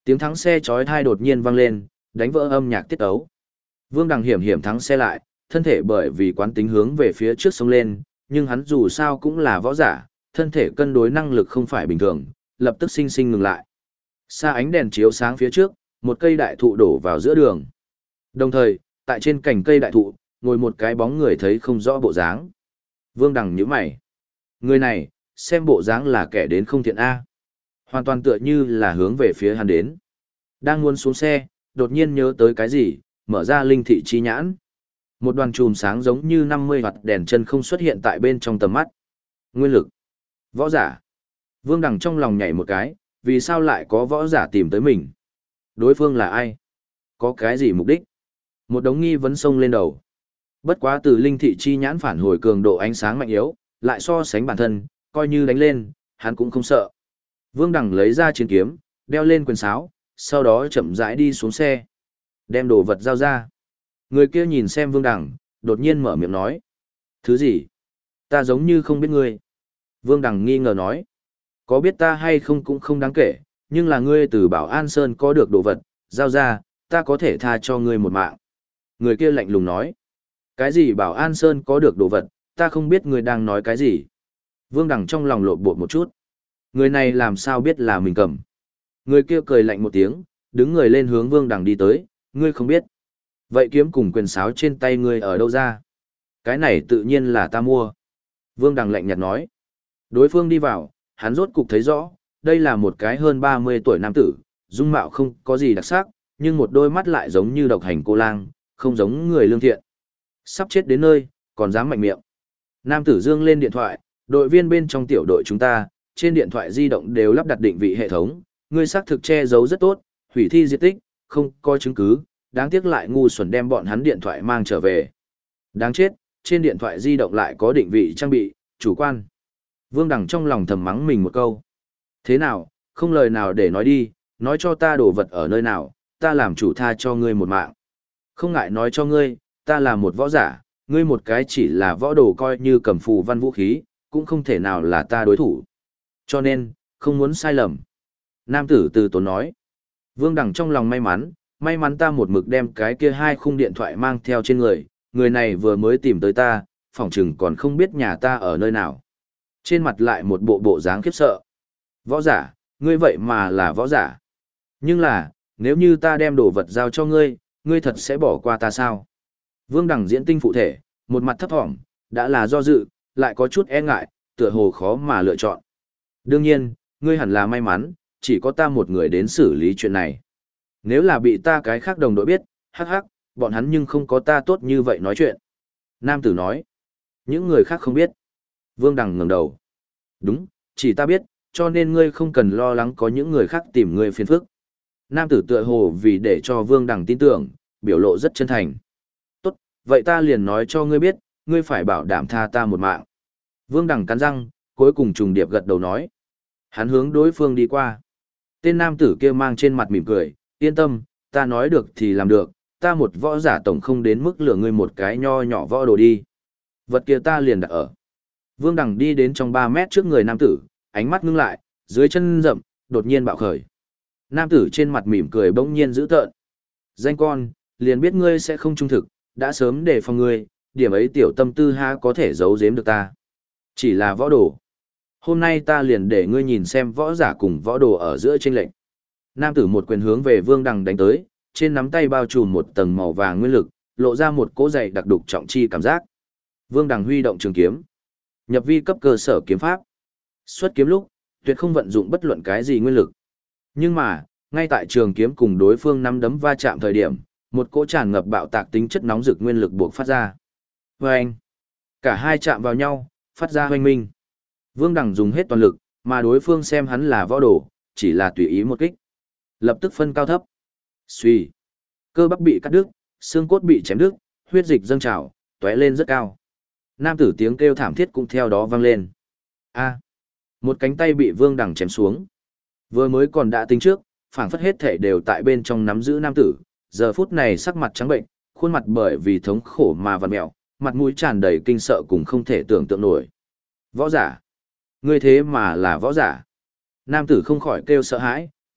Tiếng thắng xe chói tai đột nhiên vang lên, đánh vỡ âm nhạc tiết tấu. Vương Đằng hiểm hiểm thắng xe lại, thân thể bởi vì quán tính hướng về phía trước sông lên, nhưng hắn dù sao cũng là võ giả, thân thể cân đối năng lực không phải bình thường, lập tức sinh sinh ngừng lại. Xa ánh đèn chiếu sáng phía trước, một cây đại thụ đổ vào giữa đường. Đồng thời, tại trên cành cây đại thụ, ngồi một cái bóng người thấy không rõ bộ dáng. Vương Đằng nhíu mày. Người này, xem bộ dáng là kẻ đến không thiện A. Hoàn toàn tựa như là hướng về phía hắn đến. Đang muốn xuống xe, đột nhiên nhớ tới cái gì, mở ra linh thị chi nhãn. Một đoàn chùm sáng giống như 50 vạt đèn chân không xuất hiện tại bên trong tầm mắt. Nguyên lực. Võ giả. Vương Đằng trong lòng nhảy một cái, vì sao lại có võ giả tìm tới mình? Đối phương là ai? Có cái gì mục đích? Một đống nghi vấn xông lên đầu. Bất quá từ linh thị chi nhãn phản hồi cường độ ánh sáng mạnh yếu, lại so sánh bản thân, coi như đánh lên, hắn cũng không sợ. Vương Đằng lấy ra chiến kiếm, đeo lên quyền sáo, sau đó chậm rãi đi xuống xe. Đem đồ vật giao ra. Người kia nhìn xem Vương Đằng, đột nhiên mở miệng nói. Thứ gì? Ta giống như không biết ngươi. Vương Đằng nghi ngờ nói. Có biết ta hay không cũng không đáng kể, nhưng là ngươi từ Bảo An Sơn có được đồ vật, giao ra, ta có thể tha cho ngươi một mạng. Người kia lạnh lùng nói. Cái gì Bảo An Sơn có được đồ vật, ta không biết ngươi đang nói cái gì. Vương Đằng trong lòng lộn bột một chút. Người này làm sao biết là mình cầm. Người kia cười lạnh một tiếng, đứng người lên hướng Vương Đằng đi tới, ngươi không biết. Vậy kiếm cùng quyền sáo trên tay ngươi ở đâu ra? Cái này tự nhiên là ta mua. Vương Đằng lạnh nhạt nói. Đối phương đi vào, hắn rốt cục thấy rõ, đây là một cái hơn 30 tuổi nam tử, dung mạo không có gì đặc sắc, nhưng một đôi mắt lại giống như độc hành cô lang, không giống người lương thiện. Sắp chết đến nơi, còn dám mạnh miệng. Nam tử dương lên điện thoại, đội viên bên trong tiểu đội chúng ta, trên điện thoại di động đều lắp đặt định vị hệ thống, ngươi xác thực che giấu rất tốt, hủy thi diệt tích, không có chứng cứ, đáng tiếc lại ngu xuẩn đem bọn hắn điện thoại mang trở về. Đáng chết, trên điện thoại di động lại có định vị trang bị, chủ quan. Vương Đằng trong lòng thầm mắng mình một câu. Thế nào, không lời nào để nói đi, nói cho ta đồ vật ở nơi nào, ta làm chủ tha cho ngươi một mạng. Không ngại nói cho ngươi, ta là một võ giả, ngươi một cái chỉ là võ đồ coi như cầm phù văn vũ khí, cũng không thể nào là ta đối thủ. Cho nên, không muốn sai lầm. Nam tử từ tốn nói. Vương Đằng trong lòng may mắn ta một mực đem cái kia 2 khung điện thoại mang theo trên người, người này vừa mới tìm tới ta, phỏng chừng còn không biết nhà ta ở nơi nào. Trên mặt lại một bộ dáng khiếp sợ. Võ giả, ngươi vậy mà là võ giả. Nhưng là, nếu như ta đem đồ vật giao cho ngươi, ngươi thật sẽ bỏ qua ta sao? Vương Đằng diễn tinh phụ thể, một mặt thấp thỏm, đã là do dự, lại có chút e ngại, tựa hồ khó mà lựa chọn. Đương nhiên, ngươi hẳn là may mắn, chỉ có ta một người đến xử lý chuyện này. Nếu là bị ta cái khác đồng đội biết, hắc hắc, bọn hắn nhưng không có ta tốt như vậy nói chuyện. Nam tử nói, những người khác không biết. Vương Đằng ngẩng đầu. Đúng, chỉ ta biết, cho nên ngươi không cần lo lắng có những người khác tìm ngươi phiền phức. Nam tử tựa hồ vì để cho Vương Đằng tin tưởng, biểu lộ rất chân thành. Tốt, vậy ta liền nói cho ngươi biết, ngươi phải bảo đảm tha ta một mạng. Vương Đằng cắn răng, cuối cùng trùng điệp gật đầu nói. Hắn hướng đối phương đi qua. Tên nam tử kia mang trên mặt mỉm cười, yên tâm, ta nói được thì làm được, ta một võ giả tổng không đến mức lừa ngươi một cái nho nhỏ võ đồ đi. Vật kia ta liền đặt ở. Vương Đằng đi đến trong 3 mét trước người nam tử, ánh mắt ngưng lại, dưới chân rậm, đột nhiên bạo khởi. Nam tử trên mặt mỉm cười bỗng nhiên dữ tợn. Danh con, liền biết ngươi sẽ không trung thực, đã sớm đề phòng ngươi, điểm ấy tiểu tâm tư ha có thể giấu giếm được ta. Chỉ là võ đồ. Hôm nay ta liền để ngươi nhìn xem võ giả cùng võ đồ ở giữa chênh lệch. Nam tử một quyền hướng về Vương Đằng đánh tới, trên nắm tay bao trùm một tầng màu vàng nguyên lực, lộ ra một cỗ dày đặc đục trọng chi cảm giác. Vương Đằng huy động trường kiếm, nhập vi cấp cơ sở kiếm pháp. Xuất kiếm lúc, tuyệt không vận dụng bất luận cái gì nguyên lực. Nhưng mà, ngay tại trường kiếm cùng đối phương nắm đấm va chạm thời điểm, một cỗ tràn ngập bạo tạc tính chất nóng rực nguyên lực buộc phát ra. Oeng! Cả hai chạm vào nhau, phát ra hoanh minh. Vương Đằng dùng hết toàn lực, mà đối phương xem hắn là võ đồ, chỉ là tùy ý một kích. Lập tức phân cao thấp. Xuy! Cơ bắp bị cắt đứt, xương cốt bị chém đứt, huyết dịch dâng trào, tóe lên rất cao. Nam tử tiếng kêu thảm thiết cũng theo đó vang lên. A! Một cánh tay bị Vương Đằng chém xuống. Vừa mới còn đã tính trước, phảng phất hết thể đều tại bên trong nắm giữ nam tử, giờ phút này sắc mặt trắng bệnh, khuôn mặt bởi vì thống khổ mà vặn mèo, mặt mũi tràn đầy kinh sợ cùng không thể tưởng tượng nổi. Võ giả? Ngươi thế mà là võ giả? Nam tử không khỏi kêu sợ hãi,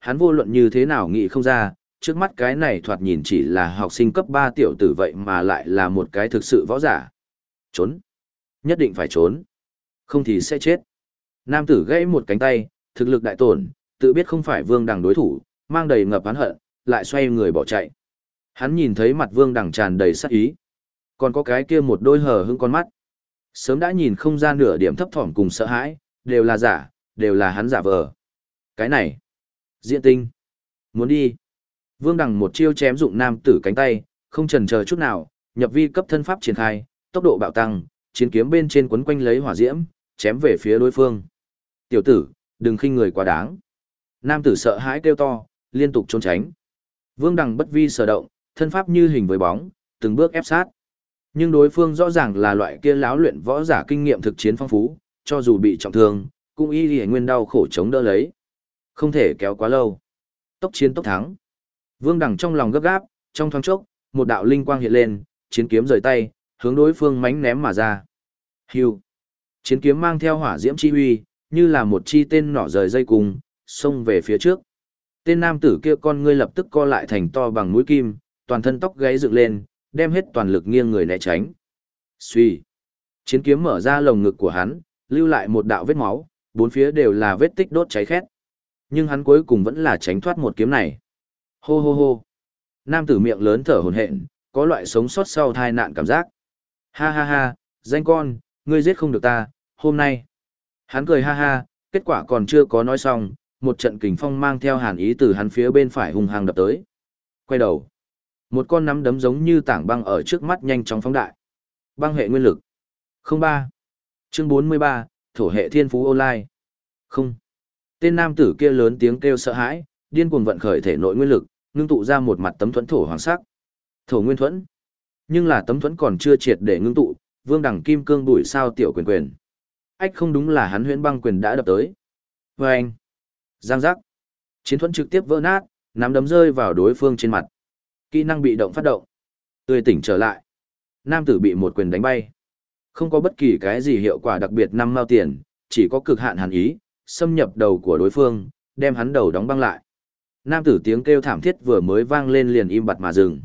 hắn vô luận như thế nào nghĩ không ra, trước mắt cái này thoạt nhìn chỉ là học sinh cấp 3 tiểu tử vậy mà lại là một cái thực sự võ giả. Trốn. Nhất định phải trốn. Không thì sẽ chết. Nam tử gãy một cánh tay, thực lực đại tổn, tự biết không phải Vương Đằng đối thủ, mang đầy ngập oán hận, lại xoay người bỏ chạy. Hắn nhìn thấy mặt Vương Đằng tràn đầy sát ý. Còn có cái kia một đôi hờ hững con mắt. Sớm đã nhìn không ra nửa điểm thấp thỏm cùng sợ hãi, đều là giả, đều là hắn giả vờ. Cái này. Diện tinh. Muốn đi. Vương Đằng một chiêu chém dụng nam tử cánh tay, không chần chờ chút nào, nhập vi cấp thân pháp triển khai, tốc độ bạo tăng, chiến kiếm bên trên quấn quanh lấy hỏa diễm, chém về phía đối phương. Tiểu tử, đừng khinh người quá đáng. Nam tử sợ hãi kêu to, liên tục trốn tránh. Vương Đằng bất vi sở động, thân pháp như hình với bóng, từng bước ép sát. Nhưng đối phương rõ ràng là loại kia láo luyện võ giả kinh nghiệm thực chiến phong phú, cho dù bị trọng thương, cũng y lìa nguyên đau khổ chống đỡ lấy. Không thể kéo quá lâu. Tốc chiến tốc thắng. Vương Đằng trong lòng gấp gáp, trong thoáng chốc, một đạo linh quang hiện lên, chiến kiếm rời tay, hướng đối phương mánh ném mà ra. Hưu. Chiến kiếm mang theo hỏa diễm chi huy, như là một chi tên nỏ rời dây cùng, xông về phía trước. Tên nam tử kia con ngươi lập tức co lại thành to bằng mũi kim, toàn thân tóc gáy dựng lên, đem hết toàn lực nghiêng người né tránh. Xuy. Chiến kiếm mở ra lồng ngực của hắn, lưu lại một đạo vết máu, bốn phía đều là vết tích đốt cháy khét. Nhưng hắn cuối cùng vẫn là tránh thoát một kiếm này. Hô hô hô. Nam tử miệng lớn thở hổn hển, có loại sống sót sau tai nạn cảm giác. Ha ha ha, danh con, ngươi giết không được ta, hôm nay. Hắn cười ha ha, kết quả còn chưa có nói xong, một trận kình phong mang theo hàn ý từ hắn phía bên phải hung hăng đập tới. Quay đầu. Một con nắm đấm giống như tảng băng ở trước mắt nhanh chóng phóng đại. Băng hệ nguyên lực. 03. Chương 43, thổ hệ thiên phú online. Không. Tên nam tử kia lớn tiếng kêu sợ hãi, điên cuồng vận khởi thể nội nguyên lực, ngưng tụ ra một mặt tấm thuẫn thổ hoàng sắc. Thổ nguyên thuẫn. Nhưng là tấm thuẫn còn chưa triệt để ngưng tụ, Vương Đằng kim cương đuổi sao tiểu quyền quyền. Ách không đúng là hắn huyễn băng quyền đã đập tới. Vâng. Giang giác. Chiến thuẫn trực tiếp vỡ nát, nắm đấm rơi vào đối phương trên mặt. Kỹ năng bị động phát động. Tươi tỉnh trở lại. Nam tử bị một quyền đánh bay. Không có bất kỳ cái gì hiệu quả đặc biệt năm mao tiền, chỉ có cực hạn hàn ý, xâm nhập đầu của đối phương, đem hắn đầu đóng băng lại. Nam tử tiếng kêu thảm thiết vừa mới vang lên liền im bặt mà dừng.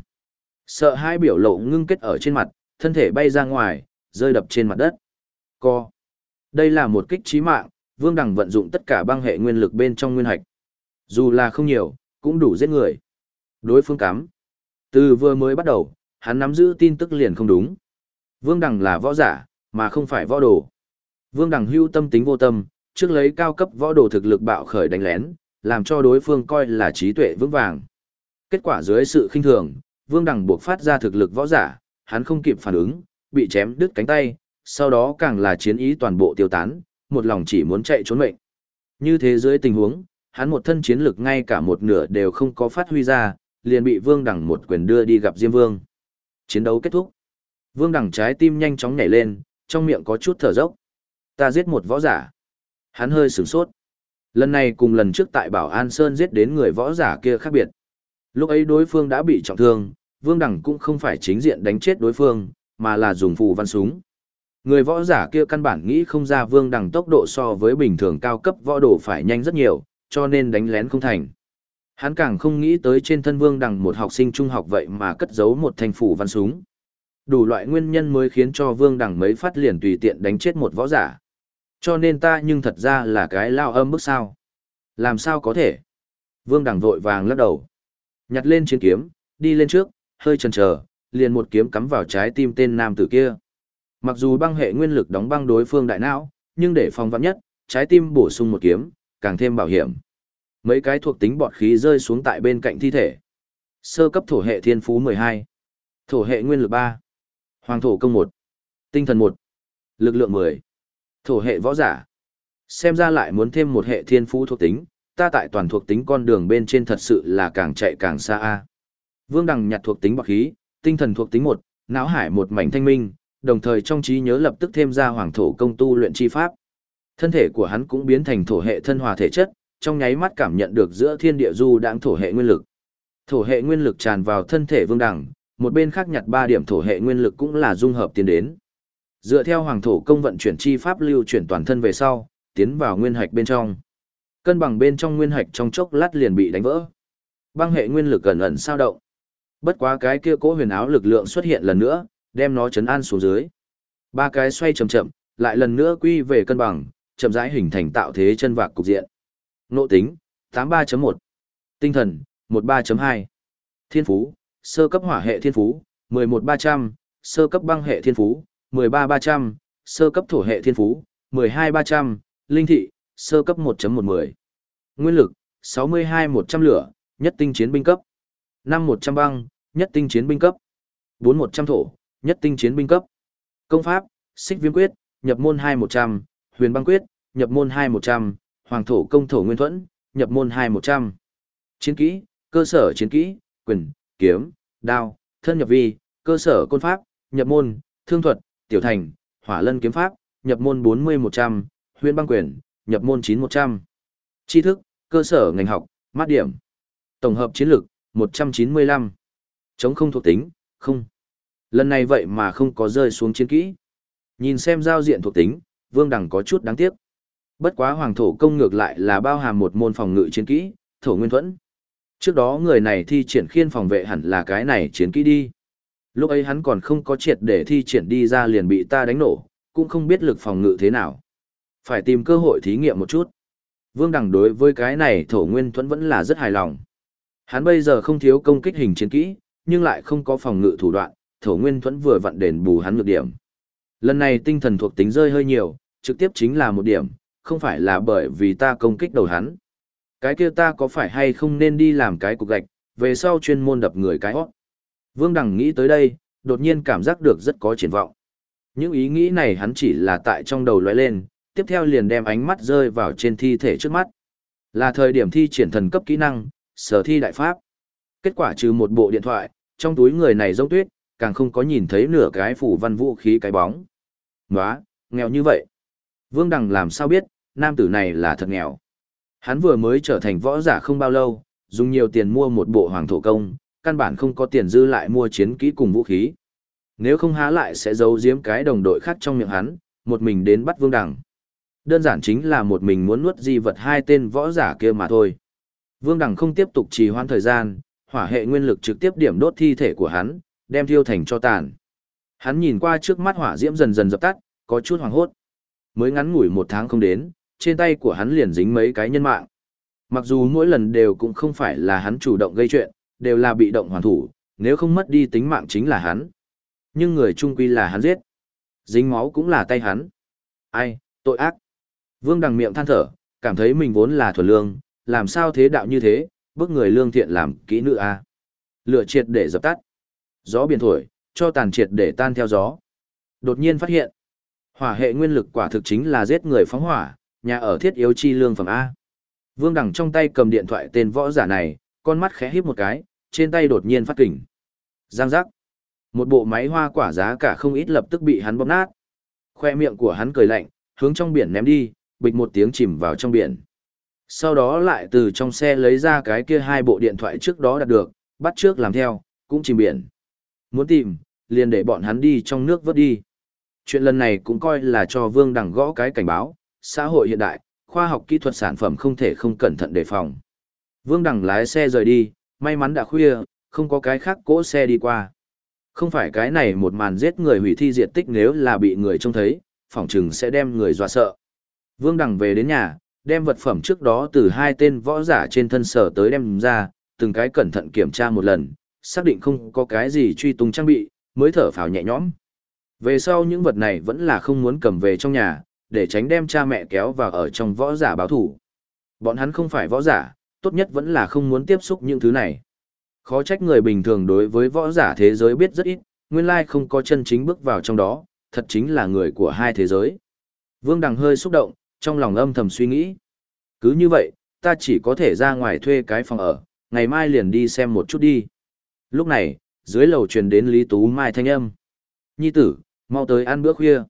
Sợ hai biểu lộ ngưng kết ở trên mặt, thân thể bay ra ngoài, rơi đập trên mặt đất. Co. Đây là một kích chí mạng, Vương Đằng vận dụng tất cả băng hệ nguyên lực bên trong nguyên hạch. Dù là không nhiều, cũng đủ giết người. Đối phương cắm. Từ vừa mới bắt đầu, hắn nắm giữ tin tức liền không đúng. Vương Đằng là võ giả, mà không phải võ đồ. Vương Đằng hưu tâm tính vô tâm, trước lấy cao cấp võ đồ thực lực bạo khởi đánh lén, làm cho đối phương coi là trí tuệ vững vàng. Kết quả dưới sự khinh thường, Vương Đằng buộc phát ra thực lực võ giả, hắn không kịp phản ứng, bị chém đứt cánh tay, sau đó càng là chiến ý toàn bộ tiêu tán, một lòng chỉ muốn chạy trốn mệnh. Như thế dưới tình huống, hắn một thân chiến lực ngay cả một nửa đều không có phát huy ra, liền bị Vương Đằng một quyền đưa đi gặp Diêm Vương. Chiến đấu kết thúc. Vương Đằng trái tim nhanh chóng nhảy lên, trong miệng có chút thở dốc. Ta giết một võ giả. Hắn hơi sửng sốt. Lần này cùng lần trước tại Bảo An Sơn giết đến người võ giả kia khác biệt. Lúc ấy đối phương đã bị trọng thương, Vương Đằng cũng không phải chính diện đánh chết đối phương, mà là dùng phù văn súng. Người võ giả kia căn bản nghĩ không ra Vương Đằng tốc độ so với bình thường cao cấp võ đồ phải nhanh rất nhiều, cho nên đánh lén không thành. Hắn càng không nghĩ tới trên thân Vương Đằng một học sinh trung học vậy mà cất giấu một thanh phù văn súng. Đủ loại nguyên nhân mới khiến cho Vương Đằng mấy phát liền tùy tiện đánh chết một võ giả. Cho nên ta nhưng thật ra là cái lao âm bức sao. Làm sao có thể? Vương Đằng vội vàng lắc đầu. Nhặt lên chiến kiếm, đi lên trước, hơi chần chờ, liền một kiếm cắm vào trái tim tên nam tử kia. Mặc dù băng hệ nguyên lực đóng băng đối phương đại não, nhưng để phòng vạn nhất, trái tim bổ sung một kiếm, càng thêm bảo hiểm. Mấy cái thuộc tính bọt khí rơi xuống tại bên cạnh thi thể. Sơ cấp thổ hệ thiên phú 12. Thổ hệ nguyên lực 3. Hoàng thổ công 1. Tinh thần 1. Lực lượng 10. Thổ hệ võ giả. Xem ra lại muốn thêm một hệ thiên phú thuộc tính, ta tại toàn thuộc tính con đường bên trên thật sự là càng chạy càng xa a. Vương Đằng nhặt thuộc tính bọt khí, tinh thần thuộc tính 1, não hải một mảnh thanh minh, đồng thời trong trí nhớ lập tức thêm ra hoàng thổ công tu luyện chi pháp. Thân thể của hắn cũng biến thành thổ hệ thân hòa thể chất, trong nháy mắt cảm nhận được giữa thiên địa du đãng thổ hệ nguyên lực. Thổ hệ nguyên lực tràn vào thân thể Vương Đằng, một bên khác nhặt 3 điểm thổ hệ nguyên lực cũng là dung hợp tiến đến. Dựa theo hoàng thổ công vận chuyển chi pháp lưu chuyển toàn thân về sau, tiến vào nguyên hạch bên trong. Cân bằng bên trong nguyên hạch trong chốc lát liền bị đánh vỡ. Băng hệ nguyên lực ẩn ẩn sao động. Bất quá cái kia cỗ huyền áo lực lượng xuất hiện lần nữa, đem nó chấn an xuống dưới. Ba cái xoay chậm chậm, lại lần nữa quy về cân bằng, chậm rãi hình thành tạo thế chân vạc cục diện. Nộ tính, 83.1. Tinh thần, 13.2. Thiên phú, sơ cấp hỏa hệ thiên phú, 11.300, sơ cấp băng hệ thiên phú, 13.300, sơ cấp thổ hệ thiên phú, 12.300, linh thị, sơ cấp 1.110. Nguyên lực, 62.100 lửa, nhất tinh chiến binh cấp. 5.100 băng, nhất tinh chiến binh cấp. 4.100 thổ, nhất tinh chiến binh cấp. Công pháp, xích viêm quyết, nhập môn 2.100, huyền băng quyết, nhập môn 2.100, hoàng thổ công thổ nguyên thuẫn, nhập môn 2.100. Chiến kỹ, cơ sở chiến kỹ, quyền, kiếm, đao, thân nhập vi, cơ sở côn pháp, nhập môn, thương thuật, tiểu thành, hỏa lân kiếm pháp, nhập môn 40-100, huyền băng quyền, nhập môn 9-100. Tri thức, cơ sở ngành học, mát điểm. Tổng hợp chiến lược, 195. Chống không thuộc tính, không. Lần này vậy mà không có rơi xuống chiến kỹ. Nhìn xem giao diện thuộc tính, Vương Đằng có chút đáng tiếc. Bất quá hoàng thổ công ngược lại là bao hàm một môn phòng ngự chiến kỹ, thổ nguyên thuẫn. Trước đó người này thi triển khiên phòng vệ hẳn là cái này chiến kỹ đi. Lúc ấy hắn còn không có triệt để thi triển đi ra liền bị ta đánh nổ, cũng không biết lực phòng ngự thế nào. Phải tìm cơ hội thí nghiệm một chút. Vương Đằng đối với cái này thổ nguyên thuẫn vẫn là rất hài lòng. Hắn bây giờ không thiếu công kích hình chiến kỹ, nhưng lại không có phòng ngự thủ đoạn, thổ nguyên thuẫn vừa vặn đền bù hắn nhược điểm. Lần này tinh thần thuộc tính rơi hơi nhiều, trực tiếp chính là một điểm, không phải là bởi vì ta công kích đầu hắn. Cái kia ta có phải hay không nên đi làm cái cục gạch, về sau chuyên môn đập người cái hót. Vương Đằng nghĩ tới đây, đột nhiên cảm giác được rất có triển vọng. Những ý nghĩ này hắn chỉ là tại trong đầu lóe lên, tiếp theo liền đem ánh mắt rơi vào trên thi thể trước mắt. Là thời điểm thi triển thần cấp kỹ năng, sở thi đại pháp. Kết quả trừ một bộ điện thoại, trong túi người này giống tuyết, càng không có nhìn thấy nửa cái phủ văn vũ khí cái bóng. Nóa, nghèo như vậy. Vương Đằng làm sao biết, nam tử này là thật nghèo. Hắn vừa mới trở thành võ giả không bao lâu, dùng nhiều tiền mua một bộ hoàng thổ công, căn bản không có tiền dư lại mua chiến kỹ cùng vũ khí. Nếu không há lại sẽ giấu giếm cái đồng đội khác trong miệng hắn, một mình đến bắt Vương Đằng. Đơn giản chính là một mình muốn nuốt di vật hai tên võ giả kia mà thôi. Vương Đằng không tiếp tục trì hoãn thời gian, hỏa hệ nguyên lực trực tiếp điểm đốt thi thể của hắn, đem thiêu thành tro tàn. Hắn nhìn qua trước mắt hỏa diễm dần dần dập tắt, có chút hoảng hốt. Mới ngắn ngủi 1 tháng không đến, trên tay của hắn liền dính mấy cái nhân mạng. Mặc dù mỗi lần đều cũng không phải là hắn chủ động gây chuyện, đều là bị động hoàn thủ, nếu không mất đi tính mạng chính là hắn. Nhưng người trung quy là hắn giết. Dính máu cũng là tay hắn. Ai, tội ác. Vương Đằng miệng than thở, cảm thấy mình vốn là thuần lương, làm sao thế đạo như thế, bức người lương thiện làm kỹ nữ a. Lửa triệt để dập tắt. Gió biển thổi, cho tàn triệt để tan theo gió. Đột nhiên phát hiện, hỏa hệ nguyên lực quả thực chính là giết người phóng hỏa, nhà ở thiết yếu chi lương phẩm A. Vương Đằng trong tay cầm điện thoại tên võ giả này, con mắt khẽ híp một cái, trên tay đột nhiên phát kình. Giang giác. Một bộ máy hoa quả giá cả không ít lập tức bị hắn bóp nát. Khoe miệng của hắn cười lạnh, hướng trong biển ném đi, bịch một tiếng chìm vào trong biển. Sau đó lại từ trong xe lấy ra cái kia 2 bộ điện thoại trước đó đặt được, bắt trước làm theo, cũng chìm biển. Muốn tìm, liền để bọn hắn đi trong nước vớt đi. Chuyện lần này cũng coi là cho Vương Đằng gõ cái cảnh báo, xã hội hiện đại, khoa học kỹ thuật sản phẩm không thể không cẩn thận đề phòng. Vương Đằng lái xe rời đi, may mắn đã khuya, không có cái khác cỗ xe đi qua. Không phải cái này một màn giết người hủy thi diệt tích nếu là bị người trông thấy, phỏng chừng sẽ đem người dọa sợ. Vương Đằng về đến nhà, đem vật phẩm trước đó từ 2 tên võ giả trên thân sở tới đem ra, từng cái cẩn thận kiểm tra một lần, xác định không có cái gì truy tung trang bị, mới thở phào nhẹ nhõm. Về sau những vật này vẫn là không muốn cầm về trong nhà, để tránh đem cha mẹ kéo vào ở trong võ giả báo thủ. Bọn hắn không phải võ giả, tốt nhất vẫn là không muốn tiếp xúc những thứ này. Khó trách người bình thường đối với võ giả thế giới biết rất ít, nguyên lai không có chân chính bước vào trong đó, thật chính là người của 2 thế giới. Vương Đằng hơi xúc động, trong lòng âm thầm suy nghĩ. Cứ như vậy, ta chỉ có thể ra ngoài thuê cái phòng ở, ngày mai liền đi xem một chút đi. Lúc này, dưới lầu truyền đến Lý Tú Mai thanh âm. Nhi tử, mau tới ăn bữa khuya.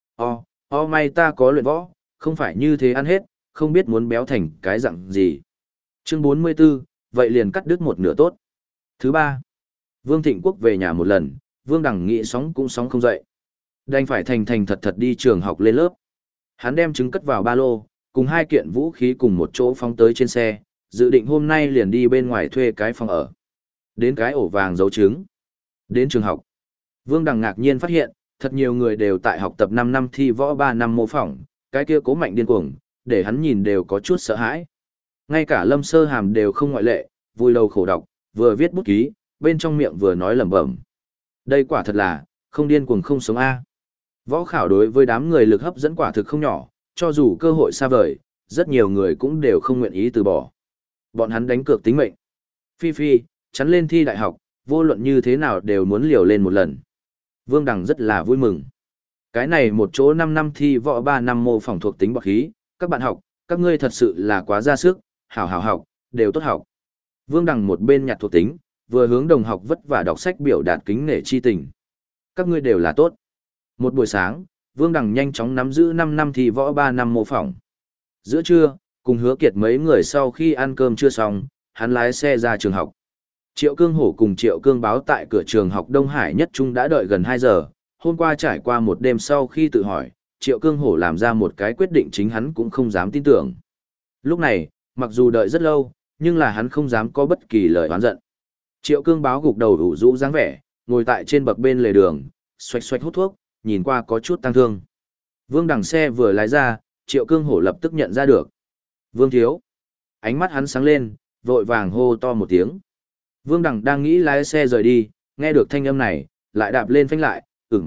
May ta có luyện võ, không phải như thế ăn hết, không biết muốn béo thành cái dạng gì. Chương 44, vậy liền cắt đứt một nửa tốt. Thứ 3, Vương Thịnh Quốc về nhà một lần, Vương Đằng nghĩ sóng cũng sóng không dậy. Đành phải thành thật thật đi trường học lên lớp. Hắn đem trứng cất vào ba lô, cùng 2 kiện vũ khí cùng một chỗ phóng tới trên xe, dự định hôm nay liền đi bên ngoài thuê cái phòng ở. Đến cái ổ vàng giấu trứng. Đến trường học. Vương Đằng ngạc nhiên phát hiện, thật nhiều người đều tại học tập 5 năm thi võ 3 năm mô phỏng, cái kia cố mạnh điên cuồng, để hắn nhìn đều có chút sợ hãi. Ngay cả Lâm Sơ Hàm đều không ngoại lệ, vui đầu khổ đọc, vừa viết bút ký, bên trong miệng vừa nói lẩm bẩm. Đây quả thật là, không điên cuồng không sống A. Võ khảo đối với đám người lực hấp dẫn quả thực không nhỏ, cho dù cơ hội xa vời, rất nhiều người cũng đều không nguyện ý từ bỏ. Bọn hắn đánh cược tính mệnh. Phi Phi, chắn lên thi đại học, vô luận như thế nào đều muốn liều lên một lần. Vương Đằng rất là vui mừng. Cái này một chỗ 5 năm thi võ 3 năm mô phỏng thuộc tính bậc khí, các bạn học, các ngươi thật sự là quá ra sức, hảo hảo học, đều tốt học. Vương Đằng một bên nhặt thuộc tính, vừa hướng đồng học vất vả đọc sách biểu đạt kính nể chi tình. Các ngươi đều là tốt. Một buổi sáng, Vương Đằng nhanh chóng nắm giữ 5 năm thi võ 3 năm mô phỏng. Giữa trưa, cùng Hứa Kiệt mấy người sau khi ăn cơm chưa xong, hắn lái xe ra trường học. Triệu Cương Hổ cùng Triệu Cương Báo tại cửa trường học Đông Hải Nhất Trung đã đợi gần 2 giờ. Hôm qua trải qua một đêm sau khi tự hỏi, Triệu Cương Hổ làm ra một cái quyết định chính hắn cũng không dám tin tưởng. Lúc này, mặc dù đợi rất lâu, nhưng là hắn không dám có bất kỳ lời oán giận. Triệu Cương Báo gục đầu ủ rũ dáng vẻ, ngồi tại trên bậc bên lề đường, xoạch xoạch hút thuốc, nhìn qua có chút tăng thương. Vương Đằng xe vừa lái ra, Triệu Cương Hổ lập tức nhận ra được. Vương thiếu. Ánh mắt hắn sáng lên, vội vàng hô to một tiếng. Vương Đằng đang nghĩ lái xe rời đi, nghe được thanh âm này, lại đạp lên phanh lại,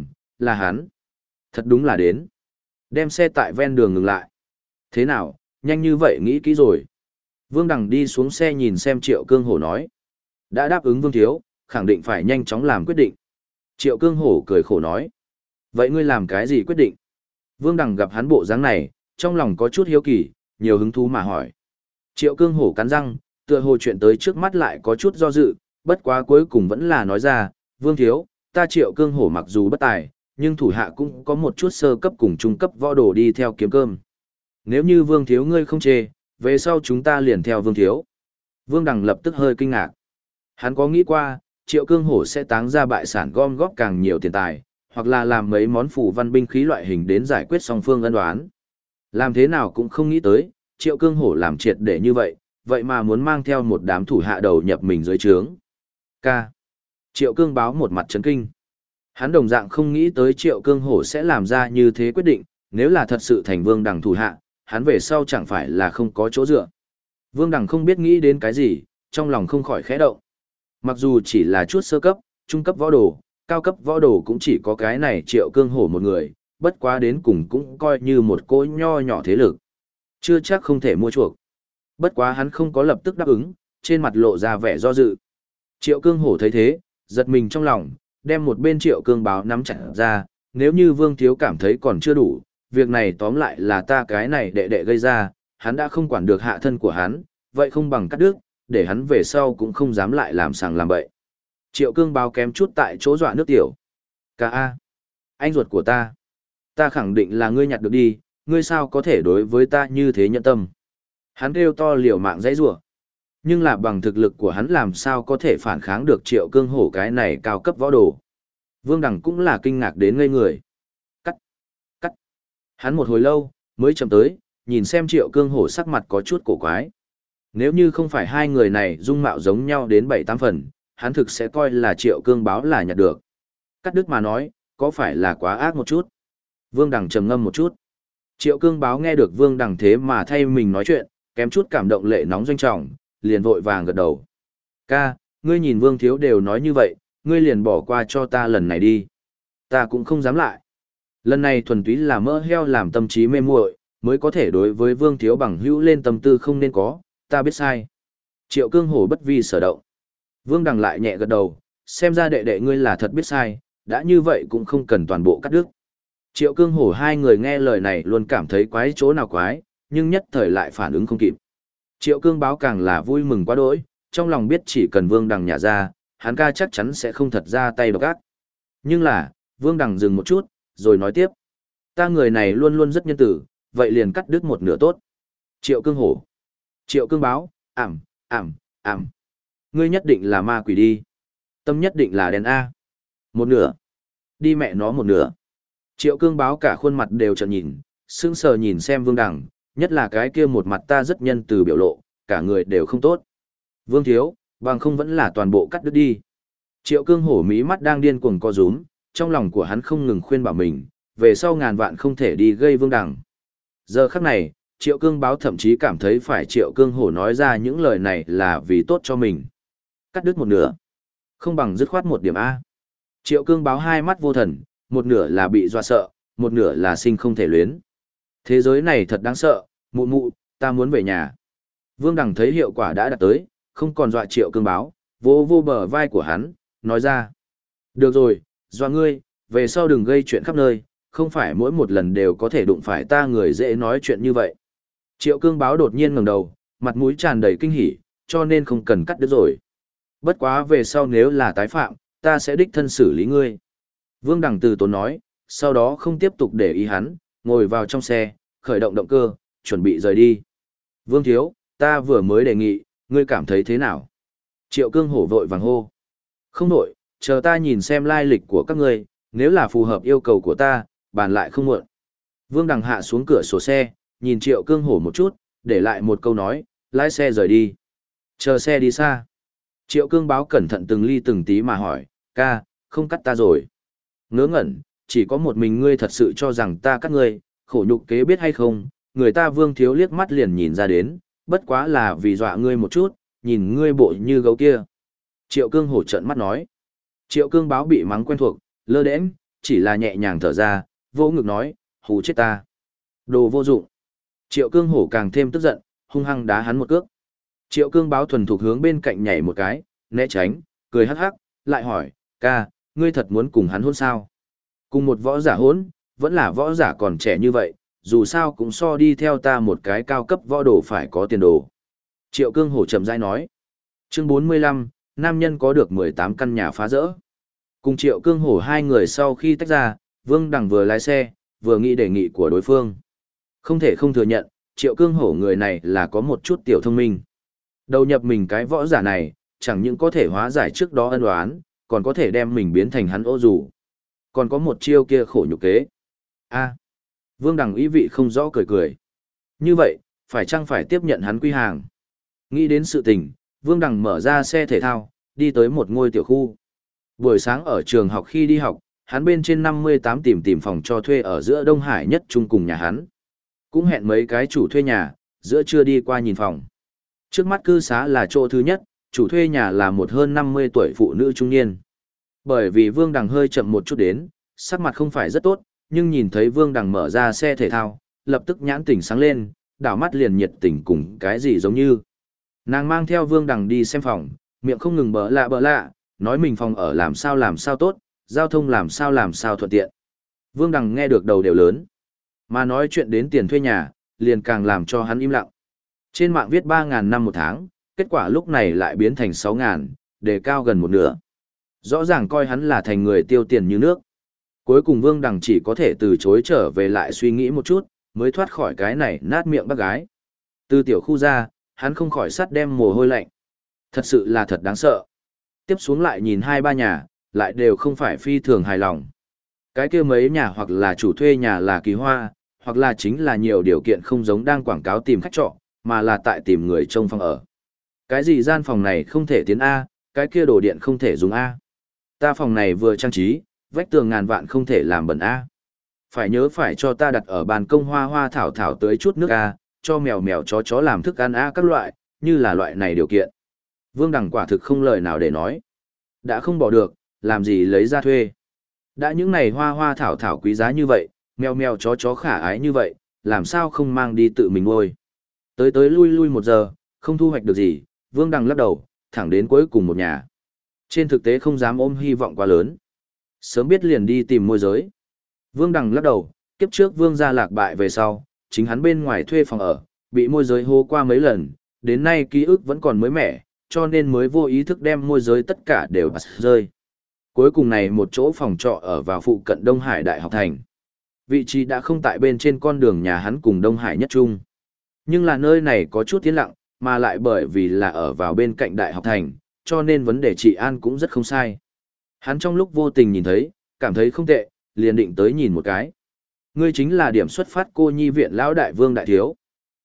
là hắn. Thật đúng là đến. Đem xe tại ven đường ngừng lại. Thế nào, nhanh như vậy nghĩ kỹ rồi. Vương Đằng đi xuống xe nhìn xem Triệu Cương Hổ nói. Đã đáp ứng Vương thiếu, khẳng định phải nhanh chóng làm quyết định. Triệu Cương Hổ cười khổ nói. Vậy ngươi làm cái gì quyết định? Vương Đằng gặp hắn bộ dáng này, trong lòng có chút hiếu kỳ, nhiều hứng thú mà hỏi. Triệu Cương Hổ cắn răng, tựa hồ chuyện tới trước mắt lại có chút do dự, bất quá cuối cùng vẫn là nói ra, Vương thiếu, ta Triệu Cương Hổ mặc dù bất tài, nhưng thủ hạ cũng có một chút sơ cấp cùng trung cấp võ đồ đi theo kiếm cơm. Nếu như Vương thiếu ngươi không chê, về sau chúng ta liền theo Vương thiếu. Vương Đằng lập tức hơi kinh ngạc. Hắn có nghĩ qua, Triệu Cương Hổ sẽ táng ra bại sản gom góp càng nhiều tiền tài, hoặc là làm mấy món phù văn binh khí loại hình đến giải quyết song phương ân oán. Làm thế nào cũng không nghĩ tới, Triệu Cương Hổ làm triệt để như vậy, vậy mà muốn mang theo một đám thủ hạ đầu nhập mình dưới trướng. K. Triệu Cương Báo một mặt chấn kinh. Hắn đồng dạng không nghĩ tới Triệu Cương Hổ sẽ làm ra như thế quyết định, nếu là thật sự thành Vương Đằng thủ hạ, hắn về sau chẳng phải là không có chỗ dựa. Vương Đằng không biết nghĩ đến cái gì, trong lòng không khỏi khẽ động. Mặc dù chỉ là chút sơ cấp, trung cấp võ đồ, cao cấp võ đồ cũng chỉ có cái này Triệu Cương Hổ một người, bất quá đến cùng cũng coi như một cỗ nho nhỏ thế lực. Chưa chắc không thể mua chuộc. Bất quá hắn không có lập tức đáp ứng, trên mặt lộ ra vẻ do dự. Triệu Cương Hổ thấy thế, giật mình trong lòng, đem một bên Triệu Cương Báo nắm chặt ra, nếu như Vương thiếu cảm thấy còn chưa đủ, việc này tóm lại là ta cái này đệ đệ gây ra, hắn đã không quản được hạ thân của hắn, vậy không bằng cắt đứt, để hắn về sau cũng không dám lại làm sàng làm bậy. Triệu Cương Báo kém chút tại chỗ dọa nước tiểu. A, anh ruột của ta khẳng định là ngươi nhặt được đi, ngươi sao có thể đối với ta như thế nhẫn tâm. Hắn kêu to liều mạng dãy rủa, nhưng là bằng thực lực của hắn làm sao có thể phản kháng được Triệu Cương Hổ cái này cao cấp võ đồ. Vương Đằng cũng là kinh ngạc đến ngây người. Cắt. Hắn một hồi lâu, mới chậm tới, nhìn xem Triệu Cương Hổ sắc mặt có chút cổ quái. Nếu như không phải hai người này dung mạo giống nhau đến 7-8 phần, hắn thực sẽ coi là Triệu Cương Báo là nhặt được. Cắt đứt mà nói, có phải là quá ác một chút? Vương Đằng trầm ngâm một chút. Triệu Cương Báo nghe được Vương Đằng thế mà thay mình nói chuyện, kém chút cảm động lệ nóng doanh trọng, liền vội vàng gật đầu. Ca, ngươi nhìn Vương thiếu đều nói như vậy, ngươi liền bỏ qua cho ta lần này đi. Ta cũng không dám lại. Lần này thuần túy là mỡ heo làm tâm trí mê muội, mới có thể đối với Vương thiếu bằng hữu lên tâm tư không nên có, ta biết sai. Triệu Cương Hổ bất vi sở động. Vương Đằng lại nhẹ gật đầu, xem ra đệ đệ ngươi là thật biết sai, đã như vậy cũng không cần toàn bộ cắt đứt. Triệu Cương Hổ hai người nghe lời này luôn cảm thấy quái chỗ nào quái, nhưng nhất thời lại phản ứng không kịp. Triệu Cương Báo càng là vui mừng quá đỗi, trong lòng biết chỉ cần Vương Đằng nhả ra, hắn ca chắc chắn sẽ không thật ra tay độc ác. Nhưng là, Vương Đằng dừng một chút, rồi nói tiếp. Ta người này luôn luôn rất nhân tử, vậy liền cắt đứt một nửa tốt. Triệu Cương Hổ. Triệu Cương Báo, ảm. Ngươi nhất định là ma quỷ đi. Tâm nhất định là đen A. Một nửa. Đi mẹ nó một nửa. Triệu Cương Báo cả khuôn mặt đều trợn nhìn, sững sờ nhìn xem Vương Đằng, nhất là cái kia một mặt ta rất nhân từ biểu lộ, cả người đều không tốt. Vương thiếu, bằng không vẫn là toàn bộ cắt đứt đi. Triệu Cương Hổ mí mắt đang điên cuồng co rúm, trong lòng của hắn không ngừng khuyên bảo mình, về sau ngàn vạn không thể đi gây Vương Đằng. Giờ khắc này, Triệu Cương Báo thậm chí cảm thấy phải Triệu Cương Hổ nói ra những lời này là vì tốt cho mình. Cắt đứt một nửa, không bằng dứt khoát một điểm A. Triệu Cương Báo hai mắt vô thần, một nửa là bị dọa sợ, một nửa là sinh không thể luyến. Thế giới này thật đáng sợ, mụ mụ, ta muốn về nhà. Vương Đằng thấy hiệu quả đã đạt tới, không còn dọa Triệu Cương Báo, vô vô bờ vai của hắn, nói ra. Được rồi, dọa ngươi, về sau đừng gây chuyện khắp nơi, không phải mỗi một lần đều có thể đụng phải ta người dễ nói chuyện như vậy. Triệu Cương Báo đột nhiên ngẩng đầu, mặt mũi tràn đầy kinh hỉ, cho nên không cần cắt đứt rồi. Bất quá về sau nếu là tái phạm, ta sẽ đích thân xử lý ngươi. Vương Đằng từ tốn nói, sau đó không tiếp tục để ý hắn, ngồi vào trong xe, khởi động động cơ, chuẩn bị rời đi. Vương thiếu, ta vừa mới đề nghị, ngươi cảm thấy thế nào? Triệu Cương Hổ vội vàng hô. Không đổi, chờ ta nhìn xem lai lịch của các ngươi, nếu là phù hợp yêu cầu của ta, bàn lại không muộn. Vương Đằng hạ xuống cửa sổ xe, nhìn Triệu Cương Hổ một chút, để lại một câu nói, lái xe rời đi. Chờ xe đi xa. Triệu Cương Báo cẩn thận từng ly từng tí mà hỏi, ca, không cắt ta rồi. Ngớ ngẩn, chỉ có một mình ngươi thật sự cho rằng ta cắt ngươi, khổ nhục kế biết hay không, người ta Vương thiếu liếc mắt liền nhìn ra đến, bất quá là vì dọa ngươi một chút, nhìn ngươi bộ như gấu kia. Triệu Cương Hổ trợn mắt nói. Triệu Cương Báo bị mắng quen thuộc, lơ đễnh, chỉ là nhẹ nhàng thở ra, vô ngực nói, hù chết ta. Đồ vô dụng. Triệu Cương Hổ càng thêm tức giận, hung hăng đá hắn một cước. Triệu Cương Báo thuần thục hướng bên cạnh nhảy một cái, né tránh, cười hắc hắc, lại hỏi, ca, ngươi thật muốn cùng hắn hôn sao? Cùng một võ giả hôn, vẫn là võ giả còn trẻ như vậy, dù sao cũng so đi theo ta một cái cao cấp võ đồ phải có tiền đồ. Triệu Cương Hổ chậm rãi nói. Chương 45, nam nhân có được 18 căn nhà phá rỡ. Cùng Triệu Cương Hổ hai người sau khi tách ra, Vương Đằng vừa lái xe, vừa nghĩ đề nghị của đối phương. Không thể không thừa nhận, Triệu Cương Hổ người này là có một chút tiểu thông minh. Đầu nhập mình cái võ giả này, chẳng những có thể hóa giải trước đó ân oán, còn có thể đem mình biến thành hắn ô dù. Còn có một chiêu kia khổ nhục kế. A. Vương Đằng ý vị không rõ cười cười. Như vậy, phải chăng phải tiếp nhận hắn quy hàng? Nghĩ đến sự tình, Vương Đằng mở ra xe thể thao, đi tới một ngôi tiểu khu. Buổi sáng ở trường học khi đi học, hắn bên trên 58 tìm phòng cho thuê ở giữa Đông Hải nhất chung cùng nhà hắn. Cũng hẹn mấy cái chủ thuê nhà, giữa trưa đi qua nhìn phòng. Trước mắt cư xá là chỗ thứ nhất, chủ thuê nhà là một hơn 50 tuổi phụ nữ trung niên. Bởi vì Vương Đằng hơi chậm một chút đến, sắc mặt không phải rất tốt, nhưng nhìn thấy Vương Đằng mở ra xe thể thao, lập tức nhãn tỉnh sáng lên, đảo mắt liền nhiệt tình cùng cái gì giống như. Nàng mang theo Vương Đằng đi xem phòng, miệng không ngừng bỡ lạ, nói mình phòng ở làm sao tốt, giao thông làm sao thuận tiện. Vương Đằng nghe được đầu đều lớn, mà nói chuyện đến tiền thuê nhà, liền càng làm cho hắn im lặng. Trên mạng viết 3.000 năm một tháng, kết quả lúc này lại biến thành 6.000, đề cao gần một nửa. Rõ ràng coi hắn là thành người tiêu tiền như nước. Cuối cùng Vương Đằng chỉ có thể từ chối trở về lại suy nghĩ một chút, mới thoát khỏi cái này nát miệng bác gái. Từ tiểu khu ra, hắn không khỏi sắt đem mồ hôi lạnh. Thật sự là thật đáng sợ. Tiếp xuống lại nhìn hai ba nhà, lại đều không phải phi thường hài lòng. Cái kia mấy nhà hoặc là chủ thuê nhà là kỳ hoa, hoặc là chính là nhiều điều kiện không giống đang quảng cáo tìm khách trọ, mà là tại tìm người trông phòng ở. Cái gì gian phòng này không thể tiến A, cái kia đồ điện không thể dùng A. Ta phòng này vừa trang trí, vách tường ngàn vạn không thể làm bẩn A. Phải nhớ phải cho ta đặt ở ban công hoa thảo tới chút nước A, cho mèo chó làm thức ăn A các loại, như là loại này điều kiện. Vương Đằng quả thực không lời nào để nói. Đã không bỏ được, làm gì lấy ra thuê. Đã những này hoa thảo quý giá như vậy, mèo chó khả ái như vậy, làm sao không mang đi tự mình nuôi. Tới lui 1 giờ, không thu hoạch được gì, Vương Đằng lắc đầu, thẳng đến cuối cùng một nhà. Trên thực tế không dám ôm hy vọng quá lớn. Sớm biết liền đi tìm môi giới. Vương Đằng lắc đầu, kiếp trước Vương gia lạc bại về sau, chính hắn bên ngoài thuê phòng ở, bị môi giới hô qua mấy lần, đến nay ký ức vẫn còn mới mẻ, cho nên mới vô ý thức đem môi giới tất cả đều bắt rơi. Cuối cùng này một chỗ phòng trọ ở vào phụ cận Đông Hải Đại học Thành. Vị trí đã không tại bên trên con đường nhà hắn cùng Đông Hải nhất trung. Nhưng là nơi này có chút tiến lặng, mà lại bởi vì là ở vào bên cạnh Đại học Thành, cho nên vấn đề trị an cũng rất không sai. Hắn trong lúc vô tình nhìn thấy, cảm thấy không tệ, liền định tới nhìn một cái. Ngươi chính là điểm xuất phát cô nhi viện lão đại Vương đại thiếu.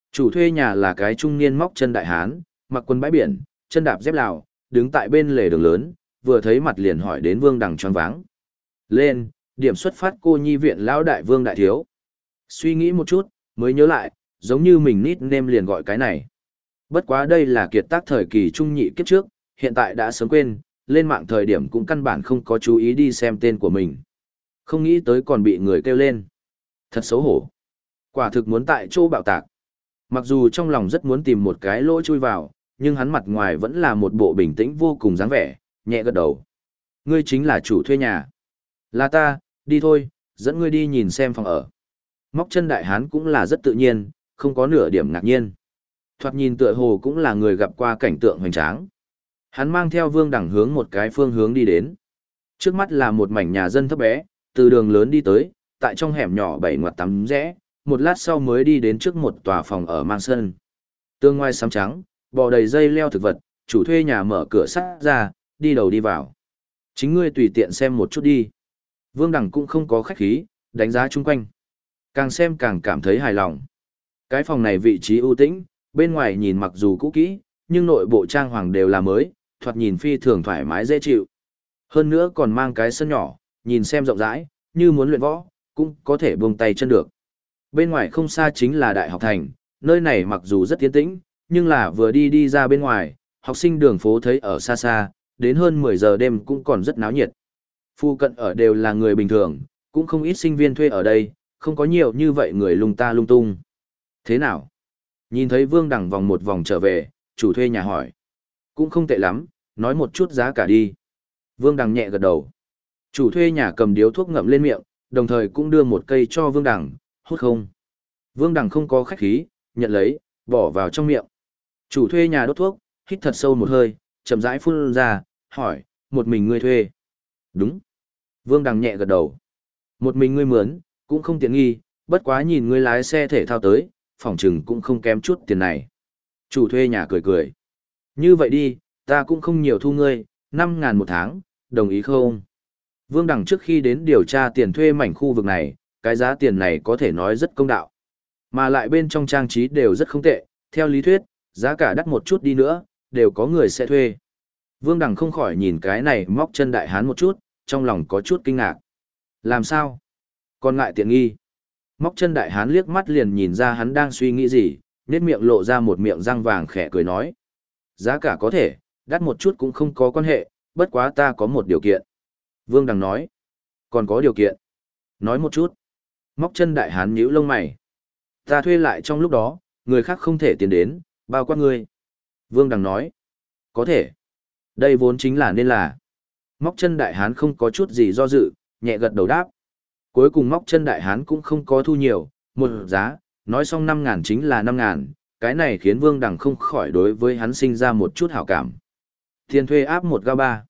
Chủ thuê nhà là cái trung niên móc chân đại hán, mặc quần bãi biển, chân đạp dép Lào, đứng tại bên lề đường lớn, vừa thấy mặt liền hỏi đến Vương Đằng choáng váng. Lên, điểm xuất phát cô nhi viện lão đại Vương đại thiếu. Suy nghĩ một chút, mới nhớ lại, giống như mình nickname liền gọi cái này. Bất quá đây là kiệt tác thời kỳ trung nhị kiếp trước, hiện tại đã sớm quên, lên mạng thời điểm cũng căn bản không có chú ý đi xem tên của mình. Không nghĩ tới còn bị người kêu lên. Thật xấu hổ. Quả thực muốn tại chỗ bạo tạc. Mặc dù trong lòng rất muốn tìm một cái lỗ chui vào, nhưng hắn mặt ngoài vẫn là một bộ bình tĩnh vô cùng dáng vẻ, nhẹ gật đầu. Ngươi chính là chủ thuê nhà. Là ta, đi thôi, dẫn ngươi đi nhìn xem phòng ở. Móc chân đại hán cũng là rất tự nhiên, không có nửa điểm ngạc nhiên. Thoạt nhìn tựa hồ cũng là người gặp qua cảnh tượng hoành tráng. Hắn mang theo Vương Đằng hướng một cái phương hướng đi đến. Trước mắt là một mảnh nhà dân thấp bé, từ đường lớn đi tới, tại trong hẻm nhỏ bảy ngoặt tắm rẽ, một lát sau mới đi đến trước một tòa phòng ở mang sân. Tường ngoài xám trắng, bò đầy dây leo thực vật, chủ thuê nhà mở cửa sắt ra, đi đầu đi vào. Chính ngươi tùy tiện xem một chút đi. Vương Đằng cũng không có khách khí, đánh giá chung quanh. Càng xem càng cảm thấy hài lòng. Cái phòng này vị trí ưu tĩnh, bên ngoài nhìn mặc dù cũ kỹ, nhưng nội bộ trang hoàng đều là mới, thoạt nhìn phi thường thoải mái dễ chịu. Hơn nữa còn mang cái sân nhỏ, nhìn xem rộng rãi, như muốn luyện võ, cũng có thể buông tay chân được. Bên ngoài không xa chính là Đại học Thành, nơi này mặc dù rất tiến tĩnh, nhưng là vừa đi ra bên ngoài, học sinh đường phố thấy ở xa xa, đến hơn 10 giờ đêm cũng còn rất náo nhiệt. Phu cận ở đều là người bình thường, cũng không ít sinh viên thuê ở đây, không có nhiều như vậy người lung ta lung tung. Thế nào? Nhìn thấy Vương Đằng vòng một vòng trở về, chủ thuê nhà hỏi. Cũng không tệ lắm, nói một chút giá cả đi. Vương Đằng nhẹ gật đầu. Chủ thuê nhà cầm điếu thuốc ngậm lên miệng, đồng thời cũng đưa một cây cho Vương Đằng, hút không. Vương Đằng không có khách khí, nhận lấy, bỏ vào trong miệng. Chủ thuê nhà đốt thuốc, hít thật sâu một hơi, chậm rãi phun ra, hỏi, một mình ngươi thuê. Đúng. Vương Đằng nhẹ gật đầu. Một mình ngươi mướn, cũng không tiện nghi, bất quá nhìn ngươi lái xe thể thao tới, phỏng chừng cũng không kém chút tiền này. Chủ thuê nhà cười cười. Như vậy đi, ta cũng không nhiều thu ngươi, 5.000 một tháng, đồng ý không? Vương Đằng trước khi đến điều tra tiền thuê mảnh khu vực này, cái giá tiền này có thể nói rất công đạo. Mà lại bên trong trang trí đều rất không tệ, theo lý thuyết, giá cả đắt một chút đi nữa, đều có người sẽ thuê. Vương Đằng không khỏi nhìn cái này móc chân đại hán một chút, trong lòng có chút kinh ngạc. Làm sao? Còn ngại tiện nghi. Móc chân đại hán liếc mắt liền nhìn ra hắn đang suy nghĩ gì, nét miệng lộ ra một miệng răng vàng khẽ cười nói. Giá cả có thể, đắt một chút cũng không có quan hệ, bất quá ta có một điều kiện. Vương Đằng nói. Còn có điều kiện. Nói một chút. Móc chân đại hán nhíu lông mày. Ta thuê lại trong lúc đó, người khác không thể tiến đến, bao quát ngươi. Vương Đằng nói. Có thể. Đây vốn chính là nên là. Móc chân đại hán không có chút gì do dự, nhẹ gật đầu đáp. Cuối cùng móc chân đại hán cũng không có thu nhiều, một giá, nói xong 5.000 chính là 5.000, cái này khiến Vương Đằng không khỏi đối với hắn sinh ra một chút hảo cảm. Tiền thuê áp 1 gao 3.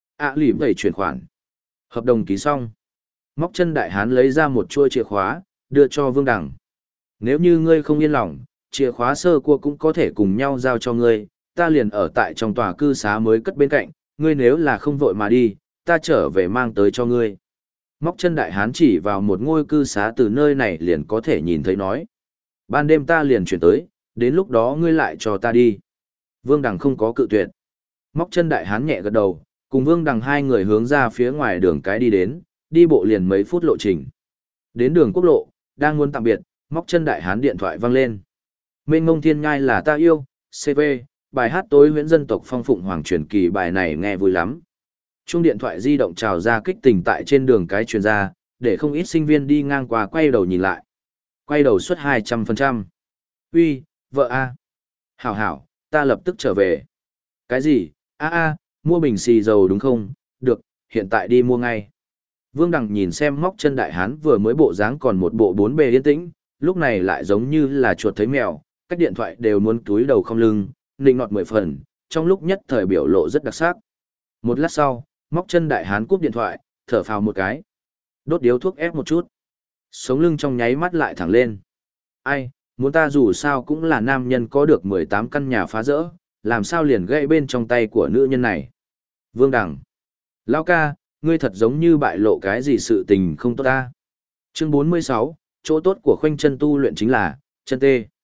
Lỉ vậy chuyển khoản. Hợp đồng ký xong. Móc chân đại hán lấy ra một chuôi chìa khóa, đưa cho Vương Đằng. Nếu như ngươi không yên lòng, chìa khóa sơ cua cũng có thể cùng nhau giao cho ngươi, ta liền ở tại trong tòa cư xá mới cất bên cạnh, ngươi nếu là không vội mà đi, ta trở về mang tới cho ngươi. Móc chân đại hán chỉ vào một ngôi cư xá từ nơi này liền có thể nhìn thấy nói. Ban đêm ta liền chuyển tới, đến lúc đó ngươi lại cho ta đi. Vương Đằng không có cự tuyệt. Móc chân đại hán nhẹ gật đầu, cùng Vương Đằng hai người hướng ra phía ngoài đường cái đi đến, đi bộ liền mấy phút lộ trình. Đến đường quốc lộ, đang muốn tạm biệt, móc chân đại hán điện thoại vang lên. Mênh mông thiên ngai là ta yêu, CV, bài hát tối huyễn dân tộc phong phụng hoàng truyền kỳ bài này nghe vui lắm. Chuông điện thoại di động trào ra kích tình tại trên đường cái truyền ra, để không ít sinh viên đi ngang qua quay đầu nhìn lại. Quay đầu suất 200%. Uy, vợ a. Hảo hảo, ta lập tức trở về. Cái gì? Mua bình xì dầu đúng không? Được, hiện tại đi mua ngay. Vương Đằng nhìn xem móc chân đại hán vừa mới bộ dáng còn một bộ bốn bề yên tĩnh, lúc này lại giống như là chuột thấy mèo, cách điện thoại đều muốn túi đầu không lưng, nịnh nọt 10 phần, trong lúc nhất thời biểu lộ rất đặc sắc. Một lát sau, móc chân đại hán cúp điện thoại, thở phào một cái. Đốt điếu thuốc ép một chút. Sống lưng trong nháy mắt lại thẳng lên. Ai, muốn ta dù sao cũng là nam nhân có được 18 căn nhà phá rỡ, làm sao liền gãy bên trong tay của nữ nhân này. Vương Đằng. Lão ca, ngươi thật giống như bại lộ cái gì sự tình không tốt ta. Chương 46, chỗ tốt của khoanh chân tu luyện chính là, chân tê.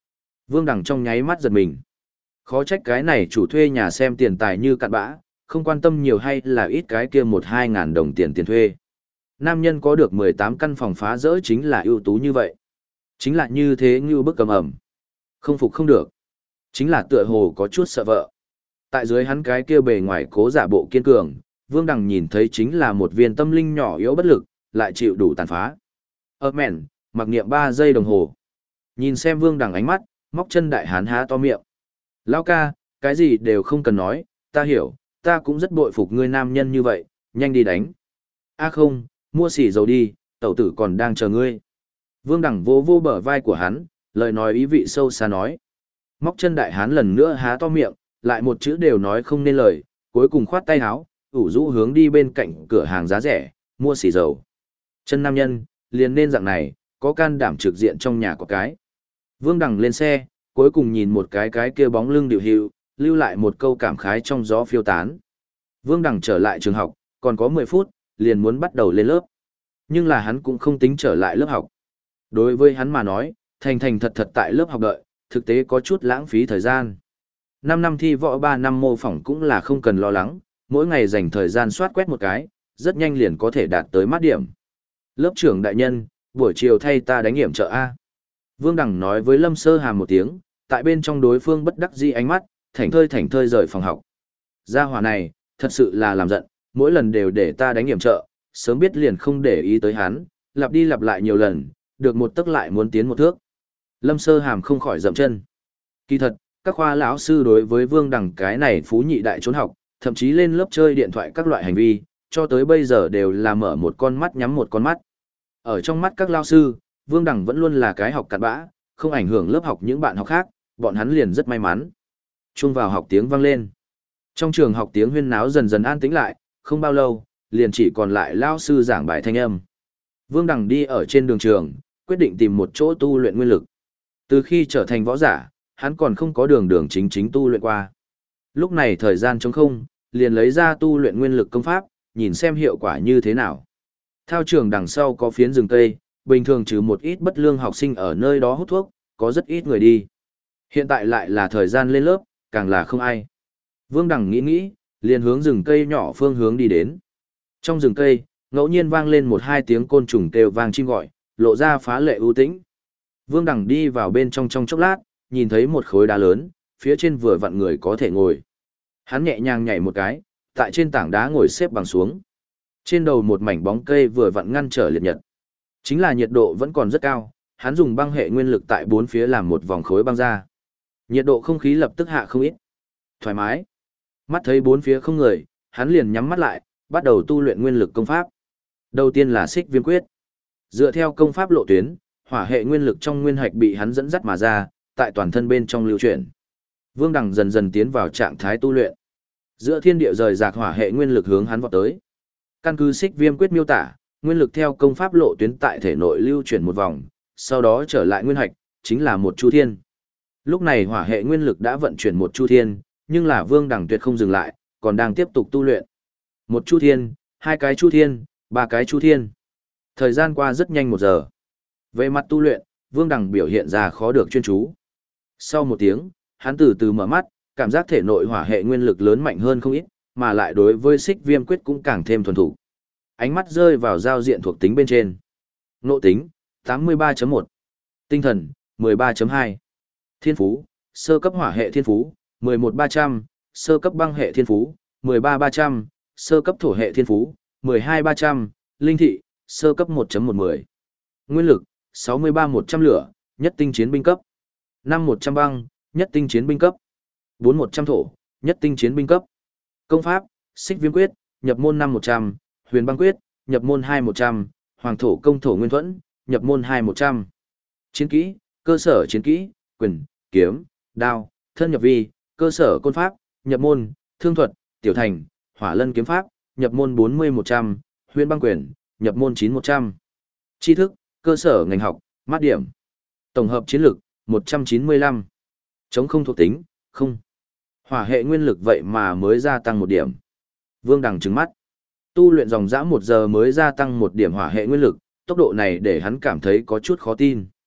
Vương Đằng trong nháy mắt giật mình. Khó trách cái này chủ thuê nhà xem tiền tài như cặn bã, không quan tâm nhiều hay là ít cái kia 1-2 ngàn đồng tiền thuê. Nam nhân có được 18 căn phòng phá rỡ chính là ưu tú như vậy. Chính là như thế như bức cầm ẩm. Không phục không được. Chính là tựa hồ có chút sợ vợ. Tại dưới hắn cái kia bề ngoài cố giả bộ kiên cường, Vương Đằng nhìn thấy chính là một viên tâm linh nhỏ yếu bất lực, lại chịu đủ tàn phá. Mẹn, mặc niệm 3 giây đồng hồ. Nhìn xem Vương Đằng ánh mắt, móc chân đại hán há to miệng. Lão ca, cái gì đều không cần nói, ta hiểu, ta cũng rất bội phục ngươi nam nhân như vậy, nhanh đi đánh. Không, mua xỉ dầu đi, tẩu tử còn đang chờ ngươi. Vương Đằng vô vô bờ vai của hắn, lời nói ý vị sâu xa nói. Móc chân đại hán lần nữa há to miệng, lại một chữ đều nói không nên lời, cuối cùng khoát tay áo, ủ rũ hướng đi bên cạnh cửa hàng giá rẻ, mua xỉ dầu. Chân nam nhân, liền nên dạng này, có can đảm trực diện trong nhà có cái. Vương Đằng lên xe, cuối cùng nhìn một cái kia bóng lưng điều hiệu, lưu lại một câu cảm khái trong gió phiêu tán. Vương Đằng trở lại trường học, còn có 10 phút, liền muốn bắt đầu lên lớp. Nhưng là hắn cũng không tính trở lại lớp học. Đối với hắn mà nói, thành thành thật thật tại lớp học đợi, thực tế có chút lãng phí thời gian. 5 năm thi võ 3 năm mô phỏng cũng là không cần lo lắng, mỗi ngày dành thời gian soát quét một cái, rất nhanh liền có thể đạt tới mát điểm. Lớp trưởng đại nhân, buổi chiều thay ta đánh hiểm trợ A. Vương Đằng nói với Lâm Sơ Hàm một tiếng, tại bên trong đối phương bất đắc dĩ ánh mắt, thảnh thơi rời phòng học. Gia hỏa này, thật sự là làm giận, mỗi lần đều để ta đánh hiểm trợ, sớm biết liền không để ý tới hắn, lặp đi lặp lại nhiều lần, được một tức lại muốn tiến một thước. Lâm Sơ Hàm không khỏi dậm chân. Kỳ thật, các khoa lão sư đối với Vương Đằng cái này phú nhị đại trốn học, thậm chí lên lớp chơi điện thoại các loại hành vi, cho tới bây giờ đều là mở một con mắt nhắm một con mắt. Ở trong mắt các lão sư, Vương Đằng vẫn luôn là cái học cặn bã, không ảnh hưởng lớp học những bạn học khác, bọn hắn liền rất may mắn. Chuông vào học tiếng vang lên. Trong trường học tiếng huyên náo dần dần an tĩnh lại, không bao lâu, liền chỉ còn lại lão sư giảng bài thanh âm. Vương Đằng đi ở trên đường trường, quyết định tìm một chỗ tu luyện nguyên lực. Từ khi trở thành võ giả, hắn còn không có đường chính tu luyện qua. Lúc này thời gian trống không, liền lấy ra tu luyện nguyên lực công pháp, nhìn xem hiệu quả như thế nào. Thao trường đằng sau có phiến rừng cây, bình thường trừ một ít bất lương học sinh ở nơi đó hút thuốc, có rất ít người đi. Hiện tại lại là thời gian lên lớp, càng là không ai. Vương Đằng nghĩ, liền hướng rừng cây nhỏ phương hướng đi đến. Trong rừng cây, ngẫu nhiên vang lên 1-2 tiếng côn trùng kêu vang chim gọi, lộ ra phá lệ ưu tĩnh. Vương Đằng đi vào bên trong chốc lát, nhìn thấy một khối đá lớn, phía trên vừa vặn người có thể ngồi. Hắn nhẹ nhàng nhảy một cái, tại trên tảng đá ngồi xếp bằng xuống. Trên đầu một mảnh bóng cây vừa vặn ngăn trở liệt nhật. Chính là nhiệt độ vẫn còn rất cao, hắn dùng băng hệ nguyên lực tại bốn phía làm một vòng khối băng ra. Nhiệt độ không khí lập tức hạ không ít. Thoải mái. Mắt thấy bốn phía không người, hắn liền nhắm mắt lại, bắt đầu tu luyện nguyên lực công pháp. Đầu tiên là Xích Viêm Quyết. Dựa theo công pháp lộ tuyến, hỏa hệ nguyên lực trong nguyên hạch bị hắn dẫn dắt mà ra, tại toàn thân bên trong lưu chuyển. Vương Đằng dần dần tiến vào trạng thái tu luyện. Giữa thiên địa rời rạc hỏa hệ nguyên lực hướng hắn vọt tới. Căn cứ Xích Viêm Quyết miêu tả, nguyên lực theo công pháp lộ tuyến tại thể nội lưu chuyển một vòng, sau đó trở lại nguyên hạch, chính là một chu thiên. Lúc này hỏa hệ nguyên lực đã vận chuyển một chu thiên, nhưng là Vương Đằng tuyệt không dừng lại, còn đang tiếp tục tu luyện. Một chu thiên, 2 cái chu thiên, 3 cái chu thiên. Thời gian qua rất nhanh 1 giờ. Về mặt tu luyện, Vương Đằng biểu hiện ra khó được chuyên chú. Sau 1 tiếng, hắn từ từ mở mắt, cảm giác thể nội hỏa hệ nguyên lực lớn mạnh hơn không ít, mà lại đối với Xích Viêm Quyết cũng càng thêm thuần thủ. Ánh mắt rơi vào giao diện thuộc tính bên trên. Ngộ tính, 83.1. Tinh thần, 13.2. Thiên phú, sơ cấp hỏa hệ thiên phú, 11.300, sơ cấp băng hệ thiên phú, 13.300, sơ cấp thổ hệ thiên phú, 12.300, linh thị, sơ cấp 1.110. Nguyên lực, 63.100 lửa, nhất tinh chiến binh cấp. 5.100 băng, nhất tinh chiến binh cấp. 4.100 thổ, nhất tinh chiến binh cấp. Công pháp, Xích Viêm Quyết, nhập môn 5.100, Huyền Băng Quyết, nhập môn 2.100, Hoàng thổ công thổ nguyên thuẫn, nhập môn 2.100. Chiến kỹ, cơ sở chiến kỹ, quyền, kiếm, đao, thân nhập vi, cơ sở côn pháp, nhập môn, thương thuật, tiểu thành, hỏa lân kiếm pháp, nhập môn 40.100, Huyền Băng Quyền, nhập môn 9.100. Tri thức, cơ sở ngành học, mát điểm. Tổng hợp chiến lực, 195. Chống không thuộc tính, không. Hỏa hệ nguyên lực vậy mà mới gia tăng 1 điểm. Vương Đằng trừng mắt. Tu luyện dòng dã 1 giờ mới gia tăng 1 điểm hỏa hệ nguyên lực, tốc độ này để hắn cảm thấy có chút khó tin.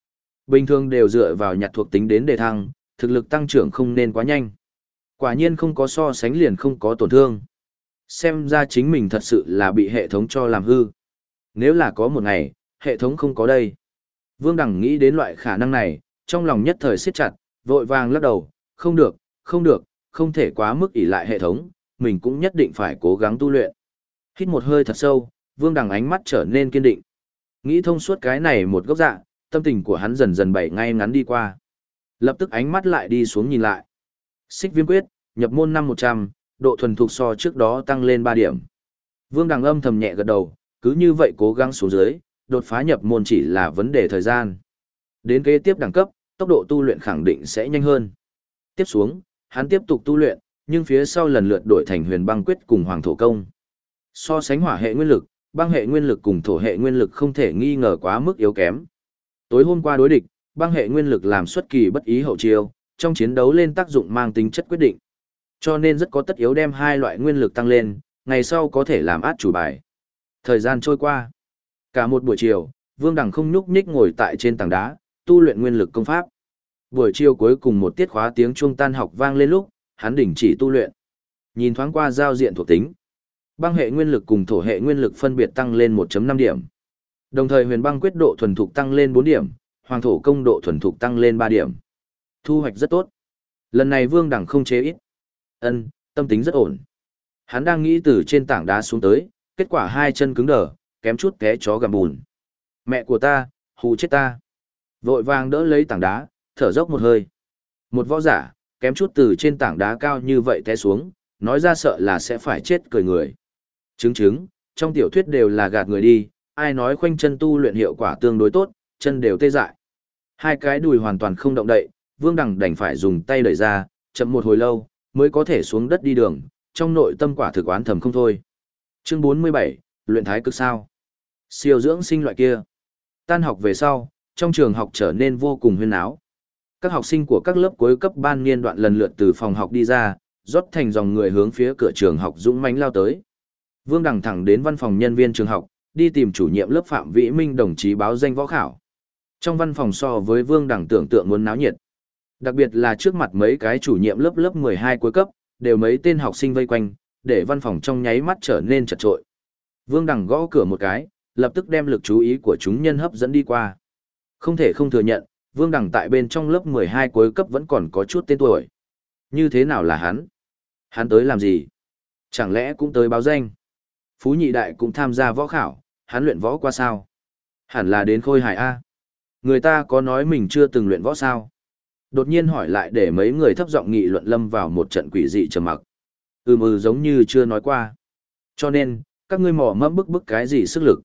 Bình thường đều dựa vào nhặt thuộc tính đến đề thăng, thực lực tăng trưởng không nên quá nhanh. Quả nhiên không có so sánh liền không có tổn thương. Xem ra chính mình thật sự là bị hệ thống cho làm hư. Nếu là có một ngày, hệ thống không có đây. Vương Đằng nghĩ đến loại khả năng này, trong lòng nhất thời siết chặt, vội vàng lắc đầu, không được, không được, không thể quá mức ỷ lại hệ thống, mình cũng nhất định phải cố gắng tu luyện. Hít một hơi thật sâu, Vương Đằng ánh mắt trở nên kiên định. Nghĩ thông suốt cái này một góc dạ, tâm tình của hắn dần dần bảy ngay ngắn đi qua. Lập tức ánh mắt lại đi xuống nhìn lại. Xích Viêm Quyết, nhập môn năm 100, độ thuần thục so trước đó tăng lên 3 điểm. Vương Đằng âm thầm nhẹ gật đầu, cứ như vậy cố gắng xuống dưới, đột phá nhập môn chỉ là vấn đề thời gian. Đến kế tiếp đẳng cấp, tốc độ tu luyện khẳng định sẽ nhanh hơn. Tiếp xuống, hắn tiếp tục tu luyện, nhưng phía sau lần lượt đổi thành Huyền Băng Quyết cùng Hoàng Thổ Công. So sánh hỏa hệ nguyên lực, băng hệ nguyên lực cùng thổ hệ nguyên lực không thể nghi ngờ quá mức yếu kém. Tối hôm qua đối địch, băng hệ nguyên lực làm xuất kỳ bất ý hậu chiêu, trong chiến đấu lên tác dụng mang tính chất quyết định. Cho nên rất có tất yếu đem hai loại nguyên lực tăng lên, ngày sau có thể làm át chủ bài. Thời gian trôi qua. Cả một buổi chiều, Vương Đằng không nhúc nhích ngồi tại trên tảng đá, tu luyện nguyên lực công pháp. Buổi chiều cuối cùng một tiết khóa tiếng chuông tan học vang lên lúc, hắn đình chỉ tu luyện. Nhìn thoáng qua giao diện thuộc tính. Băng hệ nguyên lực cùng thổ hệ nguyên lực phân biệt tăng lên 1.5 điểm. Đồng thời huyền băng quyết độ thuần thục tăng lên 4 điểm, hoàng thổ công độ thuần thục tăng lên 3 điểm. Thu hoạch rất tốt. Lần này Vương Đằng không chế ít. Tâm tính rất ổn. Hắn đang nghĩ từ trên tảng đá xuống tới, kết quả hai chân cứng đờ, kém chút té chó gặm bùn. Mẹ của ta, hù chết ta. Vội vàng đỡ lấy tảng đá, thở dốc một hơi. Một võ giả, kém chút từ trên tảng đá cao như vậy té xuống, nói ra sợ là sẽ phải chết cười người. Chứng, trong tiểu thuyết đều là gạt người đi, ai nói khoanh chân tu luyện hiệu quả tương đối tốt, chân đều tê dại. Hai cái đùi hoàn toàn không động đậy, Vương Đằng đành phải dùng tay đẩy ra, chậm một hồi lâu, mới có thể xuống đất đi đường, trong nội tâm quả thực oán thầm không thôi. Chương 47, luyện thái cực sao? Siêu dưỡng sinh loại kia. Tan học về sau, trong trường học trở nên vô cùng huyên áo. Các học sinh của các lớp cuối cấp ban niên đoạn lần lượt từ phòng học đi ra, rót thành dòng người hướng phía cửa trường học dũng mãnh lao tới. Vương Đằng thẳng đến văn phòng nhân viên trường học, đi tìm chủ nhiệm lớp Phạm Vĩ Minh đồng chí báo danh võ khảo. Trong văn phòng so với Vương Đằng tưởng tượng muốn náo nhiệt. Đặc biệt là trước mặt mấy cái chủ nhiệm lớp 12 cuối cấp, đều mấy tên học sinh vây quanh, để văn phòng trong nháy mắt trở nên chật trội. Vương Đằng gõ cửa một cái, lập tức đem lực chú ý của chúng nhân hấp dẫn đi qua. Không thể không thừa nhận, Vương Đằng tại bên trong lớp 12 cuối cấp vẫn còn có chút tên tuổi. Như thế nào là hắn? Hắn tới làm gì? Chẳng lẽ cũng tới báo danh? Phú Nhị Đại cũng tham gia võ khảo, hắn luyện võ qua sao? Hẳn là đến Khôi Hải A. Người ta có nói mình chưa từng luyện võ sao? Đột nhiên hỏi lại để mấy người thấp giọng nghị luận lâm vào một trận quỷ dị trầm mặc. Giống như chưa nói qua. Cho nên, các ngươi mò mẫm bức cái gì sức lực?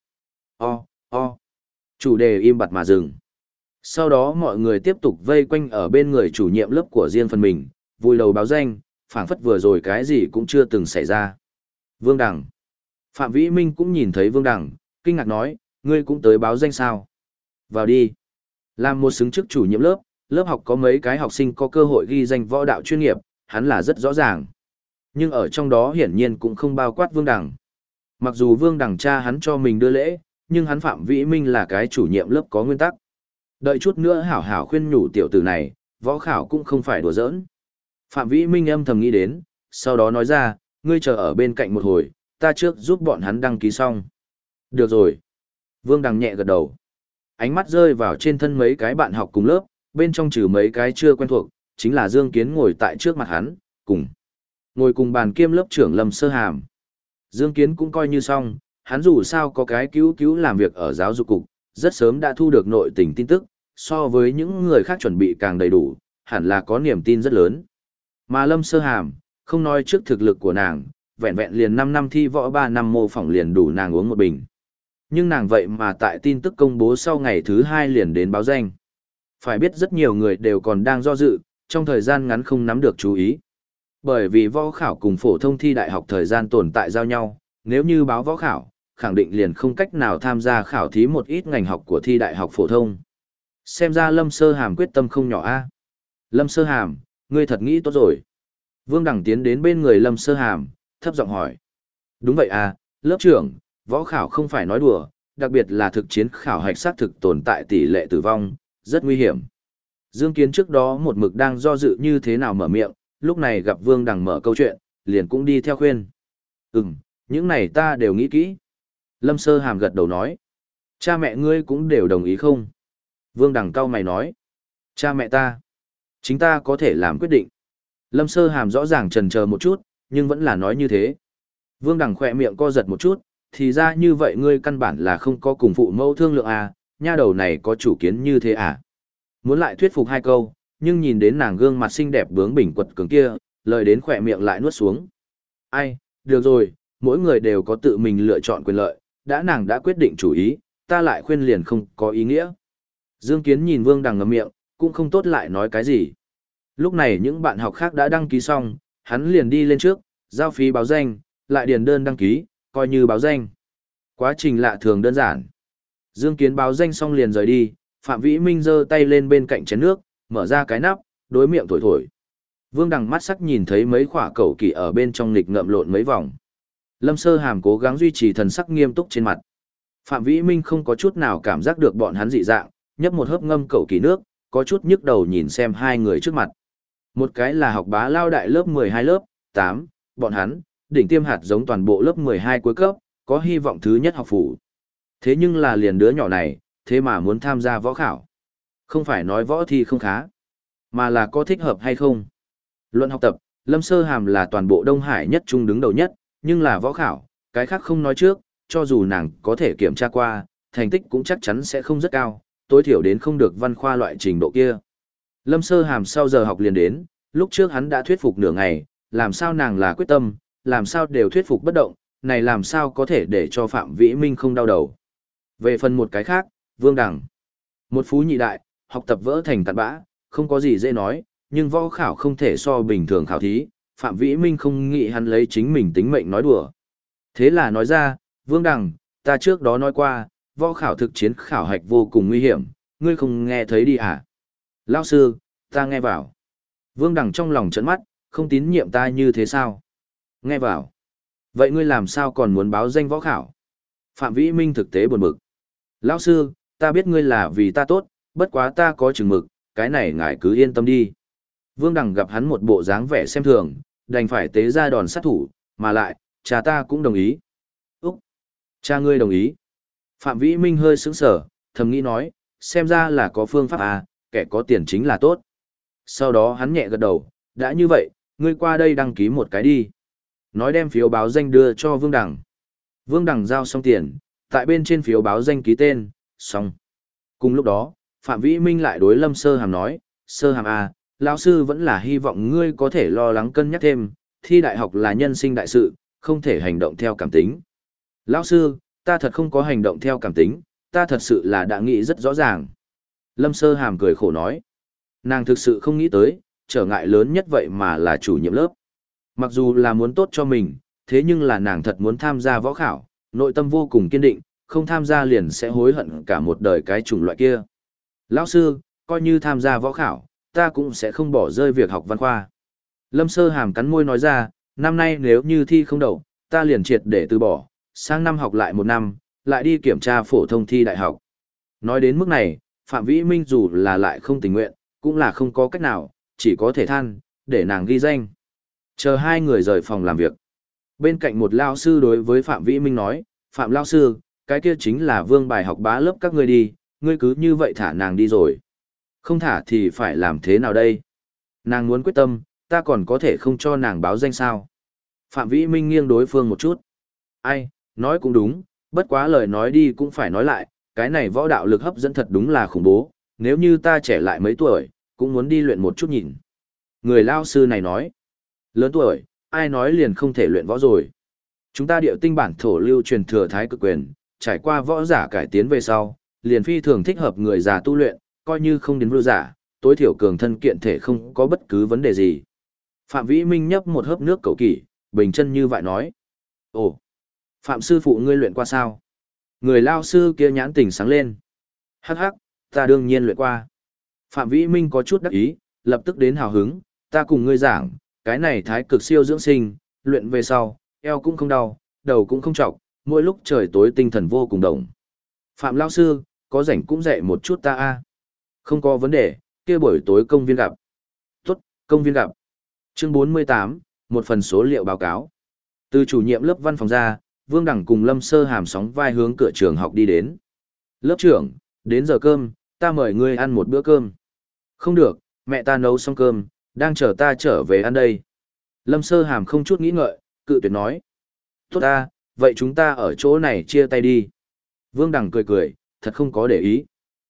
Chủ đề im bặt mà dừng. Sau đó mọi người tiếp tục vây quanh ở bên người chủ nhiệm lớp của riêng phần mình, vùi đầu báo danh, phảng phất vừa rồi cái gì cũng chưa từng xảy ra. Vương Đằng. Phạm Vĩ Minh cũng nhìn thấy Vương Đằng, kinh ngạc nói, ngươi cũng tới báo danh sao? Vào đi. Làm một xứng chức chủ nhiệm lớp, lớp học có mấy cái học sinh có cơ hội ghi danh võ đạo chuyên nghiệp, hắn là rất rõ ràng. Nhưng ở trong đó hiển nhiên cũng không bao quát Vương Đằng. Mặc dù Vương Đằng cha hắn cho mình đưa lễ, nhưng hắn Phạm Vĩ Minh là cái chủ nhiệm lớp có nguyên tắc. Đợi chút nữa hảo hảo khuyên nhủ tiểu tử này, võ khảo cũng không phải đùa giỡn. Phạm Vĩ Minh âm thầm nghĩ đến, sau đó nói ra, ngươi chờ ở bên cạnh một hồi, ta trước giúp bọn hắn đăng ký xong. Được rồi. Vương Đằng nhẹ gật đầu. Ánh mắt rơi vào trên thân mấy cái bạn học cùng lớp, bên trong trừ mấy cái chưa quen thuộc, chính là Dương Kiến ngồi tại trước mặt hắn, ngồi cùng bàn kiêm lớp trưởng Lâm Sơ Hàm. Dương Kiến cũng coi như xong, hắn dù sao có cái cứu làm việc ở giáo dục cục, rất sớm đã thu được nội tình tin tức, so với những người khác chuẩn bị càng đầy đủ, hẳn là có niềm tin rất lớn. Mà Lâm Sơ Hàm, không nói trước thực lực của nàng, vẹn vẹn liền 5 năm thi võ 3 năm mô phỏng liền đủ nàng uống một bình. Nhưng nàng vậy mà tại tin tức công bố sau ngày thứ 2 liền đến báo danh. Phải biết rất nhiều người đều còn đang do dự, trong thời gian ngắn không nắm được chú ý. Bởi vì võ khảo cùng phổ thông thi đại học thời gian tồn tại giao nhau, nếu như báo võ khảo, khẳng định liền không cách nào tham gia khảo thí một ít ngành học của thi đại học phổ thông. Xem ra Lâm Sơ Hàm quyết tâm không nhỏ a. Lâm Sơ Hàm, ngươi thật nghĩ tốt rồi. Vương Đằng tiến đến bên người Lâm Sơ Hàm, thấp giọng hỏi. Đúng vậy à, lớp trưởng, võ khảo không phải nói đùa, đặc biệt là thực chiến khảo hạch xác thực tồn tại tỷ lệ tử vong, rất nguy hiểm. Dương Kiến trước đó một mực đang do dự như thế nào mở miệng, lúc này gặp Vương Đằng mở câu chuyện, liền cũng đi theo khuyên. Những này ta đều nghĩ kỹ. Lâm Sơ Hàm gật đầu nói. Cha mẹ ngươi cũng đều đồng ý không? Vương Đằng cau mày nói. Cha mẹ ta. Chính ta có thể làm quyết định. Lâm Sơ Hàm rõ ràng chần chờ một chút, nhưng vẫn là nói như thế. Vương Đằng khỏe miệng co giật một chút, thì ra như vậy ngươi căn bản là không có cùng phụ mẫu thương lượng à, nha đầu này có chủ kiến như thế à. Muốn lại thuyết phục hai câu, nhưng nhìn đến nàng gương mặt xinh đẹp bướng bỉnh quật cường kia, lời đến khỏe miệng lại nuốt xuống. Ai, được rồi, mỗi người đều có tự mình lựa chọn quyền lợi, đã nàng đã quyết định chủ ý, ta lại khuyên liền không có ý nghĩa. Dương Kiến nhìn Vương Đằng ngậm miệng, cũng không tốt lại nói cái gì. Lúc này những bạn học khác đã đăng ký xong, hắn liền đi lên trước, giao phí báo danh, lại điền đơn đăng ký, coi như báo danh. Quá trình lạ thường đơn giản. Dương Kiến báo danh xong liền rời đi, Phạm Vĩ Minh giơ tay lên bên cạnh chén nước, mở ra cái nắp, đối miệng thổi thổi. Vương Đằng mắt sắc nhìn thấy mấy quả cẩu kỳ ở bên trong nghịch ngợm lộn mấy vòng. Lâm Sơ Hàm cố gắng duy trì thần sắc nghiêm túc trên mặt. Phạm Vĩ Minh không có chút nào cảm giác được bọn hắn dị dạng, nhấp một hớp ngâm cẩu kỳ nước, có chút nhức đầu nhìn xem hai người trước mặt. Một cái là học bá lao đại lớp 12 lớp 8, bọn hắn, đỉnh tiêm hạt giống toàn bộ lớp 12 cuối cấp, có hy vọng thứ nhất học phủ. Thế nhưng là liền đứa nhỏ này, thế mà muốn tham gia võ khảo. Không phải nói võ thi không khá, mà là có thích hợp hay không. Luận học tập, Lâm Sơ Hàm là toàn bộ Đông Hải nhất trung đứng đầu nhất, nhưng là võ khảo, cái khác không nói trước, cho dù nàng có thể kiểm tra qua, thành tích cũng chắc chắn sẽ không rất cao, tối thiểu đến không được văn khoa loại trình độ kia. Lâm Sơ Hàm sau giờ học liền đến, lúc trước hắn đã thuyết phục nửa ngày, làm sao nàng là quyết tâm, làm sao đều thuyết phục bất động, này làm sao có thể để cho Phạm Vĩ Minh không đau đầu. Về phần một cái khác, Vương Đằng. Một phú nhị đại, học tập vỡ thành tạt bã, không có gì dễ nói, nhưng võ khảo không thể so bình thường khảo thí, Phạm Vĩ Minh không nghĩ hắn lấy chính mình tính mệnh nói đùa. Thế là nói ra, Vương Đằng, ta trước đó nói qua, võ khảo thực chiến khảo hạch vô cùng nguy hiểm, ngươi không nghe thấy đi à? Lão sư, ta nghe vào. Vương Đằng trong lòng trấn mắt, không tín nhiệm ta như thế sao? Nghe vào. Vậy ngươi làm sao còn muốn báo danh võ khảo? Phạm Vĩ Minh thực tế buồn bực. Lão sư, ta biết ngươi là vì ta tốt, bất quá ta có chừng mực, cái này ngài cứ yên tâm đi. Vương Đằng gặp hắn một bộ dáng vẻ xem thường, đành phải tế ra đòn sát thủ, mà lại, cha ta cũng đồng ý. Úc! Cha ngươi đồng ý. Phạm Vĩ Minh hơi sững sờ, thầm nghĩ nói, xem ra là có phương pháp à, kẻ có tiền chính là tốt. Sau đó hắn nhẹ gật đầu, đã như vậy, ngươi qua đây đăng ký một cái đi. Nói đem phiếu báo danh đưa cho Vương Đằng. Vương Đằng giao xong tiền, tại bên trên phiếu báo danh ký tên, xong. Cùng lúc đó, Phạm Vĩ Minh lại đối Lâm Sơ Hàm nói, Sơ Hàm à, lão sư vẫn là hy vọng ngươi có thể lo lắng cân nhắc thêm, thi đại học là nhân sinh đại sự, không thể hành động theo cảm tính. Lão sư, ta thật không có hành động theo cảm tính, ta thật sự là đã nghĩ rất rõ ràng. Lâm Sơ Hàm cười khổ nói, nàng thực sự không nghĩ tới, trở ngại lớn nhất vậy mà là chủ nhiệm lớp. Mặc dù là muốn tốt cho mình, thế nhưng là nàng thật muốn tham gia võ khảo, nội tâm vô cùng kiên định, không tham gia liền sẽ hối hận cả một đời cái chủng loại kia. Lão sư, coi như tham gia võ khảo, ta cũng sẽ không bỏ rơi việc học văn khoa. Lâm Sơ Hàm cắn môi nói ra, năm nay nếu như thi không đậu, ta liền triệt để từ bỏ, sang năm học lại một năm, lại đi kiểm tra phổ thông thi đại học. Nói đến mức này, Phạm Vĩ Minh dù là lại không tình nguyện, cũng là không có cách nào, chỉ có thể than, để nàng ghi danh. Chờ hai người rời phòng làm việc. Bên cạnh một lao sư đối với Phạm Vĩ Minh nói, Phạm lao sư, cái kia chính là Vương bài học bá lớp các ngươi đi, ngươi cứ như vậy thả nàng đi rồi. Không thả thì phải làm thế nào đây? Nàng muốn quyết tâm, ta còn có thể không cho nàng báo danh sao? Phạm Vĩ Minh nghiêng đối phương một chút. Ai, nói cũng đúng, bất quá lời nói đi cũng phải nói lại, cái này võ đạo lực hấp dẫn thật đúng là khủng bố, nếu như ta trẻ lại mấy tuổi, cũng muốn đi luyện một chút nhìn. Người lao sư này nói, lớn tuổi, ai nói liền không thể luyện võ rồi. Chúng ta điệu tinh bản thổ lưu truyền thừa thái cực quyền, trải qua võ giả cải tiến về sau, liền phi thường thích hợp người già tu luyện, coi như không đến vưu giả, tối thiểu cường thân kiện thể không có bất cứ vấn đề gì. Phạm Vĩ Minh nhấp một hớp nước cầu kỳ, bình chân như vậy nói. Ồ, Phạm sư phụ ngươi luyện qua sao? Người lao sư kia nhãn tỉnh sáng lên. Hắc hắc, ta đương nhiên luyện qua. Phạm Vĩ Minh có chút đắc ý, lập tức đến hào hứng, ta cùng ngươi giảng, cái này thái cực siêu dưỡng sinh, luyện về sau, eo cũng không đau, đầu cũng không trọc, mỗi lúc trời tối tinh thần vô cùng đồng. Phạm lao sư, có rảnh cũng dạy một chút ta a. Không có vấn đề, kia buổi tối công viên gặp. Tốt, công viên gặp. Chương 48, một phần số liệu báo cáo. Từ chủ nhiệm lớp văn phòng ra, Vương Đẳng cùng Lâm Sơ Hàm sóng vai hướng cửa trường học đi đến. Lớp trưởng, đến giờ cơm, ta mời ngươi ăn một bữa cơm. Không được, mẹ ta nấu xong cơm, đang chờ ta trở về ăn đây. Lâm Sơ Hàm không chút nghĩ ngợi, cự tuyệt nói. Tốt ta, vậy chúng ta ở chỗ này chia tay đi. Vương Đằng cười cười, thật không có để ý.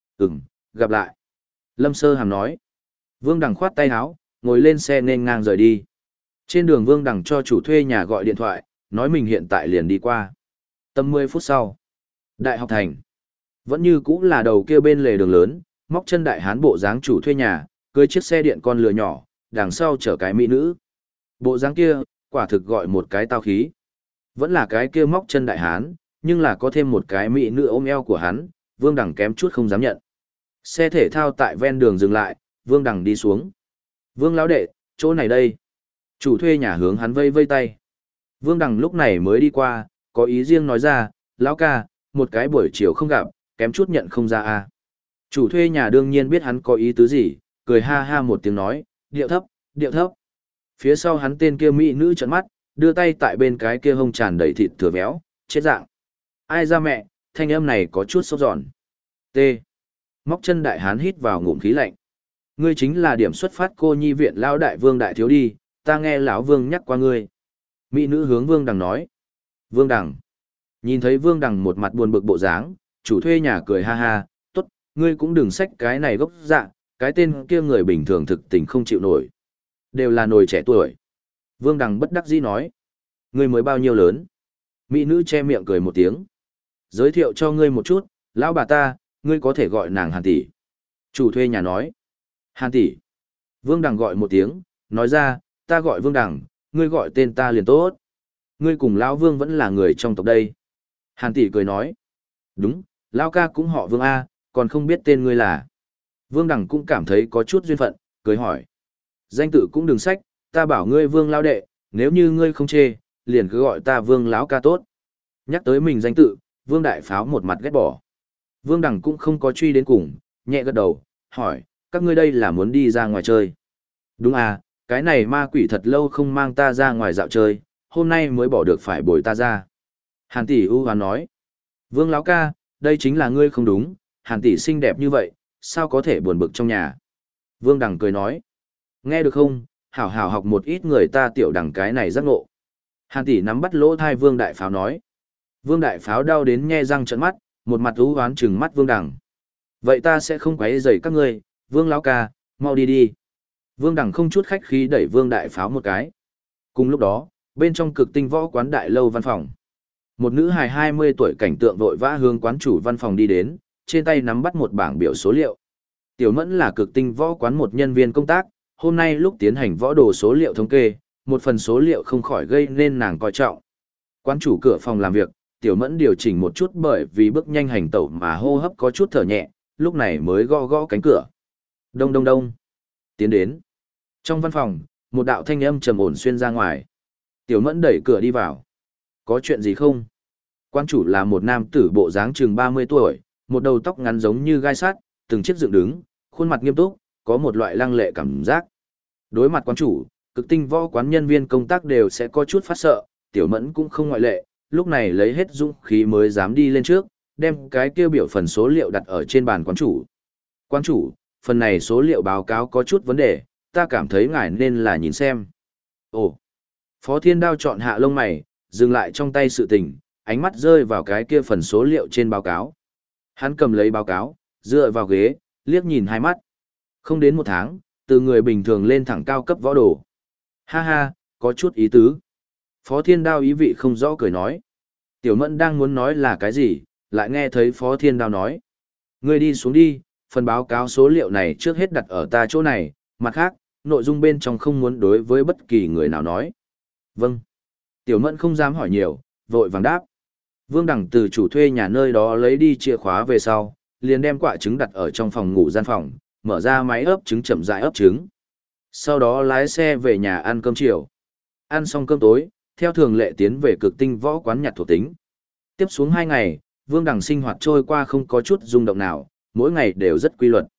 Gặp lại. Lâm Sơ Hàm nói. Vương Đằng khoát tay áo, ngồi lên xe nên ngang rời đi. Trên đường Vương Đằng cho chủ thuê nhà gọi điện thoại, nói mình hiện tại liền đi qua. Tầm 10 phút sau. Đại học thành. Vẫn như cũ là đầu kia bên lề đường lớn, móc chân đại hán bộ dáng chủ thuê nhà, cưới chiếc xe điện con lừa nhỏ, đằng sau chở cái mỹ nữ. Bộ dáng kia, quả thực gọi một cái tao khí. Vẫn là cái kia móc chân đại hán, nhưng là có thêm một cái mỹ nữ ôm eo của hắn, Vương Đằng kém chút không dám nhận. Xe thể thao tại ven đường dừng lại, Vương Đằng đi xuống. Vương lão đệ, chỗ này đây. Chủ thuê nhà hướng hắn vây vây tay. Vương Đằng lúc này mới đi qua, có ý riêng nói ra, lão ca, một cái buổi chiều không gặp, kém chút nhận không ra à. Chủ thuê nhà đương nhiên biết hắn có ý tứ gì, cười ha ha một tiếng nói, điệu thấp, điệu thấp. Phía sau hắn tên kia mỹ nữ trợn mắt, đưa tay tại bên cái kia hông tràn đầy thịt thừa béo, chết dạng. Ai ra mẹ, thanh âm này có chút sốt giòn. T. Móc chân đại hán hít vào ngụm khí lạnh. Ngươi chính là điểm xuất phát cô nhi viện lão đại Vương đại thiếu đi, ta nghe lão Vương nhắc qua ngươi. Mỹ nữ hướng Vương Đằng nói. Vương Đằng. Nhìn thấy Vương Đằng một mặt buồn bực bộ dáng, chủ thuê nhà cười ha ha, tốt, ngươi cũng đừng xách cái này gốc dạ, cái tên kia người bình thường thực tình không chịu nổi. Đều là nồi trẻ tuổi. Vương Đằng bất đắc dĩ nói. Ngươi mới bao nhiêu lớn? Mỹ nữ che miệng cười một tiếng. Giới thiệu cho ngươi một chút, lão bà ta, ngươi có thể gọi nàng Hàn tỷ. Chủ thuê nhà nói. Hàn tỷ. Vương Đằng gọi một tiếng, nói ra, ta gọi Vương Đằng, ngươi gọi tên ta liền tốt. Ngươi cùng lão Vương vẫn là người trong tộc đây. Hàn tỷ cười nói. Đúng, lão ca cũng họ Vương A, còn không biết tên ngươi là. Vương Đằng cũng cảm thấy có chút duyên phận, cười hỏi. Danh tự cũng đừng sách, ta bảo ngươi Vương lão đệ, nếu như ngươi không chê, liền cứ gọi ta Vương lão ca tốt. Nhắc tới mình danh tự, Vương Đại Pháo một mặt ghét bỏ. Vương Đằng cũng không có truy đến cùng, nhẹ gật đầu, hỏi, các ngươi đây là muốn đi ra ngoài chơi. Đúng à, cái này ma quỷ thật lâu không mang ta ra ngoài dạo chơi, hôm nay mới bỏ được phải bồi ta ra. Hàn tỷ ưu hoán nói, Vương lão ca, đây chính là ngươi không đúng, Hàn tỷ xinh đẹp như vậy, sao có thể buồn bực trong nhà. Vương Đằng cười nói, nghe được không, hảo hảo học một ít người ta tiểu đằng cái này giác ngộ. Hàn tỷ nắm bắt lỗ thai Vương Đại Pháo nói. Vương Đại Pháo đau đến nhe răng trợn mắt, một mặt ưu hoán trừng mắt Vương Đằng. Vậy ta sẽ không quấy rầy các ngươi, Vương lão ca, mau đi đi. Vương Đằng không chút khách khí đẩy Vương Đại Pháo một cái. Cùng lúc đó, bên trong Cực Tinh Võ quán đại lâu văn phòng. Một nữ hài 20 tuổi cảnh tượng vội vã hướng quán chủ văn phòng đi đến, trên tay nắm bắt một bảng biểu số liệu. Tiểu Mẫn là Cực Tinh Võ quán một nhân viên công tác, hôm nay lúc tiến hành võ đồ số liệu thống kê, một phần số liệu không khỏi gây nên nàng coi trọng. Quán chủ cửa phòng làm việc, Tiểu Mẫn điều chỉnh một chút bởi vì bước nhanh hành tẩu mà hô hấp có chút thở nhẹ, lúc này mới gõ gõ cánh cửa. Đông đông đông. Tiến đến. Trong văn phòng, một đạo thanh âm trầm ổn xuyên ra ngoài. Tiểu Mẫn đẩy cửa đi vào. Có chuyện gì không? Quán chủ là một nam tử bộ dáng chừng 30 tuổi, một đầu tóc ngắn giống như gai sắt, từng chiếc dựng đứng, khuôn mặt nghiêm túc, có một loại lăng lệ cảm giác. Đối mặt quán chủ, Cực Tinh Võ quán nhân viên công tác đều sẽ có chút phát sợ, Tiểu Mẫn cũng không ngoại lệ, lúc này lấy hết dũng khí mới dám đi lên trước, đem cái kia biểu phần số liệu đặt ở trên bàn quán chủ. Quán chủ, phần này số liệu báo cáo có chút vấn đề, ta cảm thấy ngài nên là nhìn xem. Ồ. Phó Thiên Đao chọn hạ lông mày, dừng lại trong tay sự tình, ánh mắt rơi vào cái kia phần số liệu trên báo cáo. Hắn cầm lấy báo cáo, dựa vào ghế, liếc nhìn hai mắt. Không đến một tháng, từ người bình thường lên thẳng cao cấp võ đồ. Ha ha, có chút ý tứ. Phó Thiên Đao ý vị không rõ cười nói. Tiểu Mẫn đang muốn nói là cái gì, lại nghe thấy Phó Thiên Đao nói. Ngươi đi xuống đi, phần báo cáo số liệu này trước hết đặt ở ta chỗ này, mặt khác, nội dung bên trong không muốn đối với bất kỳ người nào nói. Vâng. Tiểu Mẫn không dám hỏi nhiều, vội vàng đáp. Vương Đằng từ chủ thuê nhà nơi đó lấy đi chìa khóa về sau, liền đem quả trứng đặt ở trong phòng ngủ gian phòng, mở ra máy ấp trứng chậm rãi ấp trứng. Sau đó lái xe về nhà ăn cơm chiều. Ăn xong cơm tối, theo thường lệ tiến về Cực Tinh Võ quán nhặt thuộc tính. Tiếp xuống 2 ngày, Vương Đằng sinh hoạt trôi qua không có chút rung động nào, mỗi ngày đều rất quy luật.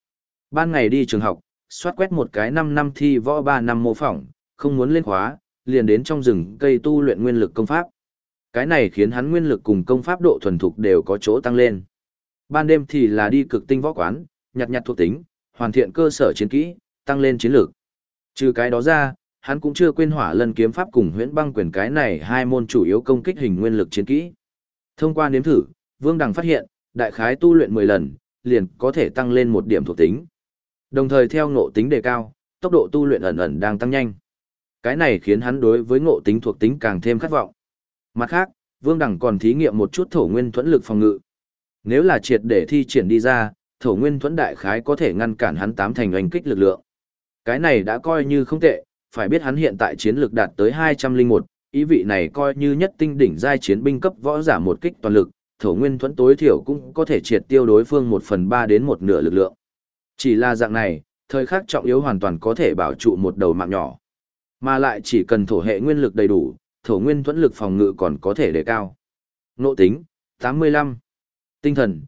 Ban ngày đi trường học, soát quét một cái 5 năm thi võ 3 năm mô phỏng, không muốn lên khóa, liền đến trong rừng cây tu luyện nguyên lực công pháp. Cái này khiến hắn nguyên lực cùng công pháp độ thuần thục đều có chỗ tăng lên. Ban đêm thì là đi cực tinh võ quán, nhặt nhặt thuộc tính, hoàn thiện cơ sở chiến kỹ, tăng lên chiến lược. Trừ cái đó ra, hắn cũng chưa quên Hỏa Lân kiếm pháp cùng Huyễn Băng quyền cái này hai môn chủ yếu công kích hình nguyên lực chiến kỹ. Thông qua nếm thử, Vương Đằng phát hiện, đại khái tu luyện 10 lần, liền có thể tăng lên một điểm thuộc tính. Đồng thời theo ngộ tính đề cao, tốc độ tu luyện ẩn ẩn đang tăng nhanh. Cái này khiến hắn đối với ngộ tính thuộc tính càng thêm khát vọng. Mặt khác, Vương Đằng còn thí nghiệm một chút thổ nguyên thuẫn lực phòng ngự. Nếu là triệt để thi triển đi ra, thổ nguyên thuẫn đại khái có thể ngăn cản hắn 8 thành oanh kích lực lượng. Cái này đã coi như không tệ, phải biết hắn hiện tại chiến lực đạt tới 201, ý vị này coi như nhất tinh đỉnh giai chiến binh cấp võ giả một kích toàn lực, thổ nguyên thuẫn tối thiểu cũng có thể triệt tiêu đối phương 1/3 đến 1/2 lực lượng. Chỉ là dạng này, thời khắc trọng yếu hoàn toàn có thể bảo trụ một đầu mạng nhỏ. Mà lại chỉ cần thổ hệ nguyên lực đầy đủ, thổ nguyên thuẫn lực phòng ngự còn có thể đề cao. Ngộ tính, 85. Tinh thần,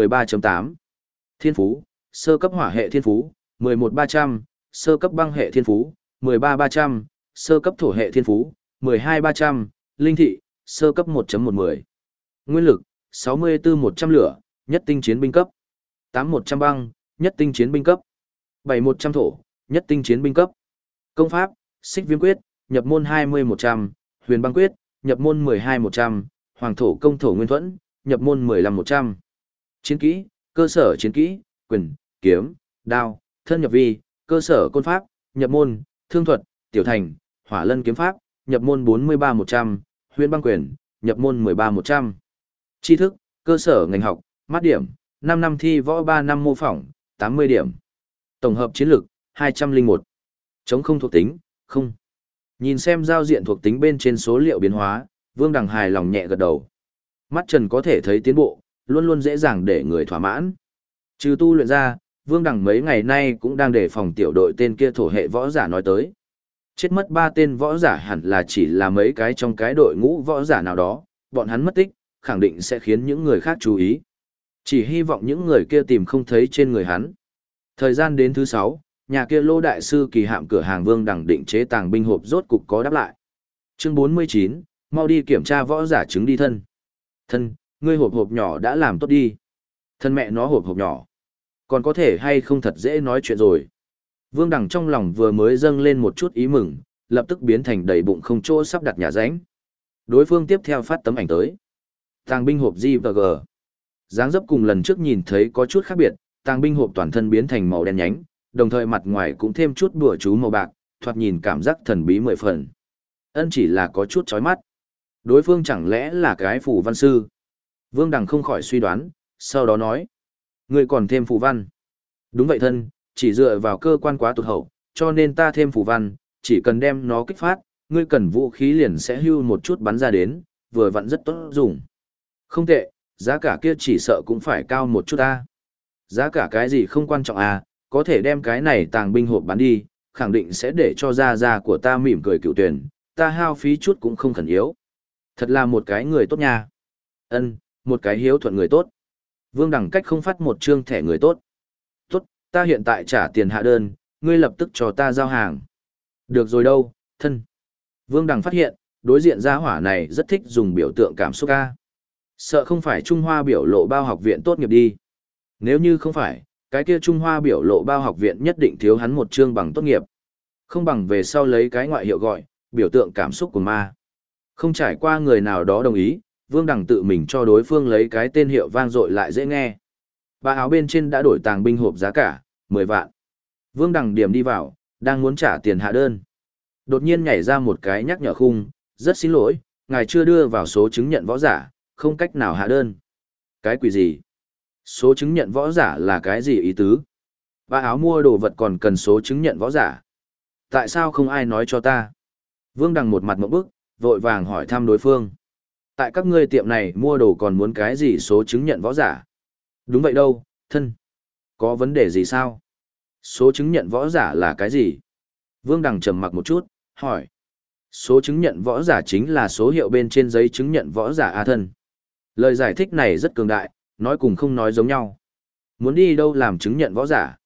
13.8. Thiên phú, sơ cấp hỏa hệ thiên phú, 11.300, sơ cấp băng hệ thiên phú, 13.300, sơ cấp thổ hệ thiên phú, 12.300, linh thị, sơ cấp 1.110. Nguyên lực, 64-100 lửa, nhất tinh chiến binh cấp. 8-100 băng, nhất tinh chiến binh cấp. 7-100 thổ, nhất tinh chiến binh cấp. Công pháp, xích viêm quyết, nhập môn 20-100, huyền băng quyết, nhập môn 12-100, hoàng thổ công thổ nguyên thuẫn, nhập môn 15-100. Chiến kỹ, cơ sở chiến kỹ, quyền, kiếm, đao, thân nhập vi, cơ sở côn pháp, nhập môn, thương thuật, tiểu thành, hỏa lân kiếm pháp, nhập môn 43-100, huyền băng quyền, nhập môn 13-100. Tri thức, cơ sở ngành học, mát điểm, 5 năm thi võ 3 năm mô phỏng, 80 điểm. Tổng hợp chiến lược, 201. Chống không thuộc tính, không. Nhìn xem giao diện thuộc tính bên trên số liệu biến hóa, Vương Đằng hài lòng nhẹ gật đầu. Mắt trần có thể thấy tiến bộ, luôn luôn dễ dàng để người thỏa mãn. Trừ tu luyện ra, Vương Đằng mấy ngày nay cũng đang đề phòng tiểu đội tên kia thổ hệ võ giả nói tới. Chết mất 3 tên võ giả hẳn là chỉ là mấy cái trong cái đội ngũ võ giả nào đó, bọn hắn mất tích, khẳng định sẽ khiến những người khác chú ý. Chỉ hy vọng những người kia tìm không thấy trên người hắn. Thời gian đến thứ 6, nhà kia Lô đại sư kỳ hạm cửa hàng Vương Đằng định chế tàng binh hộp rốt cục có đáp lại. Chương 49, mau đi kiểm tra võ giả chứng đi thân. Thân, ngươi hộp nhỏ đã làm tốt đi. Thân mẹ nó hộp nhỏ. Còn có thể hay không thật dễ nói chuyện rồi. Vương Đằng trong lòng vừa mới dâng lên một chút ý mừng, lập tức biến thành đầy bụng không chỗ sắp đặt nhà ránh. Đối phương tiếp theo phát tấm ảnh tới. Tàng binh hộp G&G. Dáng dấp cùng lần trước nhìn thấy có chút khác biệt, tàng binh hộp toàn thân biến thành màu đen nhánh, đồng thời mặt ngoài cũng thêm chút bùa chú màu bạc, thoạt nhìn cảm giác thần bí 10 phần. Ân chỉ là có chút chói mắt. Đối phương chẳng lẽ là cái phù văn sư? Vương Đằng không khỏi suy đoán, sau đó nói. Ngươi còn thêm phù văn. Đúng vậy thân, chỉ dựa vào cơ quan quá tụt hậu, cho nên ta thêm phù văn, chỉ cần đem nó kích phát, ngươi cần vũ khí liền sẽ hưu một chút bắn ra đến, vừa vặn rất tốt dùng. Không tệ, giá cả kia chỉ sợ cũng phải cao một chút ta. Giá cả cái gì không quan trọng à, có thể đem cái này tàng binh hộp bán đi, khẳng định sẽ để cho gia của ta mỉm cười cựu tuyển, ta hao phí chút cũng không khẩn yếu. Thật là một cái người tốt nha. Ân, một cái hiếu thuận người tốt. Vương Đằng cách không phát một chương thẻ người tốt. Tốt, ta hiện tại trả tiền hạ đơn, ngươi lập tức cho ta giao hàng. Được rồi đâu, thân. Vương Đằng phát hiện, đối diện gia hỏa này rất thích dùng biểu tượng cảm xúc ca. Sợ không phải Trung Hoa biểu lộ bao học viện tốt nghiệp đi. Nếu như không phải, cái kia Trung Hoa biểu lộ bao học viện nhất định thiếu hắn một chương bằng tốt nghiệp. Không bằng về sau lấy cái ngoại hiệu gọi, biểu tượng cảm xúc của ma. Không trải qua người nào đó đồng ý, Vương Đằng tự mình cho đối phương lấy cái tên hiệu vang dội lại dễ nghe. Ba áo bên trên đã đổi tàng binh hộp giá cả, 10 vạn. Vương Đằng điểm đi vào, đang muốn trả tiền hạ đơn. Đột nhiên nhảy ra một cái nhắc nhở khung, rất xin lỗi, ngài chưa đưa vào số chứng nhận võ giả, không cách nào hạ đơn. Cái quỷ gì? Số chứng nhận võ giả là cái gì ý tứ? Ba áo mua đồ vật còn cần số chứng nhận võ giả. Tại sao không ai nói cho ta? Vương Đằng một mặt ngộp bức, vội vàng hỏi thăm đối phương. Tại các ngươi tiệm này mua đồ còn muốn cái gì số chứng nhận võ giả? Đúng vậy đâu, thân. Có vấn đề gì sao? Số chứng nhận võ giả là cái gì? Vương Đằng trầm mặc một chút, hỏi. Số chứng nhận võ giả chính là số hiệu bên trên giấy chứng nhận võ giả A thân. Lời giải thích này rất cường đại, nói cùng không nói giống nhau. Muốn đi đâu làm chứng nhận võ giả?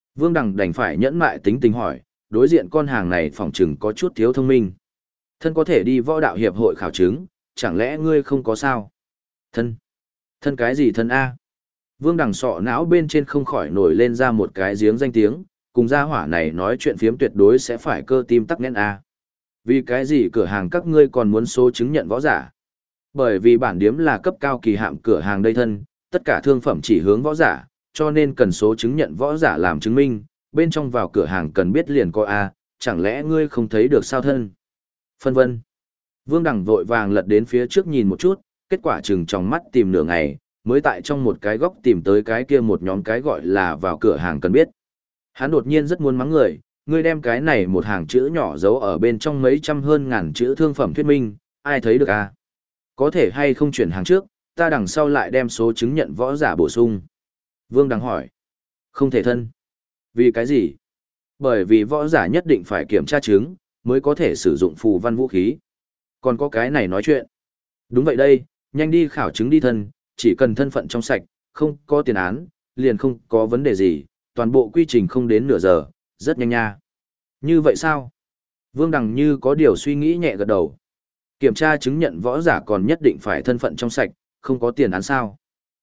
Vương Đằng đành phải nhẫn mại tính tình hỏi, đối diện con hàng này phỏng chừng có chút thiếu thông minh. Thân có thể đi võ đạo hiệp hội khảo chứng, chẳng lẽ ngươi không có sao? Thân? Thân cái gì thân A? Vương Đằng sọ não bên trên không khỏi nổi lên ra một cái giếng danh tiếng, cùng gia hỏa này nói chuyện phiếm tuyệt đối sẽ phải cơ tim tắc nghẽn A. Vì cái gì cửa hàng các ngươi còn muốn số chứng nhận võ giả? Bởi vì bản điếm là cấp cao kỳ hạm cửa hàng đây thân, tất cả thương phẩm chỉ hướng võ giả, cho nên cần số chứng nhận võ giả làm chứng minh, bên trong vào cửa hàng cần biết liền có A, chẳng lẽ ngươi không thấy được sao thân? Phân vân. Vương Đằng vội vàng lật đến phía trước nhìn một chút, kết quả chừng trong mắt tìm nửa ngày, mới tại trong một cái góc tìm tới cái kia một nhóm cái gọi là vào cửa hàng cần biết. Hắn đột nhiên rất muốn mắng người, ngươi đem cái này một hàng chữ nhỏ giấu ở bên trong mấy trăm hơn ngàn chữ thương phẩm thuyết minh, ai thấy được à? Có thể hay không chuyển hàng trước, ta đằng sau lại đem số chứng nhận võ giả bổ sung. Vương Đằng hỏi. Không thể thân. Vì cái gì? Bởi vì võ giả nhất định phải kiểm tra chứng, mới có thể sử dụng phù văn vũ khí. Còn có cái này nói chuyện. Đúng vậy đây, nhanh đi khảo chứng đi thân, chỉ cần thân phận trong sạch, không có tiền án, liền không có vấn đề gì, toàn bộ quy trình không đến nửa giờ, rất nhanh nha. Như vậy sao? Vương Đằng như có điều suy nghĩ nhẹ gật đầu. Kiểm tra chứng nhận võ giả còn nhất định phải thân phận trong sạch, không có tiền án sao?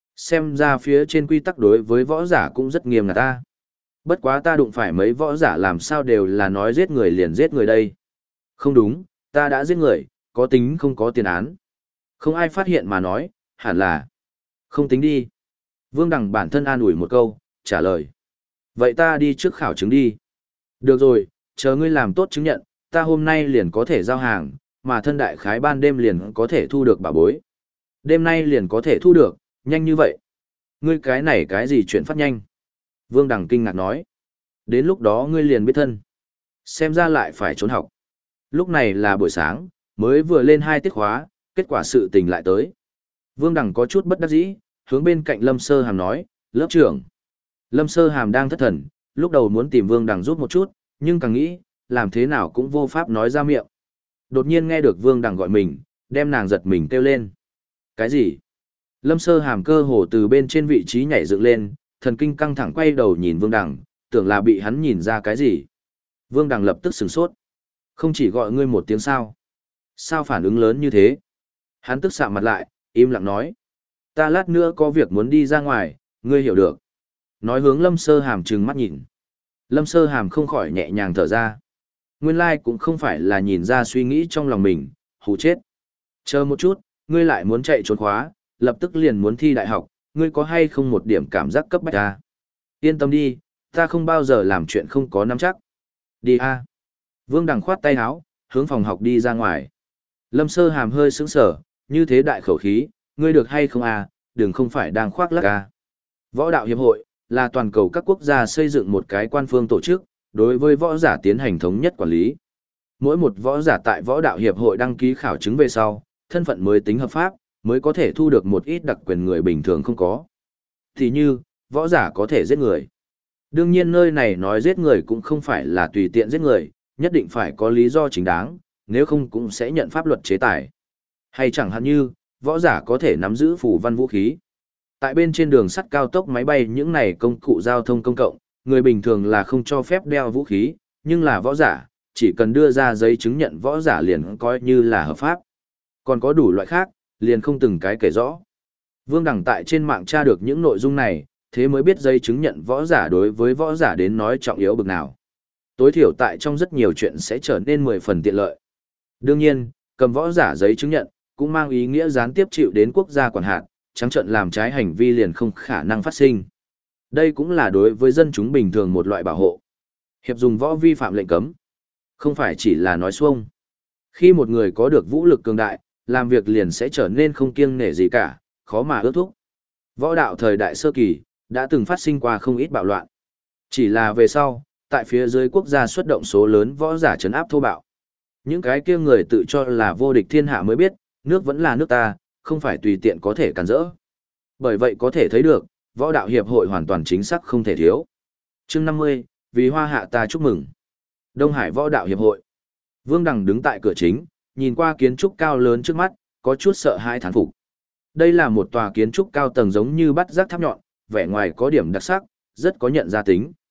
Xem ra phía trên quy tắc đối với võ giả cũng rất nghiêm ngặt ta. Bất quá ta đụng phải mấy võ giả làm sao đều là nói giết người liền giết người đây. Không đúng, ta đã giết người, có tính không có tiền án. Không ai phát hiện mà nói, hẳn là không tính đi. Vương Đằng bản thân an ủi một câu, trả lời. Vậy ta đi trước khảo chứng đi. Được rồi, chờ ngươi làm tốt chứng nhận, ta hôm nay liền có thể giao hàng, mà thân đại khái ban đêm liền có thể thu được bảo bối. Đêm nay liền có thể thu được, nhanh như vậy. Ngươi cái này cái gì chuyện phát nhanh? Vương Đằng kinh ngạc nói. Đến lúc đó ngươi liền biết thân. Xem ra lại phải trốn học. Lúc này là buổi sáng, mới vừa lên 2 tiết khóa, kết quả sự tình lại tới. Vương Đằng có chút bất đắc dĩ, hướng bên cạnh Lâm Sơ Hàm nói, lớp trưởng. Lâm Sơ Hàm đang thất thần, lúc đầu muốn tìm Vương Đằng giúp một chút, nhưng càng nghĩ, làm thế nào cũng vô pháp nói ra miệng. Đột nhiên nghe được Vương Đằng gọi mình, đem nàng giật mình kêu lên. Cái gì? Lâm Sơ Hàm cơ hồ từ bên trên vị trí nhảy dựng lên, thần kinh căng thẳng quay đầu nhìn Vương Đằng, tưởng là bị hắn nhìn ra cái gì. Vương Đằng lập tức sửng sốt. Không chỉ gọi ngươi một tiếng sao? Sao phản ứng lớn như thế? Hắn tức sạm mặt lại, im lặng nói. Ta lát nữa có việc muốn đi ra ngoài, ngươi hiểu được. Nói hướng Lâm Sơ Hàm trừng mắt nhìn. Lâm Sơ Hàm không khỏi nhẹ nhàng thở ra. Nguyên lai cũng không phải là nhìn ra suy nghĩ trong lòng mình, hù chết. Chờ một chút, ngươi lại muốn chạy trốn khóa, lập tức liền muốn thi đại học, ngươi có hay không một điểm cảm giác cấp bách ta? Yên tâm đi, ta không bao giờ làm chuyện không có nắm chắc. Đi a. Vương Đằng khoát tay áo, hướng phòng học đi ra ngoài. Lâm Sơ Hàm hơi sững sờ, như thế đại khẩu khí, ngươi được hay không a, đừng không phải đang khoác lác a. Võ đạo hiệp hội là toàn cầu các quốc gia xây dựng một cái quan phương tổ chức, đối với võ giả tiến hành thống nhất quản lý. Mỗi một võ giả tại võ đạo hiệp hội đăng ký khảo chứng về sau, thân phận mới tính hợp pháp, mới có thể thu được một ít đặc quyền người bình thường không có. Thì như, võ giả có thể giết người. Đương nhiên nơi này nói giết người cũng không phải là tùy tiện giết người, nhất định phải có lý do chính đáng, nếu không cũng sẽ nhận pháp luật chế tài. Hay chẳng hạn như, võ giả có thể nắm giữ phù văn vũ khí. Tại bên trên đường sắt cao tốc máy bay những này công cụ giao thông công cộng, người bình thường là không cho phép đeo vũ khí, nhưng là võ giả, chỉ cần đưa ra giấy chứng nhận võ giả liền coi như là hợp pháp. Còn có đủ loại khác, liền không từng cái kể rõ. Vương Đằng tại trên mạng tra được những nội dung này, thế mới biết giấy chứng nhận võ giả đối với võ giả đến nói trọng yếu bực nào. Tối thiểu tại trong rất nhiều chuyện sẽ trở nên 10 phần tiện lợi. Đương nhiên, cầm võ giả giấy chứng nhận, cũng mang ý nghĩa gián tiếp chịu đến quốc gia quản hạt, trắng trợn làm trái hành vi liền không khả năng phát sinh. Đây cũng là đối với dân chúng bình thường một loại bảo hộ. Hiệp dùng võ vi phạm lệnh cấm, không phải chỉ là nói xuông. Khi một người có được vũ lực cường đại, làm việc liền sẽ trở nên không kiêng nể gì cả, khó mà ước thúc. Võ đạo thời đại sơ kỳ, đã từng phát sinh qua không ít bạo loạn. Chỉ là về sau, tại phía dưới quốc gia xuất động số lớn võ giả trấn áp thô bạo. Những cái kia người tự cho là vô địch thiên hạ mới biết, nước vẫn là nước ta, không phải tùy tiện có thể cản rỡ. Bởi vậy có thể thấy được, võ đạo hiệp hội hoàn toàn chính xác không thể thiếu. Chương 50, vì hoa hạ ta chúc mừng. Đông Hải võ đạo hiệp hội. Vương Đằng đứng tại cửa chính, nhìn qua kiến trúc cao lớn trước mắt, có chút sợ hãi thán phục. Đây là một tòa kiến trúc cao tầng giống như bắt giác tháp nhọn, vẻ ngoài có điểm đặc sắc, rất có nhận ra tính.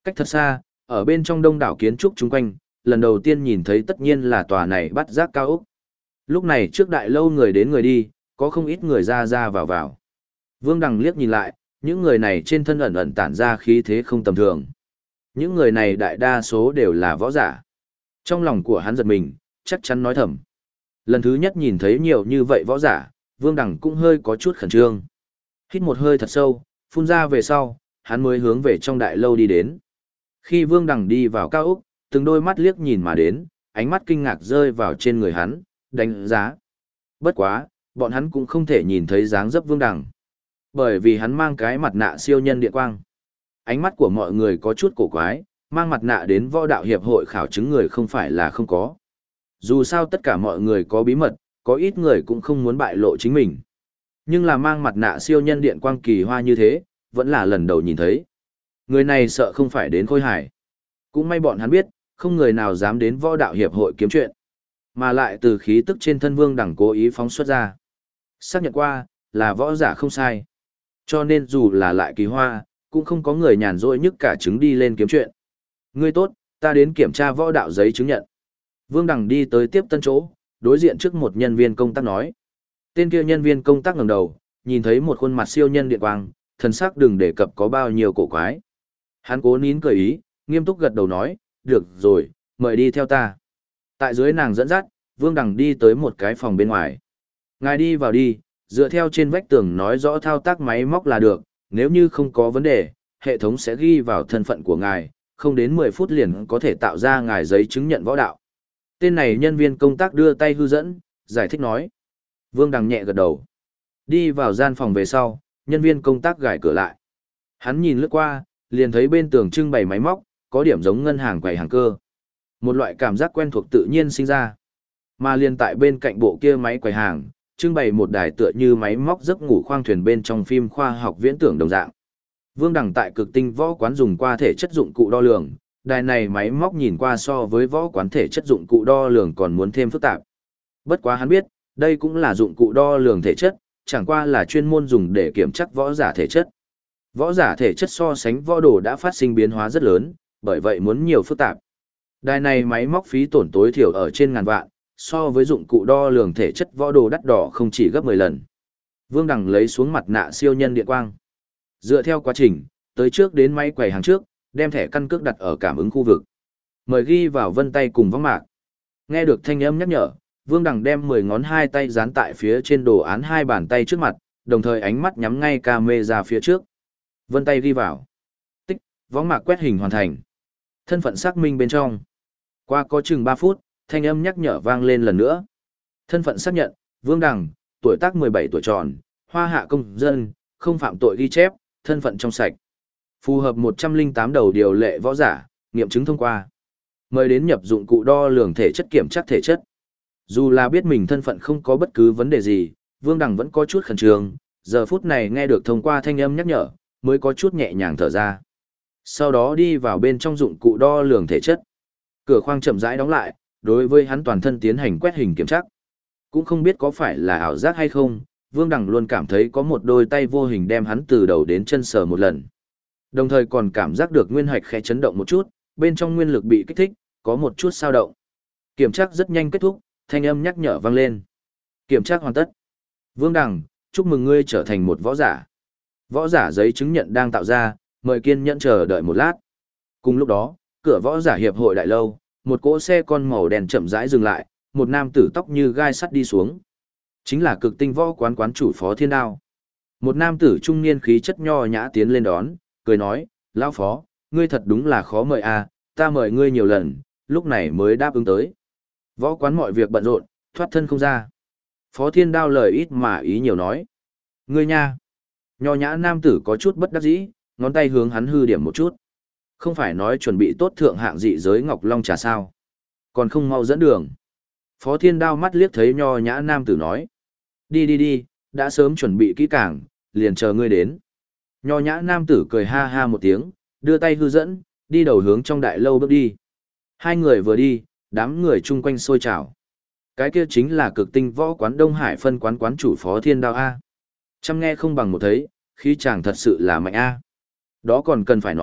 Cách thật xa, ở bên trong đông đảo kiến trúc chung quanh, lần đầu tiên nhìn thấy tất nhiên là tòa này bắt giác cao ốc. Lúc này trước đại lâu người đến người đi, có không ít người ra ra vào vào. Vương Đằng liếc nhìn lại, những người này trên thân ẩn ẩn tản ra khí thế không tầm thường. Những người này đại đa số đều là võ giả. Trong lòng của hắn giật mình, chắc chắn nói thầm. Lần thứ nhất nhìn thấy nhiều như vậy võ giả, Vương Đằng cũng hơi có chút khẩn trương. Hít một hơi thật sâu, phun ra về sau, hắn mới hướng về trong đại lâu đi đến. Khi Vương Đằng đi vào cao ốc, từng đôi mắt liếc nhìn mà đến, ánh mắt kinh ngạc rơi vào trên người hắn, đánh giá. Bất quá, bọn hắn cũng không thể nhìn thấy dáng dấp Vương Đằng. Bởi vì hắn mang cái mặt nạ siêu nhân điện quang. Ánh mắt của mọi người có chút cổ quái, mang mặt nạ đến võ đạo hiệp hội khảo chứng người không phải là không có. Dù sao tất cả mọi người có bí mật, có ít người cũng không muốn bại lộ chính mình. Nhưng là mang mặt nạ siêu nhân điện quang kỳ hoa như thế, vẫn là lần đầu nhìn thấy. Người này sợ không phải đến Khôi Hải. Cũng may bọn hắn biết, không người nào dám đến võ đạo hiệp hội kiếm chuyện. Mà lại từ khí tức trên thân Vương Đằng cố ý phóng xuất ra. Xác nhận qua, là võ giả không sai. Cho nên dù là lại kỳ hoa, cũng không có người nhàn rỗi nhức cả trứng đi lên kiếm chuyện. Ngươi tốt, ta đến kiểm tra võ đạo giấy chứng nhận. Vương Đằng đi tới tiếp tân chỗ, đối diện trước một nhân viên công tác nói. Tên kia nhân viên công tác ngẩng đầu, nhìn thấy một khuôn mặt siêu nhân điện quang, thần sắc đừng đề cập có bao nhiêu cổ quái. Hắn cố nín cười ý, nghiêm túc gật đầu nói, được rồi, mời đi theo ta. Tại dưới nàng dẫn dắt, Vương Đằng đi tới một cái phòng bên ngoài. Ngài đi vào đi, dựa theo trên vách tường nói rõ thao tác máy móc là được, nếu như không có vấn đề, hệ thống sẽ ghi vào thân phận của ngài, không đến 10 phút liền có thể tạo ra ngài giấy chứng nhận võ đạo. Tên này nhân viên công tác đưa tay hư dẫn, giải thích nói. Vương Đằng nhẹ gật đầu. Đi vào gian phòng về sau, nhân viên công tác gài cửa lại. Hắn nhìn lướt qua, liền thấy bên tường trưng bày máy móc, có điểm giống ngân hàng quầy hàng cơ. Một loại cảm giác quen thuộc tự nhiên sinh ra. Mà liền tại bên cạnh bộ kia máy quầy hàng, trưng bày một đài tựa như máy móc giấc ngủ khoang thuyền bên trong phim khoa học viễn tưởng đồng dạng. Vương Đằng tại cực tinh võ quán dùng qua thể chất dụng cụ đo lường, đài này máy móc nhìn qua so với võ quán thể chất dụng cụ đo lường còn muốn thêm phức tạp. Bất quá hắn biết, đây cũng là dụng cụ đo lường thể chất, chẳng qua là chuyên môn dùng để kiểm chắc võ giả thể chất. Võ giả thể chất so sánh võ đồ đã phát sinh biến hóa rất lớn, bởi vậy muốn nhiều phức tạp. Đài này máy móc phí tổn tối thiểu ở trên ngàn vạn, so với dụng cụ đo lường thể chất võ đồ đắt đỏ không chỉ gấp 10 lần. Vương Đằng lấy xuống mặt nạ siêu nhân điện quang. Dựa theo quá trình, tới trước đến máy quầy hàng trước, đem thẻ căn cước đặt ở cảm ứng khu vực. Mời ghi vào vân tay cùng võng mạc. Nghe được thanh âm nhắc nhở, Vương Đằng đem 10 ngón hai tay dán tại phía trên đồ án hai bàn tay trước mặt, đồng thời ánh mắt nhắm ngay camera phía trước. Vân tay ghi vào. Tích, võng mạc quét hình hoàn thành. Thân phận xác minh bên trong. Qua có chừng 3 phút, thanh âm nhắc nhở vang lên lần nữa. Thân phận xác nhận, Vương Đằng, tuổi tác 17 tuổi tròn, Hoa Hạ công dân, không phạm tội ghi chép, thân phận trong sạch. Phù hợp 108 đầu điều lệ võ giả, nghiệm chứng thông qua. Mời đến nhập dụng cụ đo lường thể chất kiểm tra thể chất. Dù là biết mình thân phận không có bất cứ vấn đề gì, Vương Đằng vẫn có chút khẩn trương, giờ phút này nghe được thông qua thanh âm nhắc nhở, mới có chút nhẹ nhàng thở ra. Sau đó đi vào bên trong dụng cụ đo lường thể chất. Cửa khoang chậm rãi đóng lại, đối với hắn toàn thân tiến hành quét hình kiểm tra. Cũng không biết có phải là ảo giác hay không, Vương Đằng luôn cảm thấy có một đôi tay vô hình đem hắn từ đầu đến chân sờ một lần. Đồng thời còn cảm giác được nguyên hạch khẽ chấn động một chút, bên trong nguyên lực bị kích thích, có một chút dao động. Kiểm tra rất nhanh kết thúc, thanh âm nhắc nhở vang lên. Kiểm tra hoàn tất. Vương Đằng, chúc mừng ngươi trở thành một võ giả. Võ giả giấy chứng nhận đang tạo ra, mời kiên nhẫn chờ đợi một lát. Cùng lúc đó, cửa võ giả hiệp hội đại lâu, một cỗ xe con màu đen chậm rãi dừng lại, một nam tử tóc như gai sắt đi xuống. Chính là cực tinh võ quán quán chủ Phó Thiên Đao. Một nam tử trung niên khí chất nho nhã tiến lên đón, cười nói, lão Phó, ngươi thật đúng là khó mời à, ta mời ngươi nhiều lần, lúc này mới đáp ứng tới. Võ quán mọi việc bận rộn, thoát thân không ra. Phó Thiên Đao lời ít mà ý nhiều nói. Ngươi nha. Nho nhã nam tử có chút bất đắc dĩ, ngón tay hướng hắn hư điểm một chút. Không phải nói chuẩn bị tốt thượng hạng dị giới ngọc long trà sao. Còn không mau dẫn đường. Phó Thiên Đao mắt liếc thấy nho nhã nam tử nói. Đi đi đi, đã sớm chuẩn bị kỹ càng, liền chờ ngươi đến. Nho nhã nam tử cười ha ha một tiếng, đưa tay hư dẫn, đi đầu hướng trong đại lâu bước đi. Hai người vừa đi, đám người chung quanh sôi trào. Cái kia chính là cực tinh võ quán Đông Hải phân quán quán chủ Phó Thiên Đao A. Chăm nghe không bằng một thấy, khí chàng thật sự là mạnh A. Đó còn cần phải nói,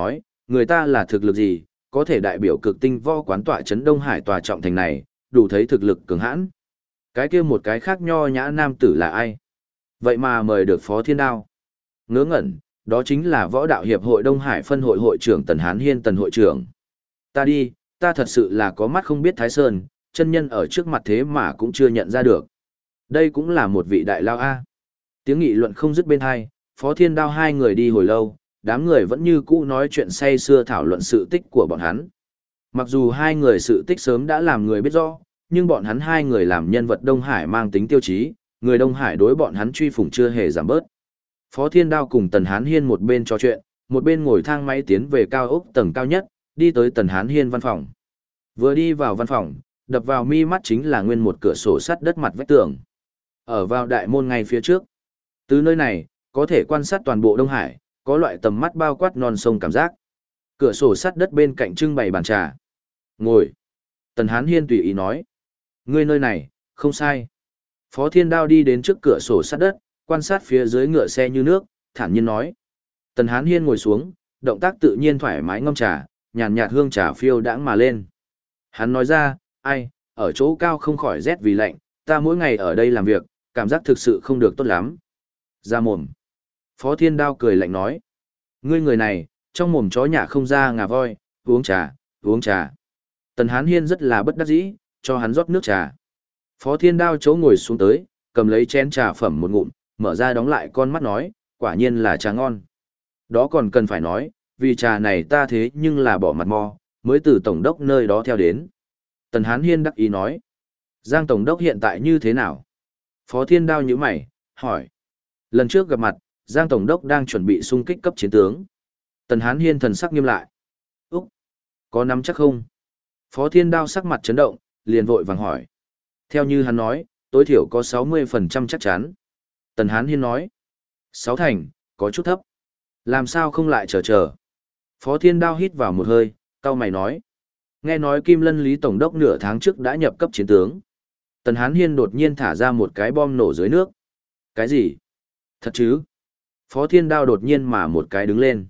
Người ta là thực lực gì, có thể đại biểu cực tinh võ quán tọa trấn Đông Hải tòa trọng thành này, đủ thấy thực lực cường hãn. Cái kia một cái khác nho nhã nam tử là ai? Vậy mà mời được Phó Thiên Đao. Ngớ ngẩn, đó chính là Võ Đạo Hiệp hội Đông Hải phân hội hội trưởng Tần Hán Hiên Tần hội trưởng. Ta đi, ta thật sự là có mắt không biết Thái Sơn, chân nhân ở trước mặt thế mà cũng chưa nhận ra được. Đây cũng là một vị đại lao A. Tiếng nghị luận không dứt bên hai, Phó Thiên Đao hai người đi hồi lâu, đám người vẫn như cũ nói chuyện say sưa thảo luận sự tích của bọn hắn. Mặc dù hai người sự tích sớm đã làm người biết rõ, nhưng bọn hắn hai người làm nhân vật Đông Hải mang tính tiêu chí, người Đông Hải đối bọn hắn truy phủng chưa hề giảm bớt. Phó Thiên Đao cùng Tần Hán Hiên một bên trò chuyện, một bên ngồi thang máy tiến về cao ốc tầng cao nhất, đi tới Tần Hán Hiên văn phòng. Vừa đi vào văn phòng, đập vào mi mắt chính là nguyên một cửa sổ sắt đất mặt vách tường. Ở vào đại môn ngay phía trước. Từ nơi này, có thể quan sát toàn bộ Đông Hải, có loại tầm mắt bao quát non sông cảm giác. Cửa sổ sắt đất bên cạnh trưng bày bàn trà. Ngồi. Tần Hán Hiên tùy ý nói. Ngươi nơi này, không sai. Phó Thiên Đao đi đến trước cửa sổ sắt đất, quan sát phía dưới ngựa xe như nước, thản nhiên nói. Tần Hán Hiên ngồi xuống, động tác tự nhiên thoải mái ngâm trà, nhàn nhạt hương trà phiêu đãng mà lên. Hắn nói ra, ai, ở chỗ cao không khỏi rét vì lạnh, ta mỗi ngày ở đây làm việc, cảm giác thực sự không được tốt lắm. Ra mồm. Phó Thiên Đao cười lạnh nói. Ngươi người này, trong mồm chó nhả không ra ngà voi, uống trà, uống trà. Tần Hán Hiên rất là bất đắc dĩ, cho hắn rót nước trà. Phó Thiên Đao chỗ ngồi xuống tới, cầm lấy chén trà phẩm một ngụm, mở ra đóng lại con mắt nói, quả nhiên là trà ngon. Đó còn cần phải nói, vì trà này ta thế nhưng là bỏ mặt mò, mới từ tổng đốc nơi đó theo đến. Tần Hán Hiên đắc ý nói, Giang tổng đốc hiện tại như thế nào? Phó Thiên Đao nhíu mày, hỏi. Lần trước gặp mặt, Giang tổng đốc đang chuẩn bị xung kích cấp chiến tướng. Tần Hán Hiên thần sắc nghiêm lại. Úc, có nắm chắc không? Phó Thiên Đao sắc mặt chấn động, liền vội vàng hỏi. Theo như hắn nói, tối thiểu có 60% chắc chắn. Tần Hán Hiên nói. 6 thành, có chút thấp. Làm sao không lại chờ. Phó Thiên Đao hít vào một hơi, cau mày nói. Nghe nói Kim Lân Lý Tổng đốc nửa tháng trước đã nhập cấp chiến tướng. Tần Hán Hiên đột nhiên thả ra một cái bom nổ dưới nước. Cái gì? Thật chứ? Phó Thiên Đao đột nhiên mà một cái đứng lên.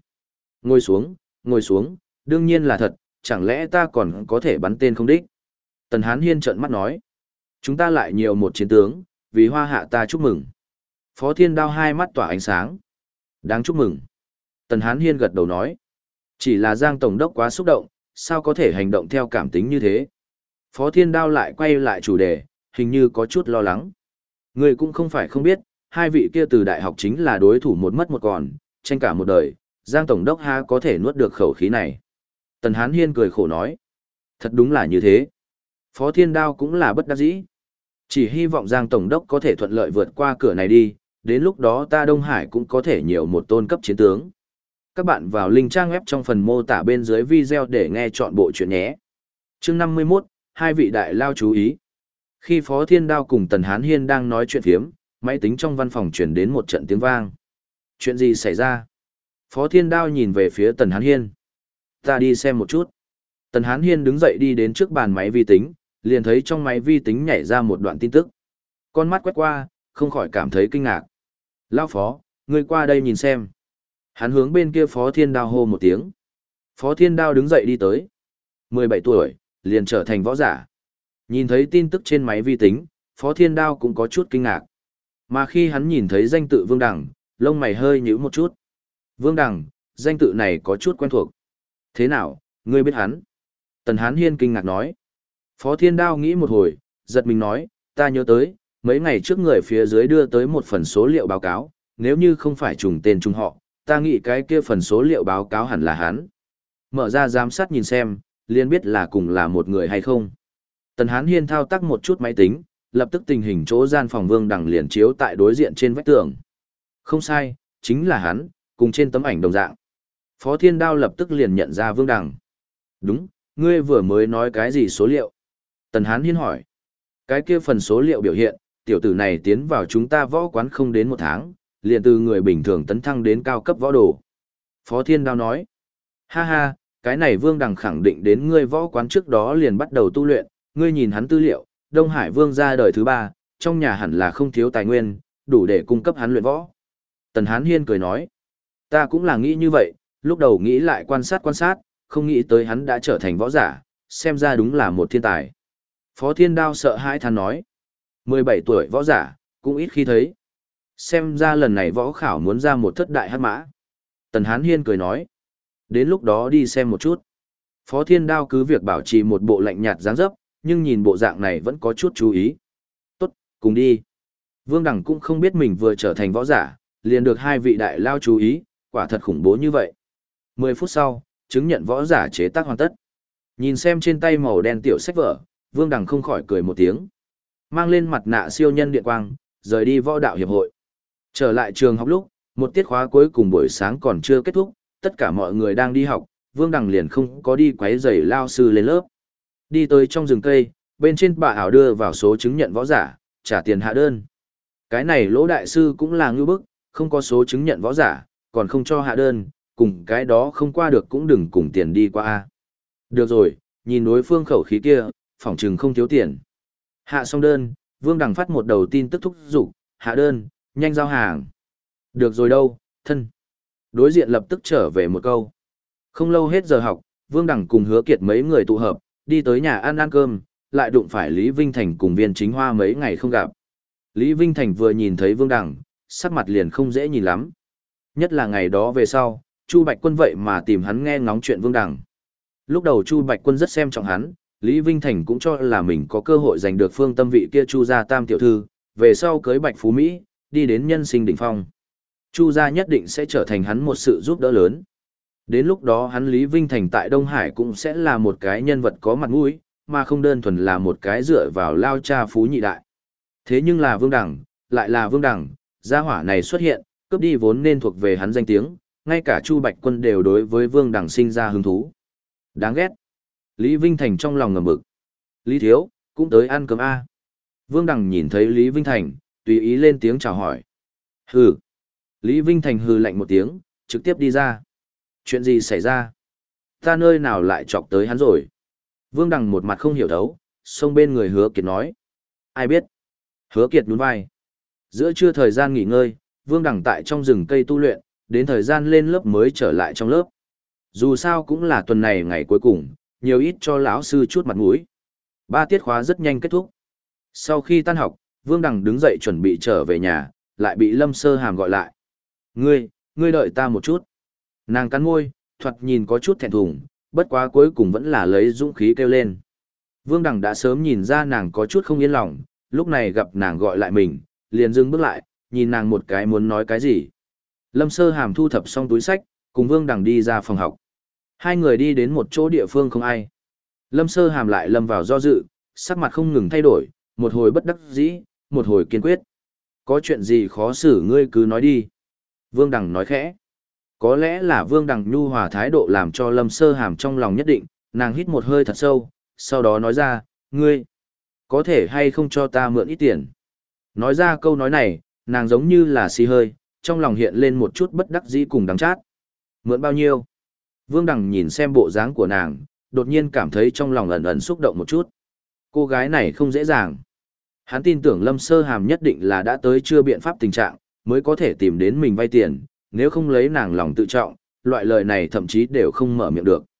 Ngồi xuống, đương nhiên là thật, chẳng lẽ ta còn có thể bắn tên không đích? Tần Hán Hiên trợn mắt nói. Chúng ta lại nhiều một chiến tướng, vì hoa hạ ta chúc mừng. Phó Thiên Đao hai mắt tỏa ánh sáng. Đáng chúc mừng. Tần Hán Hiên gật đầu nói. Chỉ là Giang Tổng đốc quá xúc động, sao có thể hành động theo cảm tính như thế? Phó Thiên Đao lại quay lại chủ đề, hình như có chút lo lắng. Người cũng không phải không biết, hai vị kia từ đại học chính là đối thủ một mất một còn, tranh cả một đời, Giang Tổng đốc ha có thể nuốt được khẩu khí này. Tần Hán Hiên cười khổ nói. Thật đúng là như thế. Phó Thiên Đao cũng là bất đắc dĩ. Chỉ hy vọng Giang Tổng đốc có thể thuận lợi vượt qua cửa này đi, đến lúc đó ta Đông Hải cũng có thể nhiều một tôn cấp chiến tướng. Các bạn vào link trang web trong phần mô tả bên dưới video để nghe chọn bộ chuyện nhé. Chương 51, hai vị đại lao chú ý. Khi Phó Thiên Đao cùng Tần Hán Hiên đang nói chuyện phiếm, máy tính trong văn phòng truyền đến một trận tiếng vang. Chuyện gì xảy ra? Phó Thiên Đao nhìn về phía Tần Hán Hiên. Ta đi xem một chút. Tần Hán Hiên đứng dậy đi đến trước bàn máy vi tính, liền thấy trong máy vi tính nhảy ra một đoạn tin tức. Con mắt quét qua, không khỏi cảm thấy kinh ngạc. Lão Phó, ngươi qua đây nhìn xem. Hắn hướng bên kia Phó Thiên Đao hô một tiếng. Phó Thiên Đao đứng dậy đi tới. 17 tuổi, liền trở thành võ giả. Nhìn thấy tin tức trên máy vi tính, Phó Thiên Đao cũng có chút kinh ngạc. Mà khi hắn nhìn thấy danh tự Vương Đằng, lông mày hơi nhíu một chút. Vương Đằng, danh tự này có chút quen thuộc. Thế nào, ngươi biết hắn? Tần Hán Hiên kinh ngạc nói. Phó Thiên Đao nghĩ một hồi, giật mình nói, ta nhớ tới, mấy ngày trước người phía dưới đưa tới một phần số liệu báo cáo, nếu như không phải trùng tên trùng họ, ta nghĩ cái kia phần số liệu báo cáo hẳn là hắn. Mở ra giám sát nhìn xem, liền biết là cùng là một người hay không. Tần Hán Hiên thao tác một chút máy tính, lập tức tình hình chỗ gian phòng Vương Đằng liền chiếu tại đối diện trên vách tường. Không sai, chính là hắn, cùng trên tấm ảnh đồng dạng. Phó Thiên Đao lập tức liền nhận ra Vương Đằng. Đúng, ngươi vừa mới nói cái gì số liệu? Tần Hán Hiên hỏi. Cái kia phần số liệu biểu hiện, tiểu tử này tiến vào chúng ta võ quán không đến một tháng, liền từ người bình thường tấn thăng đến cao cấp võ đồ. Phó Thiên Đao nói. Ha ha, cái này Vương Đằng khẳng định đến ngươi võ quán trước đó liền bắt đầu tu luyện, ngươi nhìn hắn tư liệu, Đông Hải Vương ra đời thứ 3, trong nhà hẳn là không thiếu tài nguyên, đủ để cung cấp hắn luyện võ. Tần Hán Hiên cười nói. Ta cũng là nghĩ như vậy, lúc đầu nghĩ lại quan sát, không nghĩ tới hắn đã trở thành võ giả, xem ra đúng là một thiên tài. Phó Thiên Đao sợ hãi than nói, 17 tuổi võ giả, cũng ít khi thấy. Xem ra lần này võ khảo muốn ra một thất đại hắc mã. Tần Hán Hiên cười nói, đến lúc đó đi xem một chút. Phó Thiên Đao cứ việc bảo trì một bộ lạnh nhạt dáng dấp, nhưng nhìn bộ dạng này vẫn có chút chú ý. Tốt, cùng đi. Vương Đằng cũng không biết mình vừa trở thành võ giả, liền được hai vị đại lao chú ý, quả thật khủng bố như vậy. 10 phút sau, chứng nhận võ giả chế tác hoàn tất. Nhìn xem trên tay màu đen tiểu sách vở, Vương Đằng không khỏi cười một tiếng. Mang lên mặt nạ siêu nhân điện quang, rời đi võ đạo hiệp hội. Trở lại trường học lúc, một tiết khóa cuối cùng buổi sáng còn chưa kết thúc, tất cả mọi người đang đi học, Vương Đằng liền không có đi quấy rầy lao sư lên lớp. Đi tới trong rừng cây, bên trên bà ảo đưa vào số chứng nhận võ giả, trả tiền hạ đơn. Cái này Lỗ đại sư cũng là ngưu bức, không có số chứng nhận võ giả, còn không cho hạ đơn, cùng cái đó không qua được cũng đừng cùng tiền đi qua a. Được rồi, nhìn đối phương khẩu khí kia, phỏng chừng không thiếu tiền. Hạ xong đơn, Vương Đằng phát một đầu tin tức thúc giục, hạ đơn, nhanh giao hàng. Được rồi đâu, thân. Đối diện lập tức trở về một câu. Không lâu hết giờ học, Vương Đằng cùng Hứa Kiệt mấy người tụ hợp, đi tới nhà ăn cơm, lại đụng phải Lý Vinh Thành cùng Viên Chính Hoa mấy ngày không gặp. Lý Vinh Thành vừa nhìn thấy Vương Đằng, sắc mặt liền không dễ nhìn lắm. Nhất là ngày đó về sau, Chu Bạch Quân vậy mà tìm hắn nghe ngóng chuyện Vương Đằng. Lúc đầu Chu Bạch Quân rất xem trọng hắn, Lý Vinh Thành cũng cho là mình có cơ hội giành được phương tâm vị kia Chu gia tam tiểu thư, về sau cưới Bạch Phú Mỹ, đi đến nhân sinh đỉnh phong. Chu gia nhất định sẽ trở thành hắn một sự giúp đỡ lớn. Đến lúc đó hắn Lý Vinh Thành tại Đông Hải cũng sẽ là một cái nhân vật có mặt mũi, mà không đơn thuần là một cái dựa vào lao cha phú nhị đại. Thế nhưng là Vương Đằng, lại là Vương Đằng, gia hỏa này xuất hiện, cướp đi vốn nên thuộc về hắn danh tiếng, ngay cả Chu Bạch Quân đều đối với Vương Đằng sinh ra hứng thú. Đáng ghét. Lý Vinh Thành trong lòng ngầm bực. Lý Thiếu, cũng tới ăn cơm A. Vương Đằng nhìn thấy Lý Vinh Thành, tùy ý lên tiếng chào hỏi. Hừ. Lý Vinh Thành hừ lạnh một tiếng, trực tiếp đi ra. Chuyện gì xảy ra? Ta nơi nào lại chọc tới hắn rồi? Vương Đằng một mặt không hiểu thấu, xông bên người Hứa Kiệt nói. Ai biết? Hứa Kiệt nhún vai. Giữa trưa thời gian nghỉ ngơi, Vương Đằng tại trong rừng cây tu luyện, đến thời gian lên lớp mới trở lại trong lớp. Dù sao cũng là tuần này ngày cuối cùng, nhiều ít cho lão sư chút mặt mũi. 3 tiết khóa rất nhanh kết thúc. Sau khi tan học, Vương Đằng đứng dậy chuẩn bị trở về nhà, lại bị Lâm Sơ Hàm gọi lại. Ngươi đợi ta một chút. Nàng cắn môi, thoạt nhìn có chút thẹn thùng, bất quá cuối cùng vẫn là lấy dũng khí kêu lên. Vương Đằng đã sớm nhìn ra nàng có chút không yên lòng, lúc này gặp nàng gọi lại mình, liền dừng bước lại, nhìn nàng một cái muốn nói cái gì. Lâm Sơ Hàm thu thập xong túi sách, cùng Vương Đằng đi ra phòng học. Hai người đi đến một chỗ địa phương không ai. Lâm Sơ Hàm lại lâm vào do dự, sắc mặt không ngừng thay đổi, một hồi bất đắc dĩ, một hồi kiên quyết. Có chuyện gì khó xử ngươi cứ nói đi. Vương Đằng nói khẽ. Có lẽ là Vương Đằng nhu hòa thái độ làm cho Lâm Sơ Hàm trong lòng nhất định, nàng hít một hơi thật sâu, sau đó nói ra, ngươi, có thể hay không cho ta mượn ít tiền. Nói ra câu nói này, nàng giống như là xì hơi, trong lòng hiện lên một chút bất đắc dĩ cùng đắng chát. Mượn bao nhiêu? Vương Đằng nhìn xem bộ dáng của nàng, đột nhiên cảm thấy trong lòng ẩn ẩn xúc động một chút. Cô gái này không dễ dàng. Hắn tin tưởng Lâm Sơ Hàm nhất định là đã tới chưa biện pháp tình trạng, mới có thể tìm đến mình vay tiền, nếu không lấy nàng lòng tự trọng, loại lời này thậm chí đều không mở miệng được.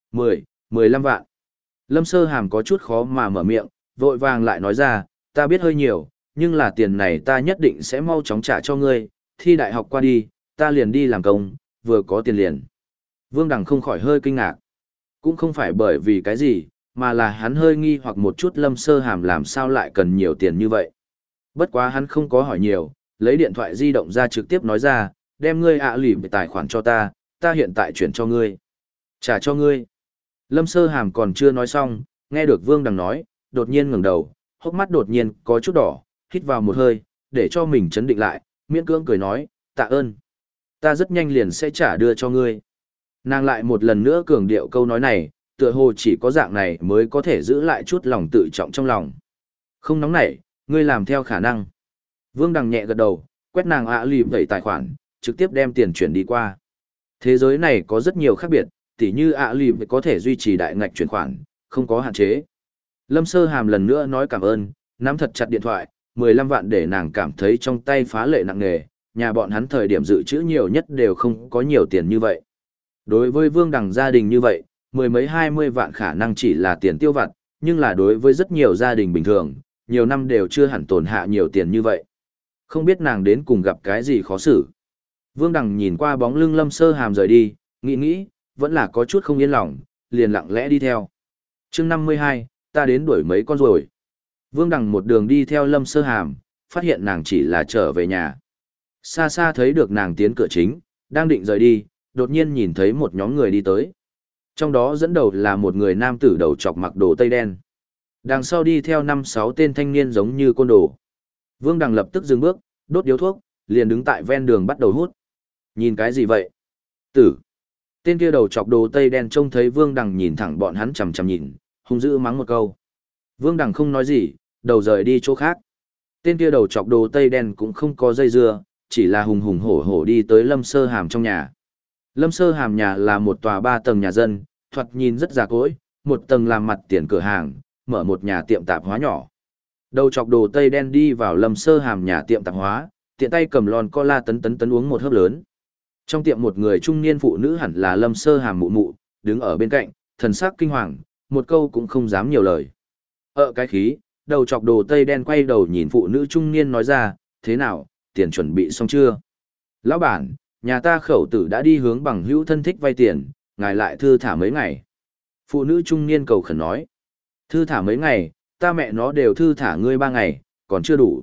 15 vạn. Lâm Sơ Hàm có chút khó mà mở miệng, vội vàng lại nói ra, ta biết hơi nhiều, nhưng là tiền này ta nhất định sẽ mau chóng trả cho ngươi, thi đại học qua đi, ta liền đi làm công, vừa có tiền liền. Vương Đằng không khỏi hơi kinh ngạc. Cũng không phải bởi vì cái gì, mà là hắn hơi nghi hoặc một chút Lâm Sơ Hàm làm sao lại cần nhiều tiền như vậy. Bất quá hắn không có hỏi nhiều, lấy điện thoại di động ra trực tiếp nói ra, đem ngươi lìm tài khoản cho ta, ta hiện tại chuyển cho ngươi. Trả cho ngươi. Lâm Sơ Hàm còn chưa nói xong, nghe được Vương Đằng nói, đột nhiên ngẩng đầu, hốc mắt đột nhiên có chút đỏ, hít vào một hơi, để cho mình chấn định lại, miễn cưỡng cười nói, tạ ơn. Ta rất nhanh liền sẽ trả đưa cho ngươi. Nàng lại một lần nữa cường điệu câu nói này, tựa hồ chỉ có dạng này mới có thể giữ lại chút lòng tự trọng trong lòng. Không nóng nảy, ngươi làm theo khả năng. Vương Đằng nhẹ gật đầu, quét nàng lìm đẩy tài khoản, trực tiếp đem tiền chuyển đi qua. Thế giới này có rất nhiều khác biệt, tỉ như lìm có thể duy trì đại ngạch chuyển khoản, không có hạn chế. Lâm Sơ Hàm lần nữa nói cảm ơn, nắm thật chặt điện thoại, 15 vạn để nàng cảm thấy trong tay phá lệ nặng nề, nhà bọn hắn thời điểm dự trữ nhiều nhất đều không có nhiều tiền như vậy. Đối với Vương Đằng gia đình như vậy, mười mấy 20 vạn khả năng chỉ là tiền tiêu vặt, nhưng là đối với rất nhiều gia đình bình thường, nhiều năm đều chưa hẳn tổn hạ nhiều tiền như vậy. Không biết nàng đến cùng gặp cái gì khó xử. Vương Đằng nhìn qua bóng lưng Lâm Sơ Hàm rời đi, nghĩ, vẫn là có chút không yên lòng, liền lặng lẽ đi theo. chương 52, ta đến đuổi mấy con rồi. Vương Đằng một đường đi theo Lâm Sơ Hàm, phát hiện nàng chỉ là trở về nhà. Xa xa thấy được nàng tiến cửa chính, đang định rời đi, đột nhiên nhìn thấy một nhóm người đi tới. Trong đó dẫn đầu là một người nam tử đầu trọc mặc đồ tây đen. Đằng sau đi theo 5-6 tên thanh niên giống như côn đồ. Vương Đằng lập tức dừng bước, đốt điếu thuốc, liền đứng tại ven đường bắt đầu hút. Nhìn cái gì vậy? Tử. Tên kia đầu trọc đồ tây đen trông thấy Vương Đằng nhìn thẳng bọn hắn chằm chằm nhìn, hung dữ mắng một câu. Vương Đằng không nói gì, đầu rời đi chỗ khác. Tên kia đầu trọc đồ tây đen cũng không có dây dưa, chỉ là hùng hùng hổ hổ đi tới Lâm Sơ Hàm trong nhà. Lâm Sơ Hàm nhà là một tòa 3 tầng nhà dân, thoạt nhìn rất già cỗi, một tầng làm mặt tiền cửa hàng, mở một nhà tiệm tạp hóa nhỏ. Đầu chọc đồ tây đen đi vào Lâm Sơ Hàm nhà tiệm tạp hóa, tiện tay cầm lon cola tấn uống một hớp lớn. Trong tiệm một người trung niên phụ nữ hẳn là Lâm Sơ Hàm mụ mụ, đứng ở bên cạnh, thần sắc kinh hoàng, một câu cũng không dám nhiều lời. Cái khí, đầu chọc đồ tây đen quay đầu nhìn phụ nữ trung niên nói ra, thế nào, tiền chuẩn bị xong chưa? Lão bản, nhà ta khẩu tử đã đi hướng bằng hữu thân thích vay tiền, ngài lại thư thả mấy ngày. Phụ nữ trung niên cầu khẩn nói. Thư thả mấy ngày, ta mẹ nó đều thư thả ngươi 3 ngày, còn chưa đủ.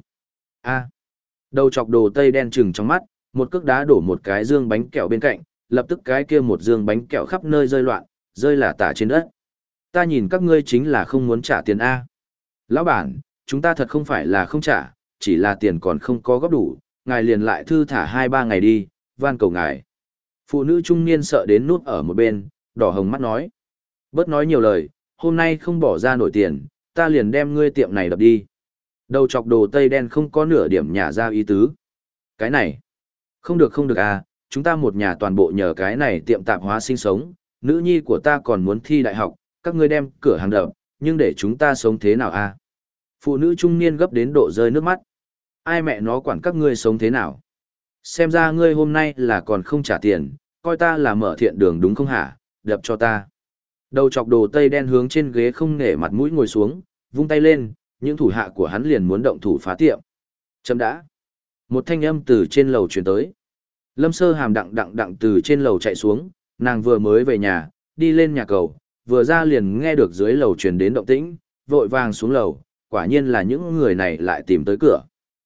Đầu chọc đồ tây đen trừng trong mắt, một cước đá đổ một cái dương bánh kẹo bên cạnh, lập tức cái kia một dương bánh kẹo khắp nơi rơi loạn, rơi lả tả trên đất. Ta nhìn các ngươi chính là không muốn trả tiền A. Lão bản, chúng ta thật không phải là không trả, chỉ là tiền còn không có góp đủ, ngài liền lại thư thả 2-3 ngày đi, van cầu ngài. Phụ nữ trung niên sợ đến nút ở một bên, đỏ hồng mắt nói. Bớt nói nhiều lời, hôm nay không bỏ ra nổi tiền, ta liền đem ngươi tiệm này đập đi. Đầu chọc đồ tây đen không có nửa điểm nhả ra ý tứ. Cái này, không được à, chúng ta một nhà toàn bộ nhờ cái này tiệm tạp hóa sinh sống, nữ nhi của ta còn muốn thi đại học, các ngươi đem cửa hàng đập, nhưng để chúng ta sống thế nào à? Phụ nữ trung niên gấp đến độ rơi nước mắt. Ai mẹ nó quản các ngươi sống thế nào? Xem ra ngươi hôm nay là còn không trả tiền, coi ta là mở thiện đường đúng không hả? Đập cho ta. Đầu chọc đồ tây đen hướng trên ghế không nể mặt mũi ngồi xuống, vung tay lên, những thủ hạ của hắn liền muốn động thủ phá tiệm. Chấm đã. Một thanh âm từ trên lầu truyền tới. Lâm Sơ Hàm đặng từ trên lầu chạy xuống, nàng vừa mới về nhà, đi lên nhà cầu, vừa ra liền nghe được dưới lầu truyền đến động tĩnh, vội vàng xuống lầu, quả nhiên là những người này lại tìm tới cửa.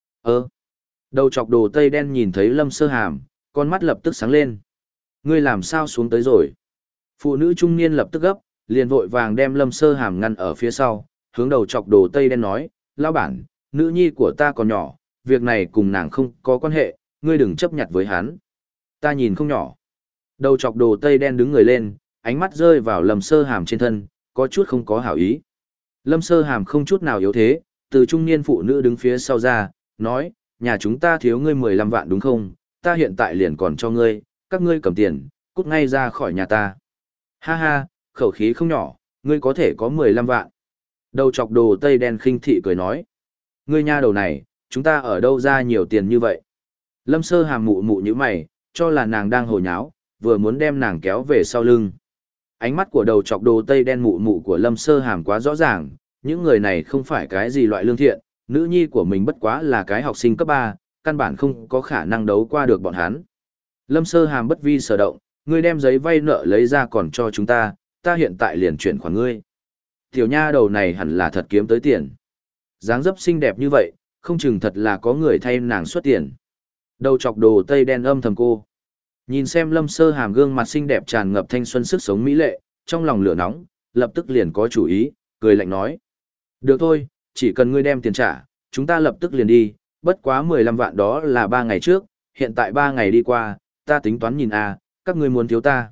Đầu chọc đồ tây đen nhìn thấy Lâm Sơ Hàm, con mắt lập tức sáng lên. Ngươi làm sao xuống tới rồi? Phụ nữ trung niên lập tức gấp, liền vội vàng đem Lâm Sơ Hàm ngăn ở phía sau, hướng đầu chọc đồ tây đen nói, lão bản, nữ nhi của ta còn nhỏ, việc này cùng nàng không có quan hệ, ngươi đừng chấp nhặt với hắn. Ta nhìn không nhỏ. Đầu chọc đồ tây đen đứng người lên, ánh mắt rơi vào Lâm Sơ Hàm trên thân, có chút không có hảo ý. Lâm Sơ Hàm không chút nào yếu thế, từ trung niên phụ nữ đứng phía sau ra, nói, nhà chúng ta thiếu ngươi 15 vạn đúng không, ta hiện tại liền còn cho ngươi, các ngươi cầm tiền, cút ngay ra khỏi nhà ta. Ha ha, khẩu khí không nhỏ, ngươi có thể có 15 vạn. Đầu chọc đồ tây đen khinh thị cười nói, ngươi nha đầu này, chúng ta ở đâu ra nhiều tiền như vậy? Lâm Sơ Hàm mụ mụ như mày, cho là nàng đang hồ nháo, vừa muốn đem nàng kéo về sau lưng. Ánh mắt của đầu chọc đồ tây đen mụ mụ của Lâm Sơ Hàm quá rõ ràng, những người này không phải cái gì loại lương thiện, nữ nhi của mình bất quá là cái học sinh cấp 3, căn bản không có khả năng đấu qua được bọn hắn. Lâm Sơ Hàm bất vi sở động, ngươi đem giấy vay nợ lấy ra còn cho chúng ta hiện tại liền chuyển khoản ngươi. Tiểu nha đầu này hẳn là thật kiếm tới tiền. Dáng dấp xinh đẹp như vậy, không chừng thật là có người thay nàng xuất tiền. Đầu chọc đồ tây đen âm thầm cô. Nhìn xem Lâm Sơ Hàm gương mặt xinh đẹp tràn ngập thanh xuân sức sống mỹ lệ, trong lòng lửa nóng, lập tức liền có chủ ý, cười lạnh nói. Được thôi, chỉ cần ngươi đem tiền trả, chúng ta lập tức liền đi, bất quá 15 vạn đó là 3 ngày trước, hiện tại 3 ngày đi qua, ta tính toán nhìn các ngươi muốn thiếu ta.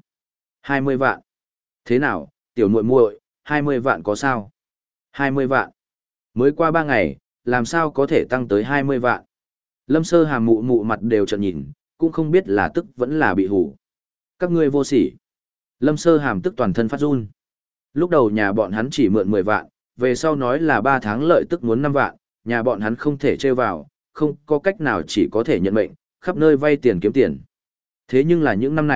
20 vạn. Thế nào, tiểu muội muội, 20 vạn có sao? 20 vạn. Mới qua 3 ngày, làm sao có thể tăng tới 20 vạn? Lâm Sơ Hàm mụ mụ mặt đều trợn nhìn, cũng không biết là tức vẫn là bị hủ. Các ngươi vô sỉ. Lâm Sơ Hàm tức toàn thân phát run. Lúc đầu nhà bọn hắn chỉ mượn 10 vạn, về sau nói là 3 tháng lợi tức muốn 5 vạn, nhà bọn hắn không thể trêu vào, không có cách nào chỉ có thể nhận mệnh, khắp nơi vay tiền kiếm tiền. Thế nhưng là những năm này,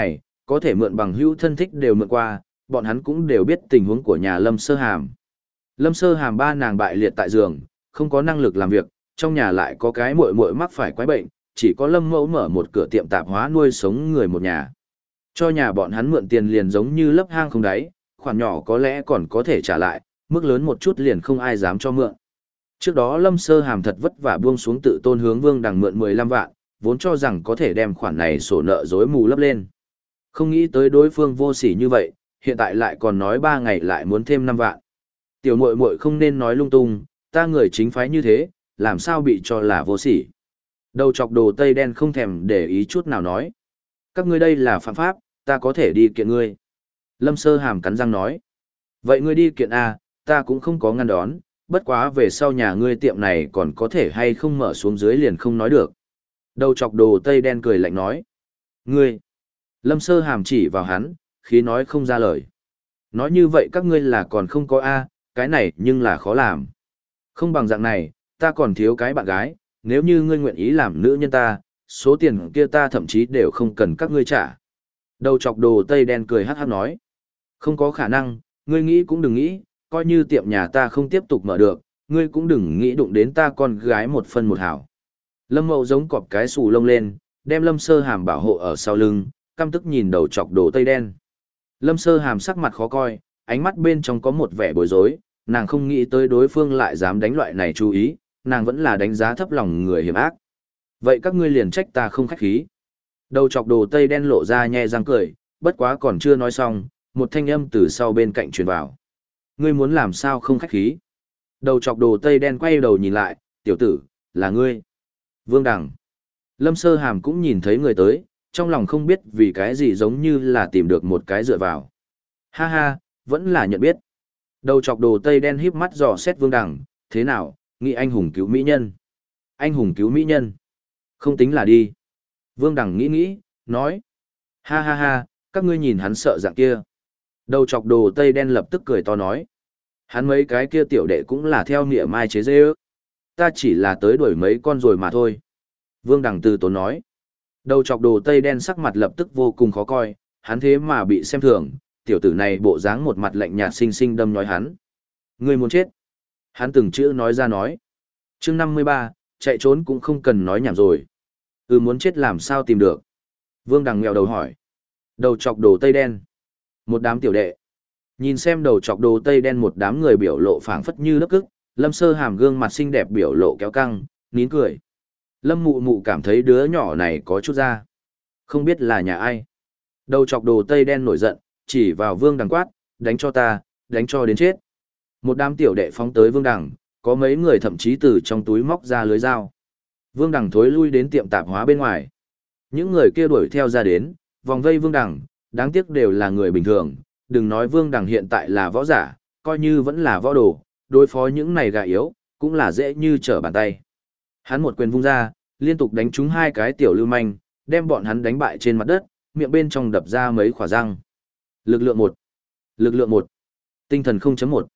có thể mượn bằng hữu thân thích đều mượn qua, bọn hắn cũng đều biết tình huống của nhà Lâm Sơ Hàm. Lâm Sơ Hàm ba nàng bại liệt tại giường, không có năng lực làm việc, trong nhà lại có cái muội muội mắc phải quái bệnh, chỉ có Lâm Mẫu mở một cửa tiệm tạp hóa nuôi sống người một nhà. Cho nhà bọn hắn mượn tiền liền giống như lấp hang không đáy, khoản nhỏ có lẽ còn có thể trả lại, mức lớn một chút liền không ai dám cho mượn. Trước đó Lâm Sơ Hàm thật vất vả buông xuống tự tôn hướng Vương Đằng mượn 15 vạn, vốn cho rằng có thể đem khoản này sổ nợ rối mù lấp lên. Không nghĩ tới đối phương vô sỉ như vậy, hiện tại lại còn nói 3 ngày lại muốn thêm 5 vạn. Tiểu muội muội không nên nói lung tung, ta người chính phái như thế, làm sao bị cho là vô sỉ. Đầu chọc đồ tây đen không thèm để ý chút nào nói. Các ngươi đây là phạm pháp, ta có thể đi kiện ngươi. Lâm Sơ Hàm cắn răng nói. Vậy ngươi đi kiện A, ta cũng không có ngăn đón, bất quá về sau nhà ngươi tiệm này còn có thể hay không mở xuống dưới liền không nói được. Đầu chọc đồ tây đen cười lạnh nói. Ngươi! Lâm Sơ Hàm chỉ vào hắn, khí nói không ra lời. Nói như vậy các ngươi là còn không có A, cái này nhưng là khó làm. Không bằng dạng này, ta còn thiếu cái bạn gái, nếu như ngươi nguyện ý làm nữ nhân ta, số tiền kia ta thậm chí đều không cần các ngươi trả. Đầu chọc đồ tây đen cười hát hát nói. Không có khả năng, ngươi nghĩ cũng đừng nghĩ, coi như tiệm nhà ta không tiếp tục mở được, ngươi cũng đừng nghĩ đụng đến ta con gái một phân một hảo. Lâm Mậu giống cọp cái xù lông lên, đem Lâm Sơ Hàm bảo hộ ở sau lưng, căm tức nhìn đầu chọc đồ tây đen. Lâm Sơ Hàm sắc mặt khó coi, ánh mắt bên trong có một vẻ bối rối, nàng không nghĩ tới đối phương lại dám đánh loại này chú ý, nàng vẫn là đánh giá thấp lòng người hiểm ác. Vậy các ngươi liền trách ta không khách khí. Đầu chọc đồ tây đen lộ ra nhe răng cười, bất quá còn chưa nói xong, một thanh âm từ sau bên cạnh truyền vào. Ngươi muốn làm sao không khách khí? Đầu chọc đồ tây đen quay đầu nhìn lại, tiểu tử, là ngươi. Vương Đằng. Lâm Sơ Hàm cũng nhìn thấy người tới, trong lòng không biết vì cái gì giống như là tìm được một cái dựa vào. Ha ha, vẫn là nhận biết. Đầu chọc đồ tây đen híp mắt dò xét Vương Đằng, thế nào, nghĩ anh hùng cứu mỹ nhân. Anh hùng cứu mỹ nhân. Không tính là đi. Vương Đằng nghĩ nghĩ, nói. Ha ha ha, các ngươi nhìn hắn sợ dạng kia. Đầu chọc đồ tây đen lập tức cười to nói. Hắn mấy cái kia tiểu đệ cũng là theo nghĩa mai chế dê ước. Ta chỉ là tới đuổi mấy con rồi mà thôi. Vương Đằng từ tốn nói. Đầu chọc đồ tây đen sắc mặt lập tức vô cùng khó coi, hắn thế mà bị xem thường, tiểu tử này bộ dáng một mặt lạnh nhạt xinh xinh đâm nhói hắn. Ngươi muốn chết. Hắn từng chữ nói ra nói. Chương 53, chạy trốn cũng không cần nói nhảm rồi. Muốn chết làm sao tìm được. Vương Đằng nghèo đầu hỏi. Đầu chọc đồ tây đen. Một đám tiểu đệ. Nhìn xem đầu chọc đồ tây đen một đám người biểu lộ phảng phất như lớp cức, Lâm Sơ Hàm gương mặt xinh đẹp biểu lộ kéo căng, nín cười. Lâm Mụ Mụ cảm thấy đứa nhỏ này có chút ra. Không biết là nhà ai. Đầu chọc đồ tây đen nổi giận, chỉ vào Vương Đằng quát, đánh cho ta, đánh cho đến chết. Một đám tiểu đệ phóng tới Vương Đằng, có mấy người thậm chí từ trong túi móc ra lưới dao. Vương Đằng thối lui đến tiệm tạp hóa bên ngoài. Những người kia đuổi theo ra đến, vòng vây Vương Đằng, đáng tiếc đều là người bình thường, đừng nói Vương Đằng hiện tại là võ giả, coi như vẫn là võ đồ, đối phó những này gà yếu, cũng là dễ như trở bàn tay. Hắn một quyền vung ra, liên tục đánh trúng hai cái tiểu lưu manh, đem bọn hắn đánh bại trên mặt đất, miệng bên trong đập ra mấy khỏa răng. Lực lượng 1. Lực lượng 1. Tinh thần 0.1.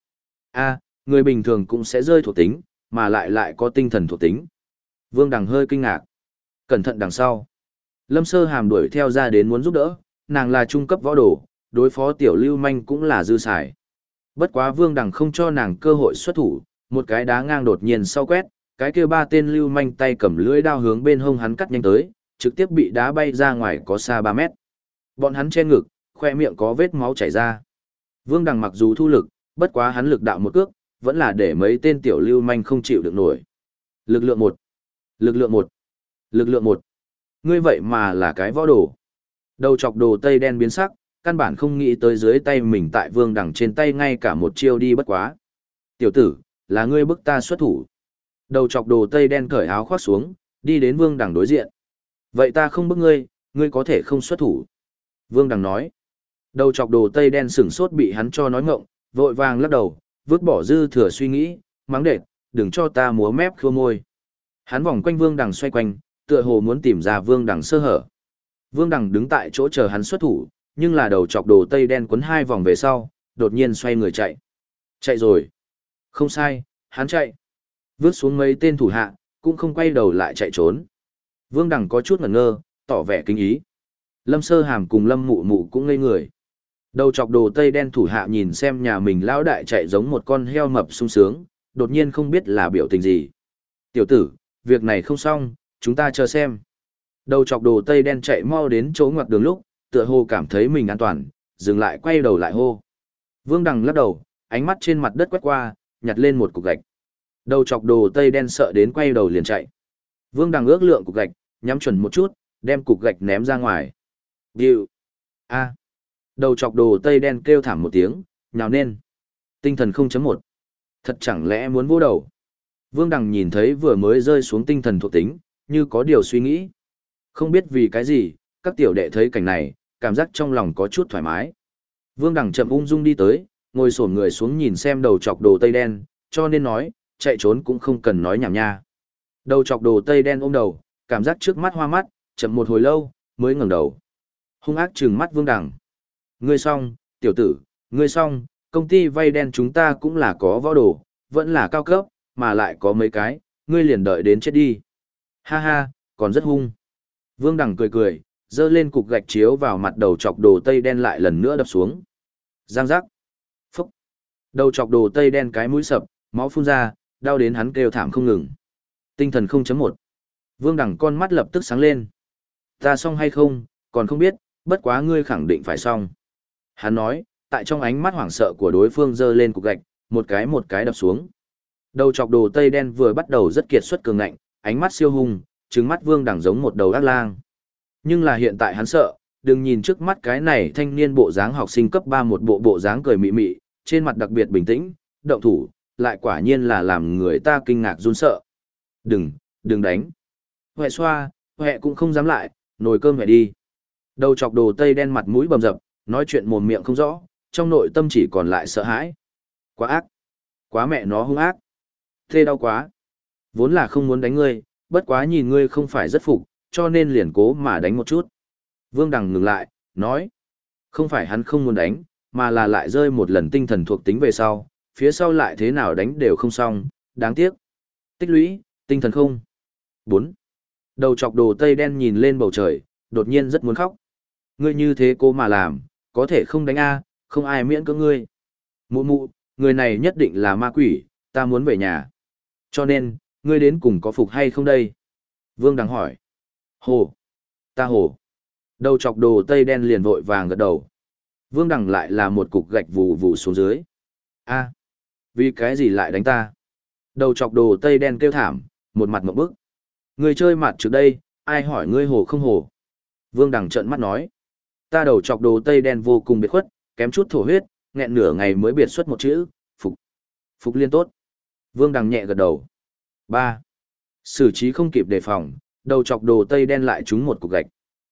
Người bình thường cũng sẽ rơi thuộc tính, mà lại có tinh thần thuộc tính. Vương Đằng hơi kinh ngạc. Cẩn thận đằng sau. Lâm Sơ Hàm đuổi theo ra đến muốn giúp đỡ, nàng là trung cấp võ đồ, đối phó tiểu lưu manh cũng là dư xài. Bất quá Vương Đằng không cho nàng cơ hội xuất thủ, một cái đá ngang đột nhiên sau quét, cái kia ba tên lưu manh tay cầm lưỡi đao hướng bên hông hắn cắt nhanh tới, trực tiếp bị đá bay ra ngoài có xa 3 mét. Bọn hắn che ngực, khoe miệng có vết máu chảy ra. Vương Đằng mặc dù thu lực, bất quá hắn lực đạo một cước, vẫn là để mấy tên tiểu lưu manh không chịu được nổi. Lực lượng 1. Lực lượng 1. Lực lượng 1. Ngươi vậy mà là cái võ đồ. Đầu chọc đồ tây đen biến sắc, căn bản không nghĩ tới dưới tay mình tại Vương Đằng trên tay ngay cả một chiêu đi bất quá. Tiểu tử, là ngươi bức ta xuất thủ. Đầu chọc đồ tây đen cởi áo khoác xuống, đi đến Vương Đằng đối diện. Vậy ta không bức ngươi, ngươi có thể không xuất thủ. Vương Đằng nói. Đầu chọc đồ tây đen sửng sốt bị hắn cho nói ngộng, vội vàng lắc đầu, vứt bỏ dư thừa suy nghĩ, mắng đệt, đừng cho ta múa mép khua môi. Hắn vòng quanh Vương Đằng xoay quanh, tựa hồ muốn tìm ra Vương Đằng sơ hở. Vương Đằng đứng tại chỗ chờ hắn xuất thủ, nhưng là đầu chọc đồ tây đen quấn 2 vòng về sau, đột nhiên xoay người chạy. Chạy rồi. Không sai, hắn chạy. Vướt xuống mấy tên thủ hạ, cũng không quay đầu lại chạy trốn. Vương Đằng có chút ngẩn ngơ, tỏ vẻ kinh ý. Lâm Sơ Hàm cùng Lâm Mụ Mụ cũng ngây người. Đầu chọc đồ tây đen thủ hạ nhìn xem nhà mình lão đại chạy giống một con heo mập sung sướng, đột nhiên không biết là biểu tình gì. Tiểu tử, việc này không xong, chúng ta chờ xem. Đầu chọc đồ tây đen chạy mau đến chỗ ngoặt đường lúc, tựa hồ cảm thấy mình an toàn, dừng lại quay đầu lại hô. Vương Đằng lắc đầu, ánh mắt trên mặt đất quét qua, nhặt lên một cục gạch. Đầu chọc đồ tây đen sợ đến quay đầu liền chạy. Vương Đằng ước lượng cục gạch, nhắm chuẩn một chút, đem cục gạch ném ra ngoài. Điệu. A. Đầu chọc đồ tây đen kêu thảm một tiếng, nhào lên. Tinh thần 0.1. Thật chẳng lẽ muốn vô đầu. Vương Đằng nhìn thấy vừa mới rơi xuống tinh thần thuộc tính, như có điều suy nghĩ. Không biết vì cái gì, các tiểu đệ thấy cảnh này, cảm giác trong lòng có chút thoải mái. Vương Đằng chậm ung dung đi tới, ngồi xổm người xuống nhìn xem đầu chọc đồ tây đen, cho nên nói, chạy trốn cũng không cần nói nhảm nha. Đầu chọc đồ tây đen ôm đầu, cảm giác trước mắt hoa mắt, chậm một hồi lâu, mới ngẩng đầu. Hung ác trừng mắt Vương Đằng. Ngươi xong, tiểu tử, ngươi xong, công ty vay đen chúng ta cũng là có võ đồ, vẫn là cao cấp, mà lại có mấy cái, ngươi liền đợi đến chết đi. Ha ha, còn rất hung. Vương Đằng cười cười, dơ lên cục gạch chiếu vào mặt đầu chọc đồ tây đen lại lần nữa đập xuống. Giang giác. Phúc. Đầu chọc đồ tây đen cái mũi sập, máu phun ra, đau đến hắn kêu thảm không ngừng. Tinh thần 0.1. Vương Đằng con mắt lập tức sáng lên. Ta xong hay không, còn không biết, bất quá ngươi khẳng định phải xong. Hắn nói, tại trong ánh mắt hoảng sợ của đối phương dơ lên cục gạch, một cái đập xuống. Đầu chọc đồ tây đen vừa bắt đầu rất kiệt xuất cường ngạnh, ánh mắt siêu hung, trừng mắt Vương Đằng giống một đầu ác lang. Nhưng là hiện tại hắn sợ, đừng nhìn trước mắt cái này thanh niên bộ dáng học sinh cấp 3 một bộ dáng cười mị mị, trên mặt đặc biệt bình tĩnh, động thủ, lại quả nhiên là làm người ta kinh ngạc run sợ. Đừng đánh. Huệ xoa, Huệ cũng không dám lại, nồi cơm Huệ đi. Đầu chọc đồ tây đen mặt mũi bầm dập, nói chuyện mồm miệng không rõ, trong nội tâm chỉ còn lại sợ hãi. Quá ác. Quá mẹ nó hung ác. Thê đau quá. Vốn là không muốn đánh ngươi, bất quá nhìn ngươi không phải rất phục, cho nên liền cố mà đánh một chút. Vương Đằng ngừng lại, nói. Không phải hắn không muốn đánh, mà là lại rơi một lần tinh thần thuộc tính về sau, phía sau lại thế nào đánh đều không xong, đáng tiếc. Tích lũy, tinh thần không. 4. Đầu chọc đồ tây đen nhìn lên bầu trời, đột nhiên rất muốn khóc. Ngươi như thế cố mà làm, có thể không đánh a, không ai miễn cưỡng ngươi. Mụ mụ, người này nhất định là ma quỷ, ta muốn về nhà. Cho nên, ngươi đến cùng có phục hay không đây? Vương Đằng hỏi. Hồ. Ta hồ. Đầu chọc đồ tây đen liền vội vàng gật đầu. Vương Đằng lại là một cục gạch vù vù xuống dưới. A, vì cái gì lại đánh ta? Đầu chọc đồ tây đen kêu thảm, một mặt ngộp bức. Ngươi chơi mặt trước đây, ai hỏi ngươi hồ không hồ? Vương Đằng trợn mắt nói. Ta đầu chọc đồ tây đen vô cùng biệt khuất, kém chút thổ huyết, nghẹn nửa ngày mới biệt xuất một chữ, phục. Phục liên tốt. Vương Đằng nhẹ gật đầu. 3. Xử trí không kịp đề phòng, đầu chọc đồ tây đen lại trúng một cục gạch.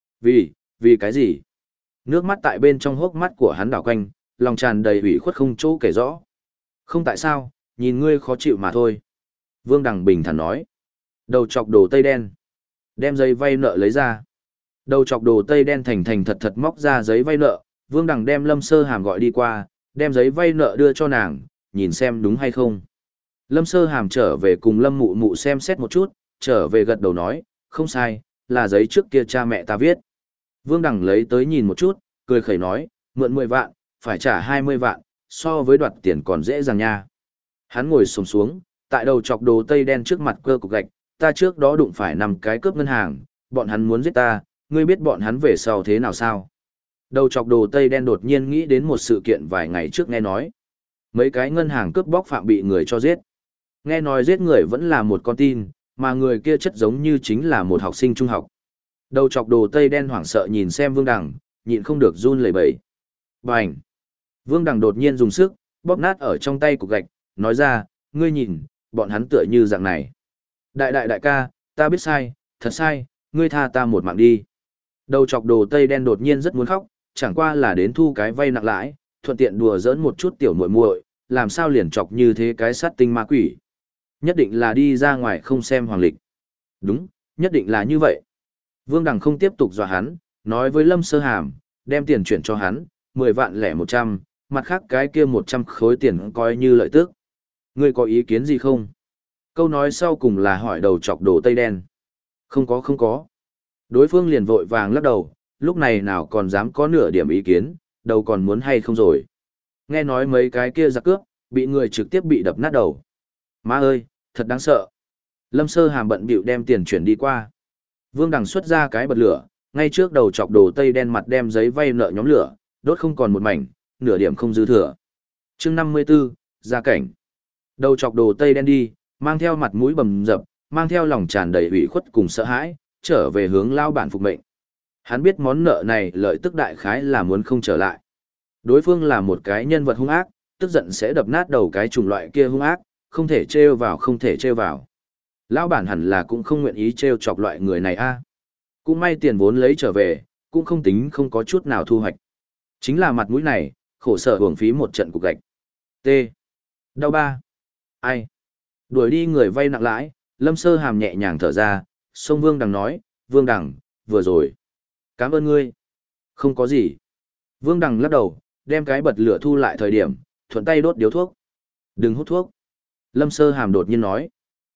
Vì cái gì? Nước mắt tại bên trong hốc mắt của hắn đảo quanh, lòng tràn đầy ủy khuất không chỗ kể rõ. Không tại sao, nhìn ngươi khó chịu mà thôi. Vương Đằng bình thản nói. Đầu chọc đồ tây đen. Đem giấy vay nợ lấy ra. Đầu chọc đồ tây đen thành thật móc ra giấy vay nợ. Vương Đằng đem Lâm Sơ Hàm gọi đi qua, đem giấy vay nợ đưa cho nàng, nhìn xem đúng hay không. Lâm Sơ Hàm trở về cùng Lâm Mụ Mụ xem xét một chút, trở về gật đầu nói, không sai, là giấy trước kia cha mẹ ta viết. Vương Đằng lấy tới nhìn một chút, cười khẩy nói, mượn 10 vạn, phải trả 20 vạn, so với đoạt tiền còn dễ dàng nha. Hắn ngồi xổm xuống, tại đầu chọc đồ tây đen trước mặt cơ cục gạch, ta trước đó đụng phải 5 cái cướp ngân hàng, bọn hắn muốn giết ta, ngươi biết bọn hắn về sau thế nào sao? Đầu chọc đồ tây đen đột nhiên nghĩ đến một sự kiện vài ngày trước nghe nói. Mấy cái ngân hàng cướp bóc phạm bị người cho giết. Nghe nói giết người vẫn là một con tin, mà người kia chất giống như chính là một học sinh trung học. Đầu chọc đồ tây đen hoảng sợ nhìn xem Vương Đằng, nhịn không được run lẩy bẩy. Bành! Vương Đằng đột nhiên dùng sức, bóp nát ở trong tay cục gạch, nói ra, ngươi nhìn, bọn hắn tựa như dạng này. Đại ca, ta biết sai, thật sai, ngươi tha ta một mạng đi. Đầu chọc đồ tây đen đột nhiên rất muốn khóc, chẳng qua là đến thu cái vay nặng lãi, thuận tiện đùa giỡn một chút tiểu muội muội, làm sao liền chọc như thế cái sát tinh ma quỷ. Nhất định là đi ra ngoài không xem hoàng lịch. Đúng, nhất định là như vậy. Vương Đằng không tiếp tục dọa hắn, nói với Lâm Sơ Hàm, đem tiền chuyển cho hắn, 10 vạn lẻ 100, mặt khác cái kia 100 khối tiền coi như lợi tức. Ngươi có ý kiến gì không? Câu nói sau cùng là hỏi đầu chọc đồ tây đen. Không có. Đối phương liền vội vàng lắc đầu, lúc này nào còn dám có nửa điểm ý kiến, đâu còn muốn hay không rồi. Nghe nói mấy cái kia giặc cướp, bị người trực tiếp bị đập nát đầu. Má ơi, thật đáng sợ. Lâm Sơ Hàm bận bịu đem tiền chuyển đi qua. Vương Đằng xuất ra cái bật lửa, ngay trước đầu chọc đồ tây đen mặt đem giấy vay nợ nhóm lửa, đốt không còn một mảnh, nửa điểm không dư thừa. Chương 54, gia cảnh. Đầu chọc đồ tây đen đi, mang theo mặt mũi bầm dập, mang theo lòng tràn đầy ủy khuất cùng sợ hãi, trở về hướng lao bản phục mệnh. Hắn biết món nợ này lợi tức đại khái là muốn không trở lại. Đối phương là một cái nhân vật hung ác, tức giận sẽ đập nát đầu cái chủng loại kia hung ác, không thể trêu vào không thể trêu vào. Lão bản hẳn là cũng không nguyện ý trêu chọc loại người này a. Cũng may tiền vốn lấy trở về, cũng không tính không có chút nào thu hoạch. Chính là mặt mũi này, khổ sở hưởng phí một trận cục gạch. T. Đau ba. Ai. Đuổi đi người vay nặng lãi, Lâm Sơ Hàm nhẹ nhàng thở ra, xông Vương Đằng nói, Vương Đằng, vừa rồi. Cảm ơn ngươi. Không có gì. Vương Đằng lắc đầu, đem cái bật lửa thu lại thời điểm, thuận tay đốt điếu thuốc. Đừng hút thuốc. Lâm Sơ Hàm đột nhiên nói.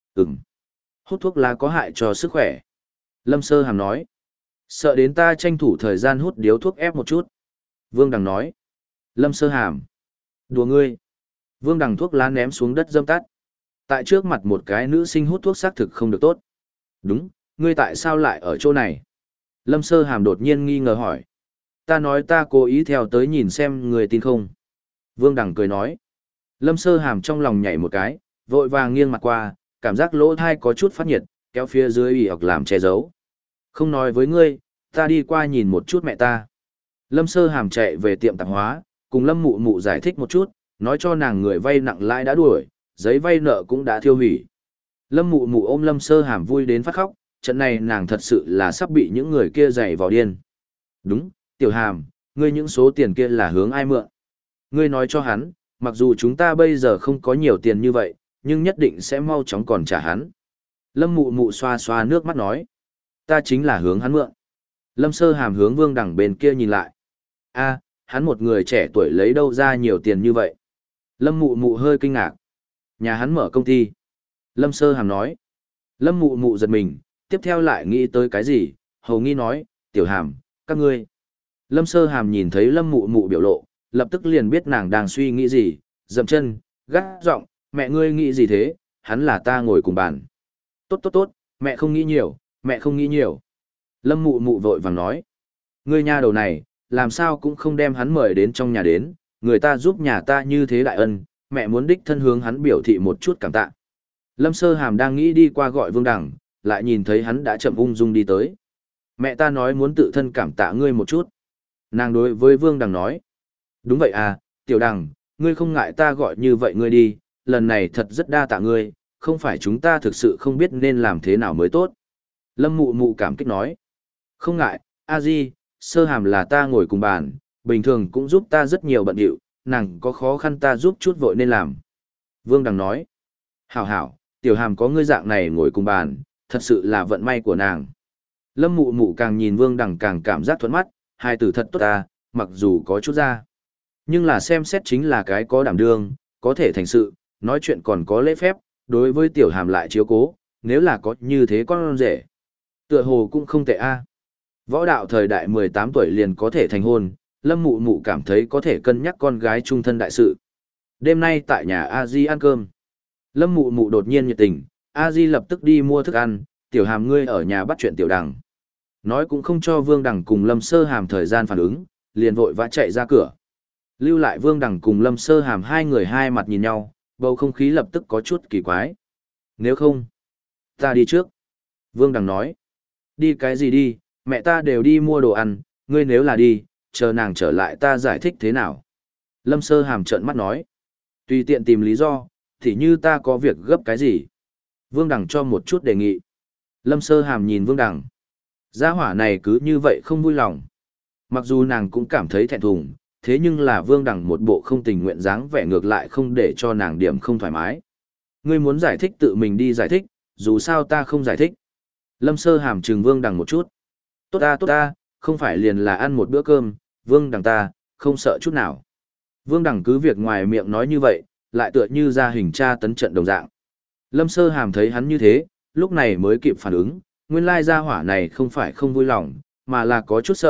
Hút thuốc lá có hại cho sức khỏe. Lâm Sơ Hàm nói. Sợ đến ta tranh thủ thời gian hút điếu thuốc ép một chút. Vương Đằng nói. Lâm Sơ Hàm. Đùa ngươi. Vương Đằng thuốc lá ném xuống đất dâm tắt. Tại trước mặt một cái nữ sinh hút thuốc xác thực không được tốt. Đúng, ngươi tại sao lại ở chỗ này? Lâm Sơ Hàm đột nhiên nghi ngờ hỏi. Ta nói ta cố ý theo tới nhìn xem người tin không. Vương Đằng cười nói. Lâm Sơ Hàm trong lòng nhảy một cái, vội vàng nghiêng mặt qua, cảm giác lỗ thai có chút phát nhiệt, kéo phía dưới ủy học làm che giấu. Không nói với ngươi, ta đi qua nhìn một chút mẹ ta. Lâm Sơ Hàm chạy về tiệm tạp hóa, cùng Lâm Mụ Mụ giải thích một chút, nói cho nàng người vay nặng lãi đã đuổi, giấy vay nợ cũng đã thiêu hủy. Lâm Mụ Mụ ôm Lâm Sơ Hàm vui đến phát khóc, trận này nàng thật sự là sắp bị những người kia giày vào điên. Đúng, Tiểu Hàm, ngươi những số tiền kia là hướng ai mượn? Ngươi nói cho hắn, mặc dù chúng ta bây giờ không có nhiều tiền như vậy, nhưng nhất định sẽ mau chóng còn trả hắn. Lâm Mụ Mụ xoa xoa nước mắt nói. Ta chính là hướng hắn mượn. Lâm Sơ Hàm hướng Vương Đằng bên kia nhìn lại. A, hắn một người trẻ tuổi lấy đâu ra nhiều tiền như vậy? Lâm Mụ Mụ hơi kinh ngạc. Nhà hắn mở công ty. Lâm Sơ Hàm nói. Lâm Mụ Mụ giật mình, tiếp theo lại nghĩ tới cái gì, hầu nghi nói, Tiểu Hàm, các ngươi. Lâm Sơ Hàm nhìn thấy Lâm Mụ Mụ biểu lộ, lập tức liền biết nàng đang suy nghĩ gì, dậm chân, gắt giọng, mẹ ngươi nghĩ gì thế, hắn là ta ngồi cùng bàn. Tốt tốt tốt, mẹ không nghĩ nhiều, mẹ không nghĩ nhiều. Lâm Mụ Mụ vội vàng nói, ngươi nha đầu này, làm sao cũng không đem hắn mời đến trong nhà đến, người ta giúp nhà ta như thế đại ân, mẹ muốn đích thân hướng hắn biểu thị một chút cảm tạ. Lâm Sơ Hàm đang nghĩ đi qua gọi Vương Đằng, lại nhìn thấy hắn đã chậm ung dung đi tới. Mẹ ta nói muốn tự thân cảm tạ ngươi một chút. Nàng đối với Vương Đằng nói, đúng vậy à, Tiểu Đằng, ngươi không ngại ta gọi như vậy ngươi đi, lần này thật rất đa tạ ngươi, không phải chúng ta thực sự không biết nên làm thế nào mới tốt. Lâm Mụ Mụ cảm kích nói, không ngại, a di, Sơ Hàm là ta ngồi cùng bàn, bình thường cũng giúp ta rất nhiều bận điệu, nàng có khó khăn ta giúp chút vội nên làm. Vương Đằng nói, hảo hảo, Tiểu Hàm có ngươi dạng này ngồi cùng bàn, thật sự là vận may của nàng. Lâm Mụ Mụ càng nhìn Vương Đằng càng cảm giác thuận mắt, hai từ thật tốt ta, mặc dù có chút ra. Nhưng là xem xét chính là cái có đảm đương, có thể thành sự, nói chuyện còn có lễ phép, đối với Tiểu Hàm lại chiếu cố, nếu là có như thế con rể. Tựa hồ cũng không tệ a. Võ đạo thời đại 18 tuổi liền có thể thành hôn, Lâm Mụ Mụ cảm thấy có thể cân nhắc con gái trung thân đại sự. Đêm nay tại nhà A Di ăn cơm. Lâm Mụ Mụ đột nhiên nhiệt tình, A Di lập tức đi mua thức ăn, Tiểu Hàm ngươi ở nhà bắt chuyện Tiểu Đằng. Nói cũng không cho Vương Đằng cùng Lâm Sơ Hàm thời gian phản ứng, liền vội vã chạy ra cửa. Lưu lại Vương Đằng cùng Lâm Sơ Hàm hai người hai mặt nhìn nhau, bầu không khí lập tức có chút kỳ quái. Nếu không, ta đi trước. Vương Đằng nói, đi cái gì đi, mẹ ta đều đi mua đồ ăn, ngươi nếu là đi, chờ nàng trở lại ta giải thích thế nào. Lâm Sơ Hàm trợn mắt nói, tùy tiện tìm lý do, thì như ta có việc gấp cái gì. Vương Đằng cho một chút đề nghị. Lâm Sơ Hàm nhìn Vương Đằng. Gia hỏa này cứ như vậy không vui lòng. Mặc dù nàng cũng cảm thấy thẹn thùng, thế nhưng là Vương Đằng một bộ không tình nguyện dáng vẻ ngược lại không để cho nàng điểm không thoải mái. Ngươi muốn giải thích tự mình đi giải thích, dù sao ta không giải thích. Lâm Sơ Hàm trừng Vương Đằng một chút. Tốt ta, không phải liền là ăn một bữa cơm, Vương Đằng ta, không sợ chút nào. Vương Đằng cứ việc ngoài miệng nói như vậy, lại tựa như ra hình tra tấn trận đồng dạng. Lâm Sơ Hàm thấy hắn như thế, lúc này mới kịp phản ứng, nguyên lai gia hỏa này không phải không vui lòng, mà là có chút sợ,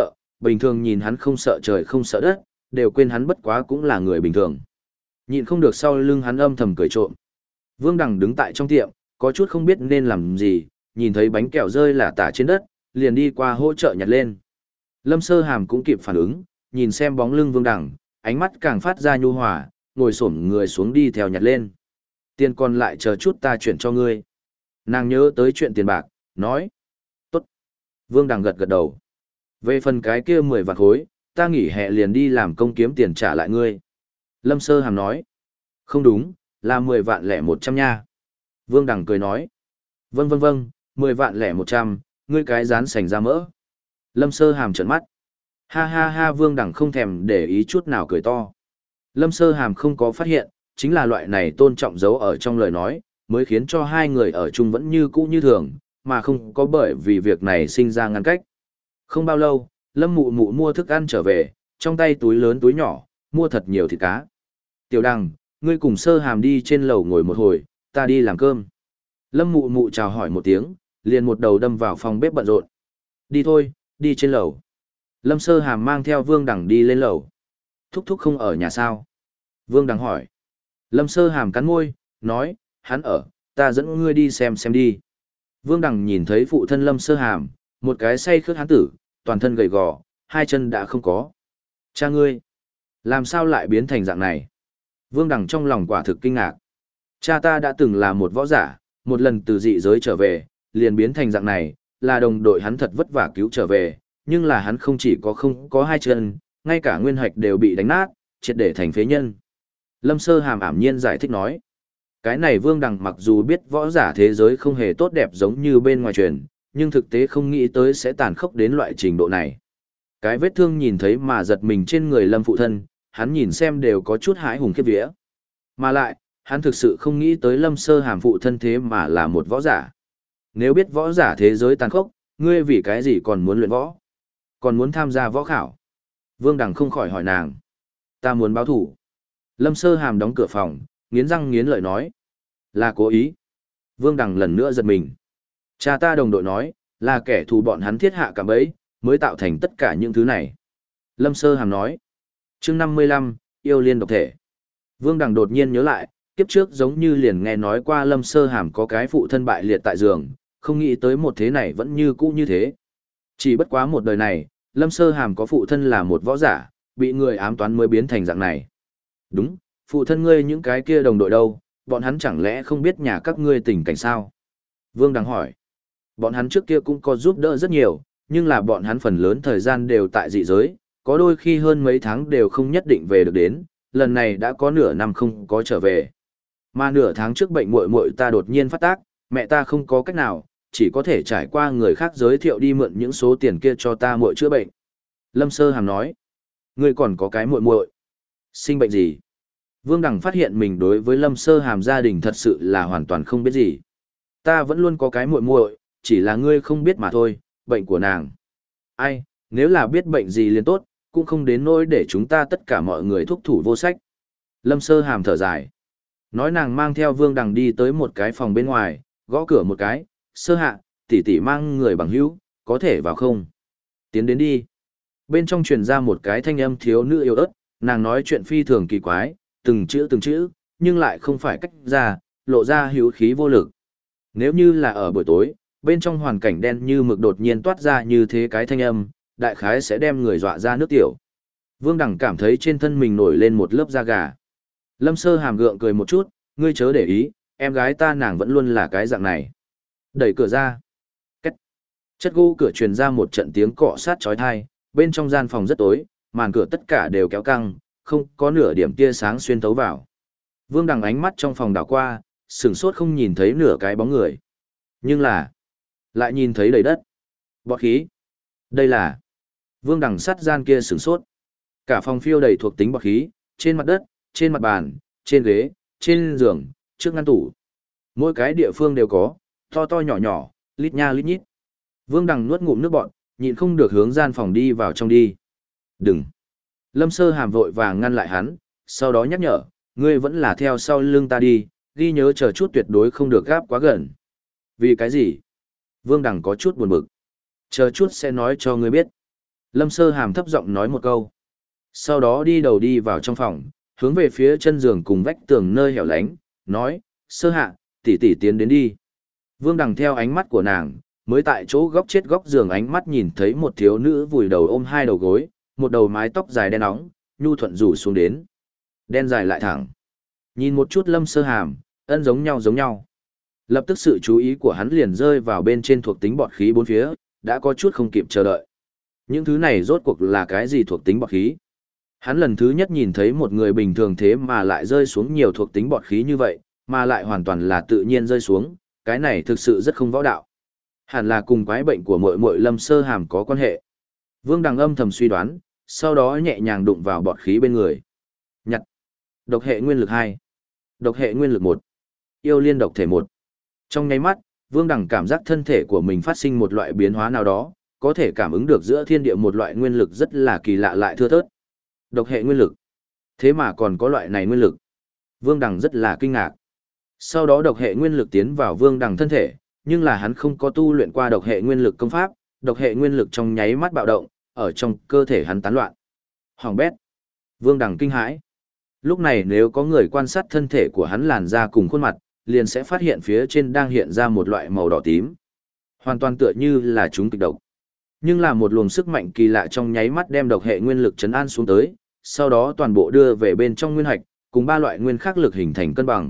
bình thường nhìn hắn không sợ trời không sợ đất, đều quên hắn bất quá cũng là người bình thường. Nhịn không được sau lưng hắn âm thầm cười trộm. Vương Đằng đứng tại trong tiệm, có chút không biết nên làm gì, nhìn thấy bánh kẹo rơi lả tả trên đất, liền đi qua hỗ trợ nhặt lên. Lâm Sơ Hàm cũng kịp phản ứng, nhìn xem bóng lưng Vương Đằng, ánh mắt càng phát ra nhu hòa, ngồi xổm người xuống đi theo nhặt lên. Tiền còn lại chờ chút ta chuyển cho ngươi. Nàng nhớ tới chuyện tiền bạc, nói. Tốt. Vương Đằng gật gật đầu. Về phần cái kia 10 vạn khối, ta nghỉ hè liền đi làm công kiếm tiền trả lại ngươi. Lâm Sơ Hàm nói. Không đúng, là 10 vạn lẻ 100 nha. Vương Đằng cười nói. Vâng vâng vâng, 10 vạn lẻ 100, ngươi cái rán sành ra mỡ. Lâm Sơ Hàm trợn mắt. Ha ha ha, Vương Đằng không thèm để ý chút nào cười to. Lâm Sơ Hàm không có phát hiện, chính là loại này tôn trọng giấu ở trong lời nói, mới khiến cho hai người ở chung vẫn như cũ như thường, mà không có bởi vì việc này sinh ra ngăn cách. Không bao lâu, Lâm Mụ Mụ mua thức ăn trở về, trong tay túi lớn túi nhỏ, mua thật nhiều thịt cá. Tiểu Đằng, ngươi cùng Sơ Hàm đi trên lầu ngồi một hồi, ta đi làm cơm. Lâm Mụ Mụ chào hỏi một tiếng, liền một đầu đâm vào phòng bếp bận rộn. Đi thôi, đi trên lầu. Lâm Sơ Hàm mang theo Vương Đằng đi lên lầu. Thúc thúc không ở nhà sao? Vương Đằng hỏi. Lâm Sơ Hàm cắn môi, nói, hắn ở, ta dẫn ngươi đi xem đi. Vương Đằng nhìn thấy phụ thân Lâm Sơ Hàm, một cái say khướt hán tử, toàn thân gầy gò, hai chân đã không có. Cha ngươi, làm sao lại biến thành dạng này? Vương Đằng trong lòng quả thực kinh ngạc. Cha ta đã từng là một võ giả, một lần từ dị giới trở về, liền biến thành dạng này, là đồng đội hắn thật vất vả cứu trở về, nhưng là hắn không chỉ có không có hai chân, ngay cả nguyên hạch đều bị đánh nát, triệt để thành phế nhân. Lâm Sơ Hàm ảm nhiên giải thích nói. Cái này Vương Đằng mặc dù biết võ giả thế giới không hề tốt đẹp giống như bên ngoài truyền, nhưng thực tế không nghĩ tới sẽ tàn khốc đến loại trình độ này. Cái vết thương nhìn thấy mà giật mình trên người Lâm phụ thân, hắn nhìn xem đều có chút hãi hùng khiếp vía. Mà lại, hắn thực sự không nghĩ tới Lâm Sơ Hàm phụ thân thế mà là một võ giả. Nếu biết võ giả thế giới tàn khốc, ngươi vì cái gì còn muốn luyện võ? Còn muốn tham gia võ khảo? Vương Đằng không khỏi hỏi nàng. Ta muốn báo thủ. Lâm Sơ Hàm đóng cửa phòng, nghiến răng nghiến lợi nói. Là cố ý. Vương Đằng lần nữa giật mình. Cha ta đồng đội nói, là kẻ thù bọn hắn thiết hạ cả bẫy, mới tạo thành tất cả những thứ này. Lâm Sơ Hàm nói. Chương 55, yêu liên độc thể. Vương Đằng đột nhiên nhớ lại, kiếp trước giống như liền nghe nói qua Lâm Sơ Hàm có cái phụ thân bại liệt tại giường, không nghĩ tới một thế này vẫn như cũ như thế. Chỉ bất quá một đời này, Lâm Sơ Hàm có phụ thân là một võ giả, bị người ám toán mới biến thành dạng này. Đúng, phụ thân ngươi những cái kia đồng đội đâu, bọn hắn chẳng lẽ không biết nhà các ngươi tình cảnh sao? Vương Đằng hỏi. Bọn hắn trước kia cũng có giúp đỡ rất nhiều, nhưng là bọn hắn phần lớn thời gian đều tại dị giới, có đôi khi hơn mấy tháng đều không nhất định về được đến, lần này đã có nửa năm không có trở về. Mà nửa tháng trước bệnh muội muội ta đột nhiên phát tác, mẹ ta không có cách nào, chỉ có thể trải qua người khác giới thiệu đi mượn những số tiền kia cho ta muội chữa bệnh. Lâm Sơ Hàm nói, ngươi còn có cái muội muội, sinh bệnh gì? Vương Đằng phát hiện mình đối với Lâm Sơ Hàm gia đình thật sự là hoàn toàn không biết gì. Ta vẫn luôn có cái muội muội, chỉ là ngươi không biết mà thôi, bệnh của nàng. Ai, nếu là biết bệnh gì liền tốt, cũng không đến nỗi để chúng ta tất cả mọi người thúc thủ vô sách. Lâm Sơ Hàm thở dài. Nói nàng mang theo Vương Đằng đi tới một cái phòng bên ngoài, gõ cửa một cái, Sơ hạ, tỷ tỷ mang người bằng hữu, có thể vào không? Tiến đến đi. Bên trong truyền ra một cái thanh âm thiếu nữ yếu ớt, nàng nói chuyện phi thường kỳ quái, từng chữ, nhưng lại không phải cách ra, lộ ra hữu khí vô lực. Nếu như là ở buổi tối, bên trong hoàn cảnh đen như mực đột nhiên toát ra như thế cái thanh âm, đại khái sẽ đem người dọa ra nước tiểu. Vương Đằng cảm thấy trên thân mình nổi lên một lớp da gà. Lâm Sơ Hàm gượng cười một chút, ngươi chớ để ý, em gái ta nàng vẫn luôn là cái dạng này. Đẩy cửa ra. Cách. Chất gỗ cửa truyền ra một trận tiếng cọ sát chói tai, bên trong gian phòng rất tối, màn cửa tất cả đều kéo căng, không có nửa điểm tia sáng xuyên thấu vào. Vương Đằng ánh mắt trong phòng đảo qua, sửng sốt không nhìn thấy nửa cái bóng người. Nhưng là, lại nhìn thấy đầy đất. Bọt khí. Đây là Vương Đằng sắt gian kia sửng sốt. Cả phòng phiêu đầy thuộc tính bọt khí, trên mặt đất, trên mặt bàn, trên ghế, trên giường, trước ngăn tủ. Mỗi cái địa phương đều có, to to nhỏ nhỏ, lít nha lít nhít. Vương Đằng nuốt ngụm nước bọt, nhịn không được hướng gian phòng đi vào trong đi. Đừng. Lâm Sơ Hàm vội vàng ngăn lại hắn, sau đó nhắc nhở, ngươi vẫn là theo sau lưng ta đi, ghi nhớ chờ chút tuyệt đối không được gáp quá gần. Vì cái gì? Vương Đằng có chút buồn bực. Chờ chút sẽ nói cho ngươi biết. Lâm Sơ Hàm thấp giọng nói một câu. Sau đó đi đầu đi vào trong phòng, hướng về phía chân giường cùng vách tường nơi hẻo lánh, nói, Sơ Hạ, tỷ tỷ tiến đến đi. Vương Đằng theo ánh mắt của nàng, mới tại chỗ góc chết góc giường ánh mắt nhìn thấy một thiếu nữ vùi đầu ôm hai đầu gối, một đầu mái tóc dài đen óng, nhu thuận rủ xuống đến. Đen dài lại thẳng. Nhìn một chút Lâm Sơ Hàm, ân giống nhau giống nhau. Lập tức sự chú ý của hắn liền rơi vào bên trên thuộc tính bọt khí bốn phía, đã có chút không kịp chờ đợi. Những thứ này rốt cuộc là cái gì thuộc tính bọt khí? Hắn lần thứ nhất nhìn thấy một người bình thường thế mà lại rơi xuống nhiều thuộc tính bọt khí như vậy, mà lại hoàn toàn là tự nhiên rơi xuống, cái này thực sự rất không võ đạo. Hẳn là cùng quái bệnh của muội muội Lâm Sơ Hàm có quan hệ. Vương Đằng âm thầm suy đoán, sau đó nhẹ nhàng đụng vào bọt khí bên người. Nhặt. Độc hệ nguyên lực 2. Độc hệ nguyên lực 1. Yêu liên độc thể 1. Trong nháy mắt, Vương Đằng cảm giác thân thể của mình phát sinh một loại biến hóa nào đó, có thể cảm ứng được giữa thiên địa một loại nguyên lực rất là kỳ lạ lại thưa thớt. Độc hệ nguyên lực. Thế mà còn có loại này nguyên lực. Vương Đằng rất là kinh ngạc. Sau đó độc hệ nguyên lực tiến vào Vương Đằng thân thể, nhưng là hắn không có tu luyện qua độc hệ nguyên lực công pháp, độc hệ nguyên lực trong nháy mắt bạo động, ở trong cơ thể hắn tán loạn. Hoàng bét. Vương Đằng kinh hãi. Lúc này nếu có người quan sát thân thể của hắn làn da cùng khuôn mặt, liền sẽ phát hiện phía trên đang hiện ra một loại màu đỏ tím. Hoàn toàn tựa như là chúng kịch độc. Nhưng là một luồng sức mạnh kỳ lạ trong nháy mắt đem độc hệ nguyên lực trấn an xuống tới, sau đó toàn bộ đưa về bên trong nguyên hạch, cùng ba loại nguyên khắc lực hình thành cân bằng.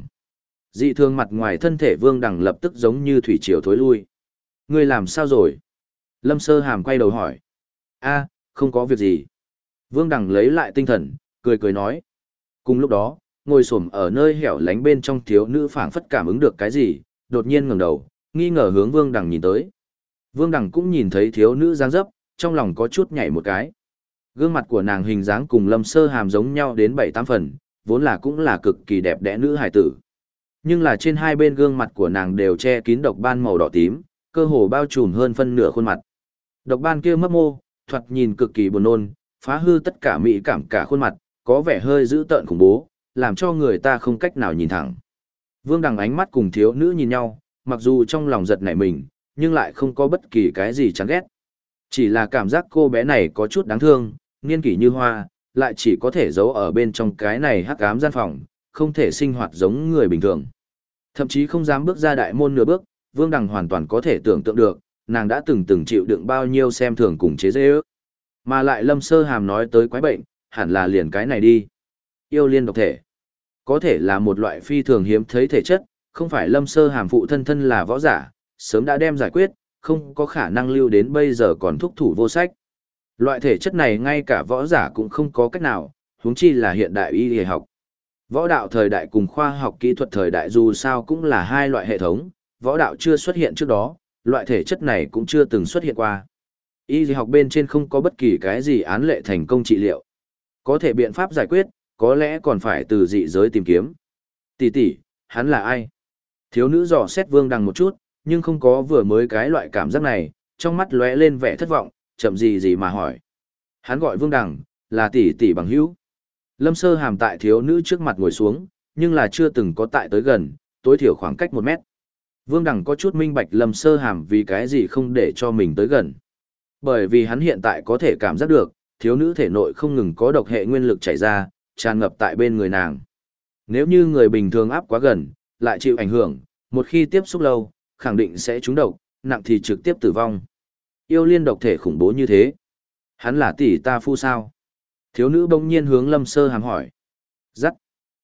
Dị thường mặt ngoài thân thể Vương Đằng lập tức giống như thủy triều thối lui. Ngươi làm sao rồi? Lâm Sơ Hàm quay đầu hỏi. A, không có việc gì. Vương Đằng lấy lại tinh thần, cười cười nói. Cùng lúc đó, ngồi xổm ở nơi hẻo lánh bên trong thiếu nữ phảng phất cảm ứng được cái gì, đột nhiên ngẩng đầu, nghi ngờ hướng Vương Đằng nhìn tới. Vương Đằng cũng nhìn thấy thiếu nữ dáng dấp, trong lòng có chút nhảy một cái. Gương mặt của nàng hình dáng cùng Lâm Sơ Hàm giống nhau đến 7-8 phần, vốn là cũng là cực kỳ đẹp đẽ nữ hài tử. Nhưng là trên hai bên gương mặt của nàng đều che kín độc ban màu đỏ tím, cơ hồ bao trùm hơn phân nửa khuôn mặt. Độc ban kia mấp mô, thoạt nhìn cực kỳ buồn nôn, phá hư tất cả mỹ cảm cả khuôn mặt, có vẻ hơi dữ tợn khủng bố, làm cho người ta không cách nào nhìn thẳng. Vương Đằng ánh mắt cùng thiếu nữ nhìn nhau, mặc dù trong lòng giật nảy mình, nhưng lại không có bất kỳ cái gì chán ghét. Chỉ là cảm giác cô bé này có chút đáng thương, niên kỷ như hoa, lại chỉ có thể giấu ở bên trong cái này hắc ám gian phòng, không thể sinh hoạt giống người bình thường. Thậm chí không dám bước ra đại môn nửa bước, Vương Đằng hoàn toàn có thể tưởng tượng được, nàng đã từng chịu đựng bao nhiêu xem thường cùng chế giễu. Mà lại Lâm Sơ Hàm nói tới quái bệnh, hẳn là liền cái này đi. Yêu liên độc thể. Có thể là một loại phi thường hiếm thấy thể chất, không phải Lâm Sơ Hàm phụ thân thân là võ giả, sớm đã đem giải quyết, không có khả năng lưu đến bây giờ còn thúc thủ vô sách. Loại thể chất này ngay cả võ giả cũng không có cách nào, huống chi là hiện đại y y học. Võ đạo thời đại cùng khoa học kỹ thuật thời đại dù sao cũng là hai loại hệ thống, võ đạo chưa xuất hiện trước đó, loại thể chất này cũng chưa từng xuất hiện qua. Y y học bên trên không có bất kỳ cái gì án lệ thành công trị liệu. Có thể biện pháp giải quyết, có lẽ còn phải từ dị giới tìm kiếm. Tỷ tỷ, hắn là ai? Thiếu nữ dò xét Vương Đằng một chút, nhưng không có vừa mới cái loại cảm giác này, trong mắt lóe lên vẻ thất vọng, chậm gì mà hỏi. Hắn gọi Vương Đằng, là tỷ tỷ bằng hữu. Lâm Sơ Hàm tại thiếu nữ trước mặt ngồi xuống, nhưng là chưa từng có tại tới gần, tối thiểu khoảng cách 1 mét. Vương Đằng có chút minh bạch Lâm Sơ Hàm vì cái gì không để cho mình tới gần. Bởi vì hắn hiện tại có thể cảm giác được, thiếu nữ thể nội không ngừng có độc hệ nguyên lực chảy ra, tràn ngập tại bên người nàng. Nếu như người bình thường áp quá gần, lại chịu ảnh hưởng, một khi tiếp xúc lâu, khẳng định sẽ trúng độc, nặng thì trực tiếp tử vong. Yêu liên độc thể khủng bố như thế. Hắn là tỷ ta phu sao? Thiếu nữ bỗng nhiên hướng Lâm Sơ Hàm hỏi. Dắt.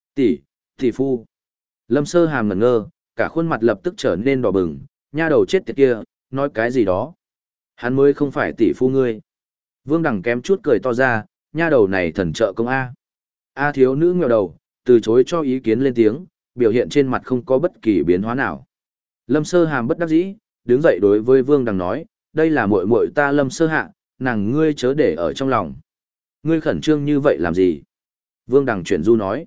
Tỷ phu. Lâm Sơ Hàm ngẩn ngơ, cả khuôn mặt lập tức trở nên đỏ bừng, nha đầu chết tiệt kia, nói cái gì đó. Hắn mới không phải tỷ phu ngươi. Vương Đằng kém chút cười to ra, nha đầu này thần trợ công A. A thiếu nữ ngẹo đầu, từ chối cho ý kiến lên tiếng, biểu hiện trên mặt không có bất kỳ biến hóa nào. Lâm Sơ Hàm bất đắc dĩ, đứng dậy đối với Vương Đằng nói, đây là muội muội ta Lâm Sơ Hạ, nàng ngươi chớ để ở trong lòng. Ngươi khẩn trương như vậy làm gì? Vương Đằng chuyển du nói.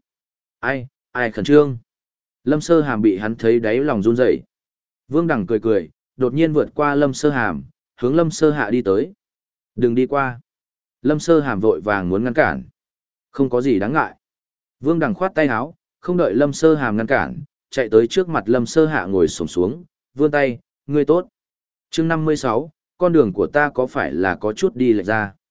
Ai khẩn trương? Lâm Sơ Hàm bị hắn thấy đáy lòng run rẩy. Vương Đằng cười cười, đột nhiên vượt qua Lâm Sơ Hàm, hướng Lâm Sơ Hạ đi tới. Đừng đi qua. Lâm Sơ Hàm vội vàng muốn ngăn cản. Không có gì đáng ngại. Vương Đằng khoát tay áo, không đợi Lâm Sơ Hàm ngăn cản, chạy tới trước mặt Lâm Sơ Hạ ngồi xổm xuống, vươn tay, ngươi tốt. Chương 56, con đường của ta có phải là có chút đi lệch ra?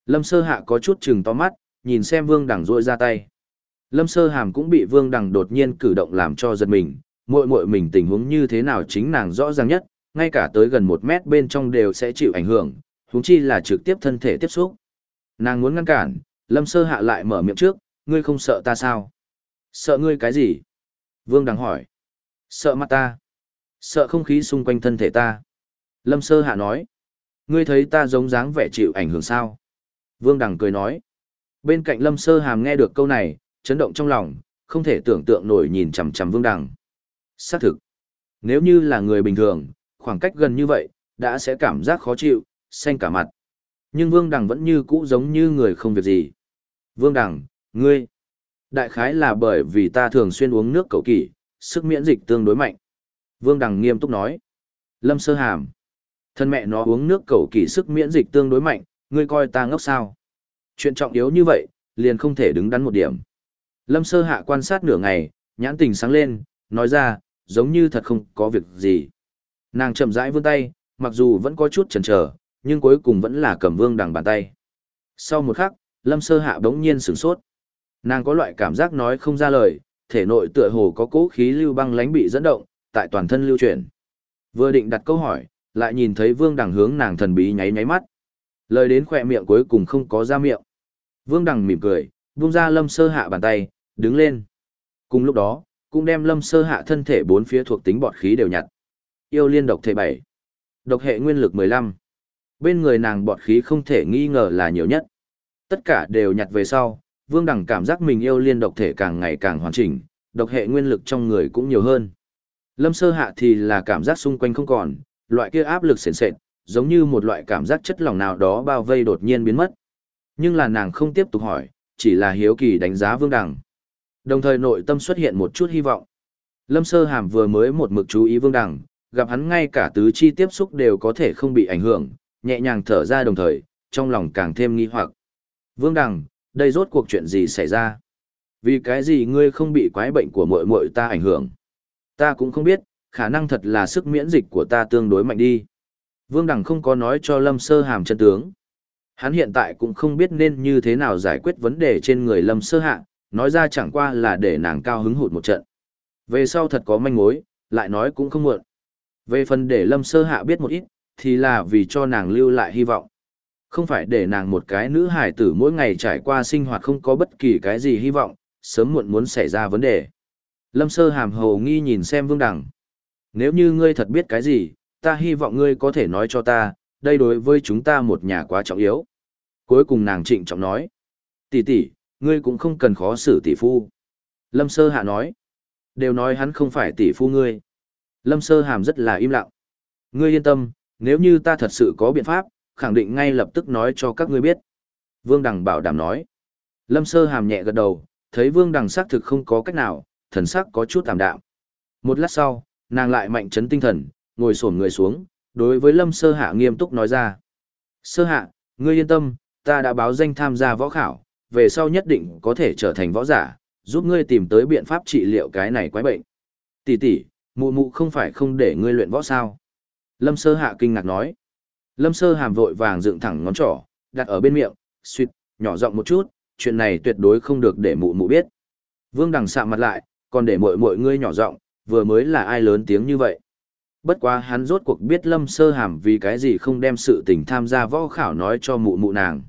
Lâm Sơ Hạ có chút chừng to mắt, nhìn xem Vương Đằng rỗi ra tay. Lâm Sơ Hàm cũng bị Vương Đằng đột nhiên cử động làm cho giật mình, muội muội mình tình huống như thế nào chính nàng rõ ràng nhất, ngay cả tới gần 1 mét bên trong đều sẽ chịu ảnh hưởng, huống chi là trực tiếp thân thể tiếp xúc. Nàng muốn ngăn cản, Lâm Sơ Hạ lại mở miệng trước, ngươi không sợ ta sao? Sợ ngươi cái gì? Vương Đằng hỏi. Sợ mắt ta. Sợ không khí xung quanh thân thể ta. Lâm Sơ Hạ nói. Ngươi thấy ta giống dáng vẻ chịu ảnh hưởng sao? Vương Đằng cười nói. Bên cạnh Lâm Sơ Hàm nghe được câu này, chấn động trong lòng, không thể tưởng tượng nổi nhìn chằm chằm Vương Đằng. Xác thực. Nếu như là người bình thường, khoảng cách gần như vậy, đã sẽ cảm giác khó chịu, xanh cả mặt. Nhưng Vương Đằng vẫn như cũ giống như người không việc gì. Vương Đằng, ngươi. Đại khái là bởi vì ta thường xuyên uống nước cẩu kỷ, sức miễn dịch tương đối mạnh. Vương Đằng nghiêm túc nói. Lâm Sơ Hàm. Thân mẹ nó uống nước cẩu kỷ sức miễn dịch tương đối mạnh, ngươi coi ta ngốc sao. Chuyện trọng yếu như vậy, liền không thể đứng đắn một điểm. Lâm Sơ Hạ quan sát nửa ngày, nhãn tình sáng lên, nói ra, giống như thật không có việc gì. Nàng chậm rãi vươn tay, mặc dù vẫn có chút chần chờ, nhưng cuối cùng vẫn là cầm Vương Đằng bàn tay. Sau một khắc, Lâm Sơ Hạ bỗng nhiên sửng sốt. Nàng có loại cảm giác nói không ra lời, thể nội tựa hồ có cỗ khí lưu băng lãnh bị dẫn động, tại toàn thân lưu chuyển. Vừa định đặt câu hỏi, lại nhìn thấy Vương Đằng hướng nàng thần bí nháy nháy mắt. Lời đến khỏe miệng cuối cùng không có ra miệng. Vương Đằng mỉm cười, buông ra Lâm Sơ Hạ bàn tay, đứng lên. Cùng lúc đó, cũng đem Lâm Sơ Hạ thân thể 4 phía thuộc tính bọt khí đều nhặt. Yêu liên độc thể 7. Độc hệ nguyên lực 15. Bên người nàng bọt khí không thể nghi ngờ là nhiều nhất. Tất cả đều nhặt về sau, Vương Đằng cảm giác mình yêu liên độc thể càng ngày càng hoàn chỉnh, độc hệ nguyên lực trong người cũng nhiều hơn. Lâm Sơ Hạ thì là cảm giác xung quanh không còn, loại kia áp lực sền sệt, giống như một loại cảm giác chất lỏng nào đó bao vây đột nhiên biến mất. Nhưng là nàng không tiếp tục hỏi, chỉ là hiếu kỳ đánh giá Vương Đằng. Đồng thời nội tâm xuất hiện một chút hy vọng. Lâm Sơ Hàm vừa mới một mực chú ý Vương Đằng, gặp hắn ngay cả tứ chi tiếp xúc đều có thể không bị ảnh hưởng, nhẹ nhàng thở ra đồng thời, trong lòng càng thêm nghi hoặc. Vương Đằng, đây rốt cuộc chuyện gì xảy ra? Vì cái gì ngươi không bị quái bệnh của muội muội ta ảnh hưởng? Ta cũng không biết, khả năng thật là sức miễn dịch của ta tương đối mạnh đi. Vương Đằng không có nói cho Lâm Sơ Hàm chân tướng. Hắn hiện tại cũng không biết nên như thế nào giải quyết vấn đề trên người Lâm Sơ Hạ, nói ra chẳng qua là để nàng cao hứng hụt một trận. Về sau thật có manh mối, lại nói cũng không muộn. Về phần để Lâm Sơ Hạ biết một ít, thì là vì cho nàng lưu lại hy vọng. Không phải để nàng một cái nữ hài tử mỗi ngày trải qua sinh hoạt không có bất kỳ cái gì hy vọng, sớm muộn muốn xảy ra vấn đề. Lâm Sơ Hàm hồ nghi nhìn xem Vương Đằng. Nếu như ngươi thật biết cái gì, ta hy vọng ngươi có thể nói cho ta, đây đối với chúng ta một nhà quá trọng yếu. Cuối cùng nàng trịnh trọng nói. Tỷ tỷ, ngươi cũng không cần khó xử tỷ phu. Lâm Sơ Hạ nói. Đều nói hắn không phải tỷ phu ngươi. Lâm Sơ Hàm rất là im lặng. Ngươi yên tâm, nếu như ta thật sự có biện pháp, khẳng định ngay lập tức nói cho các ngươi biết. Vương Đằng bảo đảm nói. Lâm Sơ Hàm nhẹ gật đầu, thấy Vương Đằng xác thực không có cách nào, thần sắc có chút tạm đạm. Một lát sau, nàng lại mạnh chấn tinh thần, ngồi xổm người xuống, đối với Lâm Sơ Hạ nghiêm túc nói ra. Sơ Hạ, ngươi yên tâm, ta đã báo danh tham gia võ khảo, về sau nhất định có thể trở thành võ giả, giúp ngươi tìm tới biện pháp trị liệu cái này quái bệnh. Tỷ tỷ, mụ mụ không phải không để ngươi luyện võ sao? Lâm Sơ Hạ kinh ngạc nói. Lâm Sơ Hàm vội vàng dựng thẳng ngón trỏ, đặt ở bên miệng, suýt, nhỏ giọng một chút, chuyện này tuyệt đối không được để mụ mụ biết. Vương Đằng sạm mặt lại, còn để mọi ngươi nhỏ giọng, vừa mới là ai lớn tiếng như vậy. Bất quá hắn rốt cuộc biết Lâm Sơ Hàm vì cái gì không đem sự tình tham gia võ khảo nói cho mụ mụ nàng.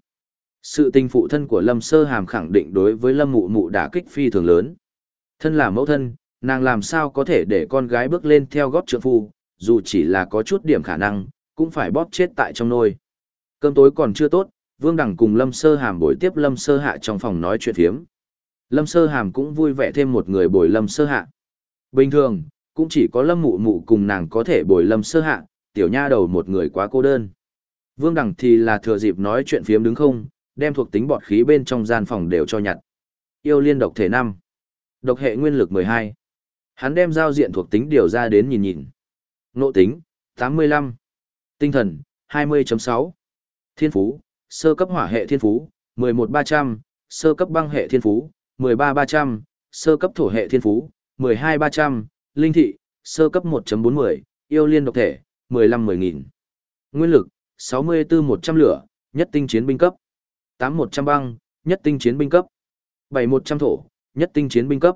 Sự tình phụ thân của Lâm Sơ Hàm khẳng định đối với Lâm mụ mụ đả kích phi thường lớn. Thân là mẫu thân, nàng làm sao có thể để con gái bước lên theo gót trượng phu, dù chỉ là có chút điểm khả năng, cũng phải bóp chết tại trong nôi. Cơm tối còn chưa tốt, Vương Đằng cùng Lâm Sơ Hàm bồi tiếp Lâm Sơ Hạ trong phòng nói chuyện phiếm. Lâm Sơ Hàm cũng vui vẻ thêm một người bồi Lâm Sơ Hạ. Bình thường, cũng chỉ có Lâm mụ mụ cùng nàng có thể bồi Lâm Sơ Hạ, tiểu nha đầu một người quá cô đơn. Vương Đằng thì là thừa dịp nói chuyện phiếm đứng không, đem thuộc tính bọt khí bên trong gian phòng đều cho nhặt. Yêu liên độc thể 5. Độc hệ nguyên lực 12. Hắn đem giao diện thuộc tính điều ra đến nhìn nhìn. Ngộ tính, 85. Tinh thần, 20.6. Thiên phú, sơ cấp hỏa hệ thiên phú, 11.300, sơ cấp băng hệ thiên phú, 13.300, sơ cấp thổ hệ thiên phú, 12.300, linh thị, sơ cấp 1.40, yêu liên độc thể, 15-10.000. Nguyên lực, 64-100 lửa, nhất tinh chiến binh cấp. 8-100 băng, nhất tinh chiến binh cấp. 7-100 thổ, nhất tinh chiến binh cấp.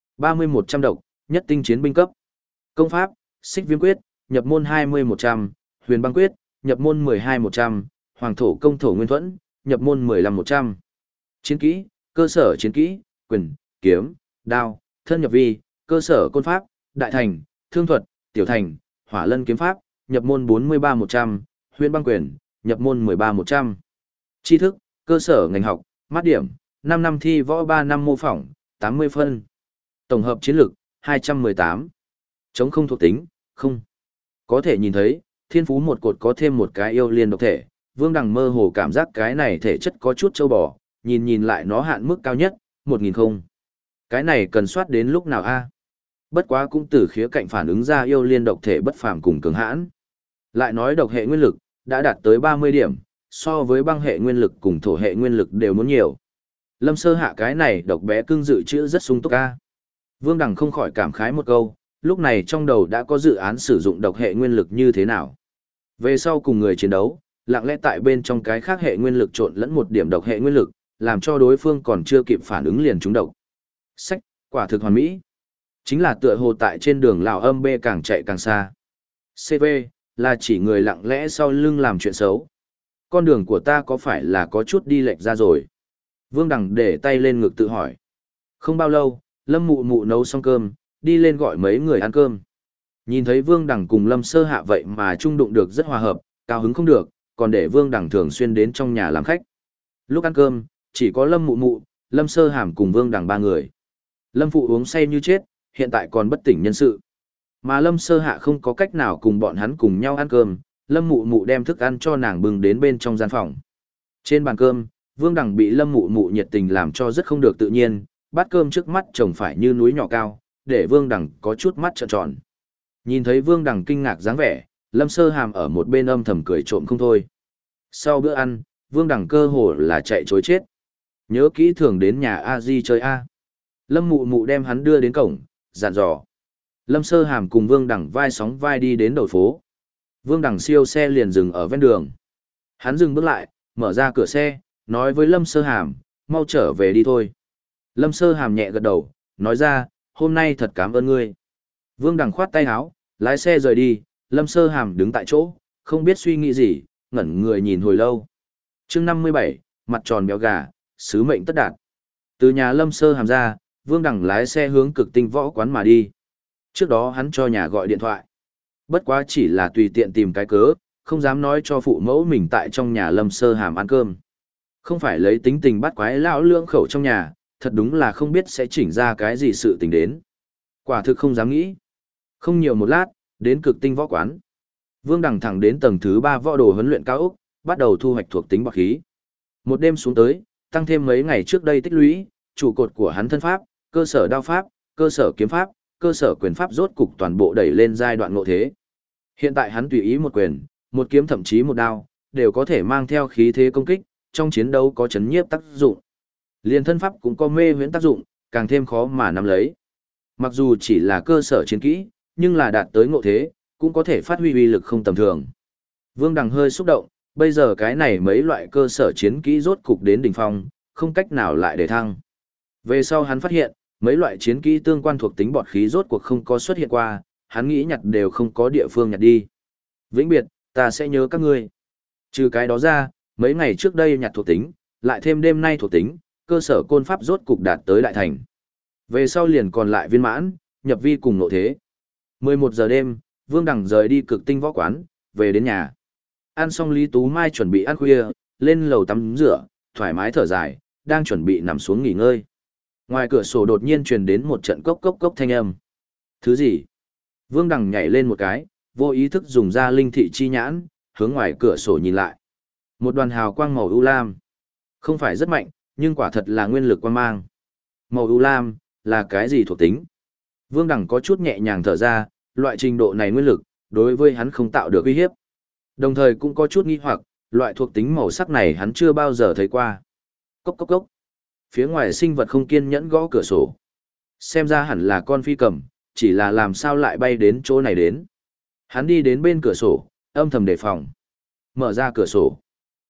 30-100 độc, nhất tinh chiến binh cấp. Công pháp, xích viêm quyết, nhập môn 20-100, huyền băng quyết, nhập môn 12-100, hoàng thổ công thổ nguyên thuẫn, nhập môn 15-100. Chiến kỹ, cơ sở chiến kỹ, quyền, kiếm, đao, thân nhập vi, cơ sở côn pháp, đại thành, thương thuật, tiểu thành, hỏa lân kiếm pháp, nhập môn 43-100, huyền băng quyền, nhập môn 13-100. Tri thức, cơ sở ngành học, mát điểm, 5 năm thi võ 3 năm mô phỏng, 80 phân. Tổng hợp chiến lược, 218. Chống không thuộc tính, không. Có thể nhìn thấy, thiên phú một cột có thêm một cái yêu liên độc thể, Vương Đằng mơ hồ cảm giác cái này thể chất có chút châu bò, nhìn lại nó hạn mức cao nhất, 1000 không. Cái này cần soát đến lúc nào a? Bất quá cũng từ khía cạnh phản ứng ra yêu liên độc thể bất phàm cùng cường hãn. Lại nói độc hệ nguyên lực, đã đạt tới 30 điểm, so với băng hệ nguyên lực cùng thổ hệ nguyên lực đều muốn nhiều. Lâm Sơ Hạ cái này độc bé cưng dự trữ rất sung túc a. Vương Đằng không khỏi cảm khái một câu, lúc này trong đầu đã có dự án sử dụng độc hệ nguyên lực như thế nào. Về sau cùng người chiến đấu, lặng lẽ tại bên trong cái khác hệ nguyên lực trộn lẫn một điểm độc hệ nguyên lực, làm cho đối phương còn chưa kịp phản ứng liền trúng độc. Sách, quả thực hoàn mỹ. Chính là tựa hồ tại trên đường lão âm bê càng chạy càng xa. CV, là chỉ người lặng lẽ sau lưng làm chuyện xấu. Con đường của ta có phải là có chút đi lệch ra rồi? Vương Đằng để tay lên ngực tự hỏi. Không bao lâu, Lâm Mụ Mụ nấu xong cơm, đi lên gọi mấy người ăn cơm. Nhìn thấy Vương Đằng cùng Lâm Sơ Hạ vậy mà chung đụng được rất hòa hợp, cao hứng không được, còn để Vương Đằng thường xuyên đến trong nhà làm khách. Lúc ăn cơm, chỉ có Lâm Mụ Mụ, Lâm Sơ Hàm cùng Vương Đằng 3 người. Lâm Phụ uống say như chết, hiện tại còn bất tỉnh nhân sự. Mà Lâm Sơ Hạ không có cách nào cùng bọn hắn cùng nhau ăn cơm, Lâm Mụ Mụ đem thức ăn cho nàng bưng đến bên trong gian phòng. Trên bàn cơm, Vương Đằng bị Lâm Mụ Mụ nhiệt tình làm cho rất không được tự nhiên, bát cơm trước mắt trông phải như núi nhỏ cao, để Vương Đằng có chút mắt trợn tròn. Nhìn thấy Vương Đằng kinh ngạc dáng vẻ, Lâm Sơ Hàm ở một bên âm thầm cười trộm không thôi. Sau bữa ăn, Vương Đằng cơ hồ là chạy chối chết. Nhớ kỹ thường đến nhà A Di chơi A. Lâm Mụ Mụ đem hắn đưa đến cổng, dặn dò. Lâm Sơ Hàm cùng Vương Đằng vai sóng vai đi đến đầu phố. Vương Đằng siêu xe liền dừng ở ven đường. Hắn dừng bước lại, mở ra cửa xe, nói với Lâm Sơ Hàm, mau trở về đi thôi. Lâm Sơ Hàm nhẹ gật đầu, nói ra, hôm nay thật cảm ơn ngươi. Vương Đằng khoát tay áo, lái xe rời đi, Lâm Sơ Hàm đứng tại chỗ, không biết suy nghĩ gì, ngẩn người nhìn hồi lâu. Chương 57, mặt tròn béo gà, sứ mệnh tất đạt. Từ nhà Lâm Sơ Hàm ra, Vương Đằng lái xe hướng Cực Tinh võ quán mà đi. Trước đó hắn cho nhà gọi điện thoại. Bất quá chỉ là tùy tiện tìm cái cớ, không dám nói cho phụ mẫu mình tại trong nhà Lâm Sơ Hàm ăn cơm. Không phải lấy tính tình bắt quái lão lưỡng khẩu trong nhà, thật đúng là không biết sẽ chỉnh ra cái gì sự tình đến. Quả thực không dám nghĩ. Không nhiều một lát, đến Cực Tinh võ quán. Vương Đằng thẳng đến tầng thứ 3 võ đồ huấn luyện cao ốc, bắt đầu thu hoạch thuộc tính bạc khí. Một đêm xuống tới, tăng thêm mấy ngày trước đây tích lũy, trụ cột của hắn thân pháp, cơ sở đao pháp, cơ sở kiếm pháp, cơ sở quyền pháp rốt cục toàn bộ đẩy lên giai đoạn ngộ thế. Hiện tại hắn tùy ý một quyền, một kiếm thậm chí một đao, đều có thể mang theo khí thế công kích, trong chiến đấu có chấn nhiếp tác dụng. Liên thân pháp cũng có mê huyễn tác dụng, càng thêm khó mà nắm lấy. Mặc dù chỉ là cơ sở chiến kỹ, nhưng là đạt tới ngộ thế, cũng có thể phát huy uy lực không tầm thường. Vương Đằng hơi xúc động, bây giờ cái này mấy loại cơ sở chiến kỹ rốt cục đến đỉnh phong, không cách nào lại để thăng. Về sau hắn phát hiện, mấy loại chiến kỹ tương quan thuộc tính bọt khí rốt cuộc không có xuất hiện qua, hắn nghĩ nhặt đều không có địa phương nhặt đi. Vĩnh biệt, ta sẽ nhớ các ngươi. Trừ cái đó ra, mấy ngày trước đây nhặt thuộc tính, lại thêm đêm nay thuộc tính, cơ sở côn pháp rốt cục đạt tới đại thành. Về sau liền còn lại viên mãn, nhập vi cùng nộ thế. 11 giờ đêm, Vương Đằng rời đi Cực Tinh võ quán, về đến nhà. Ăn xong Lý Tú Mai chuẩn bị ăn khuya, lên lầu tắm rửa, thoải mái thở dài, đang chuẩn bị nằm xuống nghỉ ngơi. Ngoài cửa sổ đột nhiên truyền đến một trận cốc cốc cốc thanh âm. Thứ gì? Vương Đằng nhảy lên một cái, vô ý thức dùng ra linh thị chi nhãn, hướng ngoài cửa sổ nhìn lại. Một đoàn hào quang màu ưu lam. Không phải rất mạnh, nhưng quả thật là nguyên lực quang mang. Màu ưu lam, là cái gì thuộc tính? Vương Đằng có chút nhẹ nhàng thở ra, loại trình độ này nguyên lực, đối với hắn không tạo được uy hiếp. Đồng thời cũng có chút nghi hoặc, loại thuộc tính màu sắc này hắn chưa bao giờ thấy qua. Cốc cốc cốc. Phía ngoài sinh vật không kiên nhẫn gõ cửa sổ. Xem ra hẳn là con phi cầm, chỉ là làm sao lại bay đến chỗ này đến. Hắn đi đến bên cửa sổ, âm thầm đề phòng. Mở ra cửa sổ.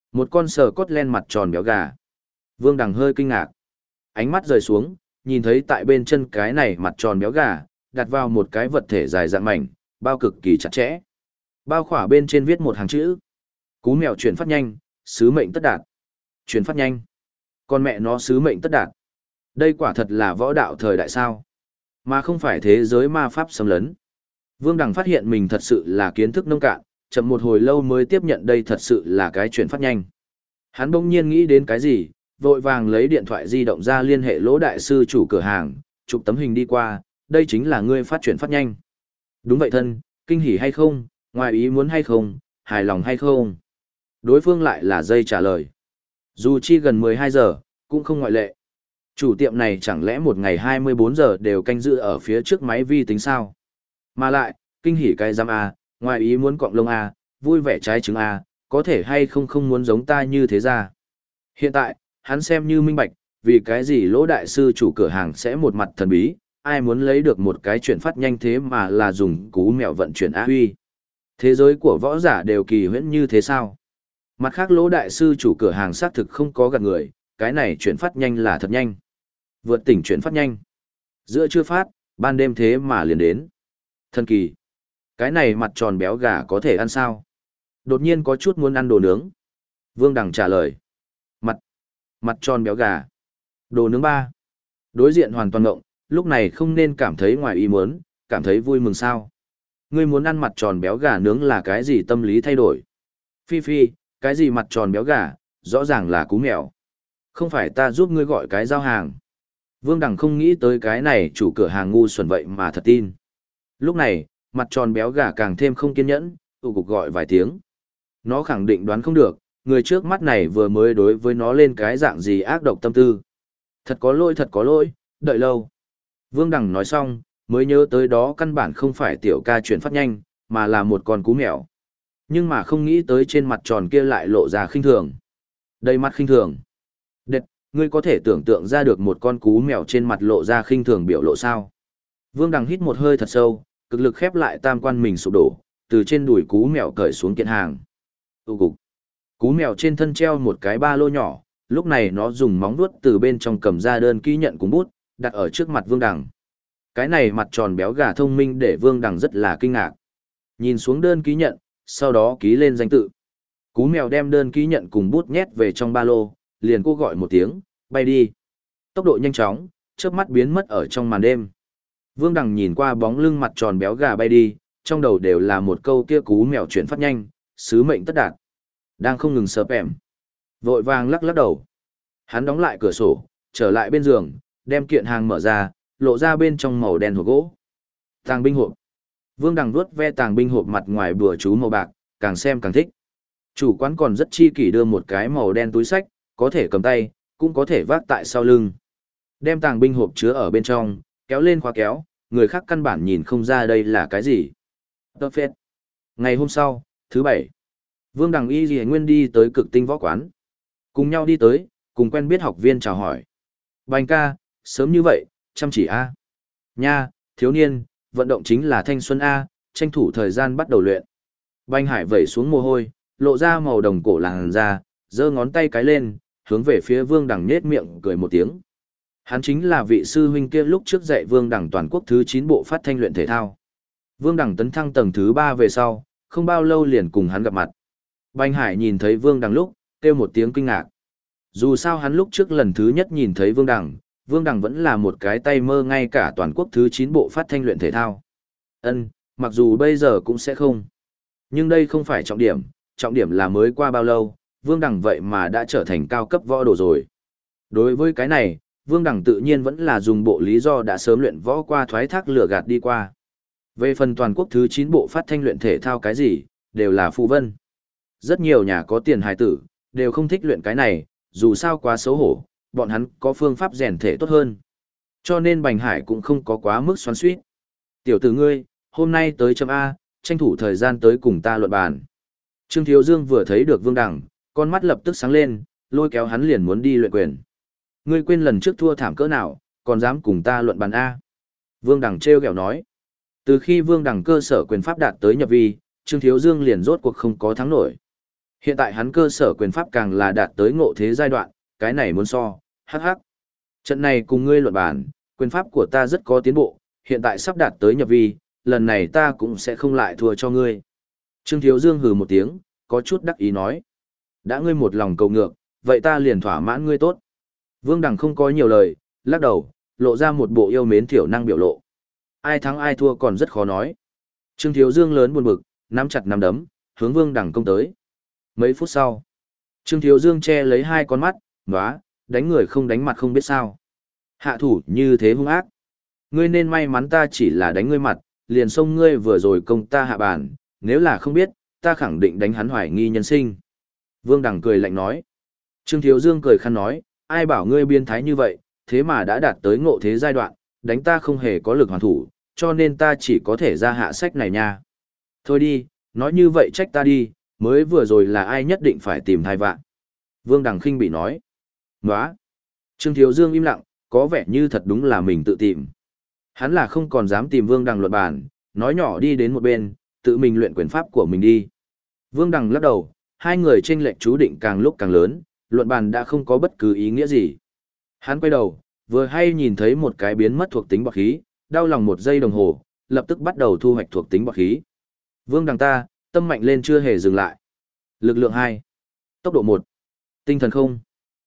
Một con sờ cốt len mặt tròn béo gà. Vương Đằng hơi kinh ngạc. Ánh mắt rời xuống, nhìn thấy tại bên chân cái này mặt tròn béo gà, đặt vào một cái vật thể dài dạng mảnh, bao cực kỳ chặt chẽ. Bao khỏa bên trên viết một hàng chữ. Cú mèo chuyển phát nhanh, sứ mệnh tất đạt. Chuyển phát nhanh. Con mẹ nó sứ mệnh tất đạt. Đây quả thật là võ đạo thời đại sao. Mà không phải thế giới ma pháp xâm lấn. Vương Đằng phát hiện mình thật sự là kiến thức nông cạn, chậm một hồi lâu mới tiếp nhận đây thật sự là cái chuyển phát nhanh. Hắn bỗng nhiên nghĩ đến cái gì, vội vàng lấy điện thoại di động ra liên hệ Lỗ đại sư chủ cửa hàng, chụp tấm hình đi qua, đây chính là ngươi phát chuyển phát nhanh. Đúng vậy thân, kinh hỉ hay không, ngoài ý muốn hay không, hài lòng hay không. Đối phương lại là dây trả lời. Dù chi gần 12 giờ, cũng không ngoại lệ. Chủ tiệm này chẳng lẽ một ngày 24 giờ đều canh giữ ở phía trước máy vi tính sao? Mà lại, kinh hỉ cái giam A, ngoài ý muốn cọng lông A, vui vẻ trái trứng A, có thể hay không không muốn giống ta như thế ra. Hiện tại, hắn xem như minh bạch, vì cái gì Lỗ đại sư chủ cửa hàng sẽ một mặt thần bí, ai muốn lấy được một cái chuyển phát nhanh thế mà là dùng cú mèo vận chuyển á huy. Thế giới của võ giả đều kỳ huyễn như thế sao? Mặt khác Lỗ đại sư chủ cửa hàng xác thực không có gạt người, cái này chuyển phát nhanh là thật nhanh. Vượt tỉnh chuyển phát nhanh. Giữa trưa phát, ban đêm thế mà liền đến. Thần kỳ. Cái này mặt tròn béo gà có thể ăn sao? Đột nhiên có chút muốn ăn đồ nướng. Vương Đằng trả lời. Mặt tròn béo gà. Đồ nướng ba. Đối diện hoàn toàn ngộng, lúc này không nên cảm thấy ngoài ý muốn, cảm thấy vui mừng sao. Ngươi muốn ăn mặt tròn béo gà nướng là cái gì tâm lý thay đổi? Phi Phi, cái gì mặt tròn béo gà, rõ ràng là cú mèo. Không phải ta giúp ngươi gọi cái giao hàng. Vương Đằng không nghĩ tới cái này chủ cửa hàng ngu xuẩn vậy mà thật tin. Lúc này, mặt tròn béo gà càng thêm không kiên nhẫn, tụ cục gọi vài tiếng. Nó khẳng định đoán không được, người trước mắt này vừa mới đối với nó lên cái dạng gì ác độc tâm tư. Thật có lỗi, đợi lâu. Vương Đằng nói xong, mới nhớ tới đó căn bản không phải tiểu ca chuyển phát nhanh, mà là một con cú mèo. Nhưng mà không nghĩ tới trên mặt tròn kia lại lộ ra khinh thường. Đầy mặt khinh thường. Đệt, ngươi có thể tưởng tượng ra được một con cú mèo trên mặt lộ ra khinh thường biểu lộ sao? Vương Đằng hít một hơi thật sâu, cực lực khép lại tam quan mình sụp đổ, từ trên đùi cú mèo cởi xuống kiện hàng. Tu cục. Cú mèo trên thân treo một cái ba lô nhỏ, lúc này nó dùng móng vuốt từ bên trong cầm ra đơn ký nhận cùng bút, đặt ở trước mặt Vương Đằng. Cái này mặt tròn béo gà thông minh để Vương Đằng rất là kinh ngạc. Nhìn xuống đơn ký nhận, sau đó ký lên danh tự. Cú mèo đem đơn ký nhận cùng bút nhét về trong ba lô, liền cô gọi một tiếng, bay đi. Tốc độ nhanh chóng, chớp mắt biến mất ở trong màn đêm. Vương Đằng nhìn qua bóng lưng mặt tròn béo gà bay đi, trong đầu đều là một câu kia cú mèo chuyển phát nhanh, sứ mệnh tất đạt. Đang không ngừng sợp ẻm. Vội vàng lắc lắc đầu. Hắn đóng lại cửa sổ, trở lại bên giường, đem kiện hàng mở ra, lộ ra bên trong màu đen hộp gỗ. Tàng binh hộp. Vương Đằng vuốt ve tàng binh hộp mặt ngoài bùa chú màu bạc, càng xem càng thích. Chủ quán còn rất chi kỷ đưa một cái màu đen túi sách, có thể cầm tay, cũng có thể vác tại sau lưng. Đem tàng binh hộp chứa ở bên trong, kéo lên khóa kéo, người khác căn bản nhìn không ra đây là cái gì. Tơ phết. Ngày hôm sau, thứ bảy, Vương Đằng y gì nguyên đi tới Cực Tinh võ quán. Cùng nhau đi tới, cùng quen biết học viên chào hỏi. Bành ca, sớm như vậy, chăm chỉ A. Nha, thiếu niên, vận động chính là thanh xuân A, tranh thủ thời gian bắt đầu luyện. Bành Hải vẩy xuống mồ hôi, lộ ra màu đồng cổ làn da, giơ ngón tay cái lên, hướng về phía Vương Đằng nhếch miệng cười một tiếng. Hắn chính là vị sư huynh kia lúc trước dạy Vương Đằng toàn quốc thứ 9 bộ phát thanh luyện thể thao. Vương Đằng tấn thăng tầng thứ 3 về sau, không bao lâu liền cùng hắn gặp mặt. Bành Hải nhìn thấy Vương Đằng lúc, kêu một tiếng kinh ngạc. Dù sao hắn lúc trước lần thứ nhất nhìn thấy Vương Đằng vẫn là một cái tay mơ ngay cả toàn quốc thứ 9 bộ phát thanh luyện thể thao. Mặc dù bây giờ cũng sẽ không. Nhưng đây không phải trọng điểm là mới qua bao lâu, Vương Đằng vậy mà đã trở thành cao cấp võ đồ rồi. Đối với cái này, Vương Đằng tự nhiên vẫn là dùng bộ lý do đã sớm luyện võ qua thoái thác lừa gạt đi qua. Về phần toàn quốc thứ 9 bộ phát thanh luyện thể thao cái gì, đều là phù vân. Rất nhiều nhà có tiền hài tử, đều không thích luyện cái này, dù sao quá xấu hổ, bọn hắn có phương pháp rèn thể tốt hơn. Cho nên Bành Hải cũng không có quá mức xoắn xuýt. Tiểu tử ngươi, hôm nay tới chấm A, tranh thủ thời gian tới cùng ta luận bàn. Trương Thiếu Dương vừa thấy được Vương Đằng, con mắt lập tức sáng lên, lôi kéo hắn liền muốn đi luyện quyền. Ngươi quên lần trước thua thảm cỡ nào, còn dám cùng ta luận bàn A. Vương Đằng trêu ghẹo nói. Từ khi Vương Đằng cơ sở quyền pháp đạt tới nhập vi, Trương Thiếu Dương liền rốt cuộc không có thắng nổi. Hiện tại hắn cơ sở quyền pháp càng là đạt tới ngộ thế giai đoạn, cái này muốn so, hắc hắc. Trận này cùng ngươi luận bàn, quyền pháp của ta rất có tiến bộ, hiện tại sắp đạt tới nhập vi, lần này ta cũng sẽ không lại thua cho ngươi. Trương Thiếu Dương hừ một tiếng, có chút đắc ý nói. Đã ngươi một lòng cầu ngược, vậy ta liền thỏa mãn ngươi tốt. Vương Đằng không có nhiều lời, lắc đầu, lộ ra một bộ yêu mến thiểu năng biểu lộ. Ai thắng ai thua còn rất khó nói. Trương Thiếu Dương lớn buồn bực, nắm chặt nắm đấm, hướng Vương Đằng công tới. Mấy phút sau, Trương Thiếu Dương che lấy hai con mắt, nóa, đánh người không đánh mặt không biết sao. Hạ thủ như thế hung ác. Ngươi nên may mắn ta chỉ là đánh ngươi mặt, liền xông ngươi vừa rồi công ta hạ bàn, nếu là không biết, ta khẳng định đánh hắn hoài nghi nhân sinh. Vương Đằng cười lạnh nói. Trương Thiếu Dương cười khăn nói, ai bảo ngươi biên thái như vậy, thế mà đã đạt tới ngộ thế giai đoạn, đánh ta không hề có lực hoàn thủ, cho nên ta chỉ có thể ra hạ sách này nha. Thôi đi, nói như vậy trách ta đi, mới vừa rồi là ai nhất định phải tìm thai vạn. Vương Đằng khinh bị nói. Nóa. Trương Thiếu Dương im lặng, có vẻ như thật đúng là mình tự tìm. Hắn là không còn dám tìm Vương Đằng luận bàn, nói nhỏ đi đến một bên, tự mình luyện quyền pháp của mình đi. Vương Đằng lắc đầu, hai người chênh lệch chú định càng lúc càng lớn, luận bàn đã không có bất cứ ý nghĩa gì. Hắn quay đầu, vừa hay nhìn thấy một cái biến mất thuộc tính bọt khí, đau lòng một giây đồng hồ, lập tức bắt đầu thu hoạch thuộc tính bọt khí. Vương Đằng ta, tâm mạnh lên chưa hề dừng lại. Lực lượng 2, tốc độ 1, tinh thần 0,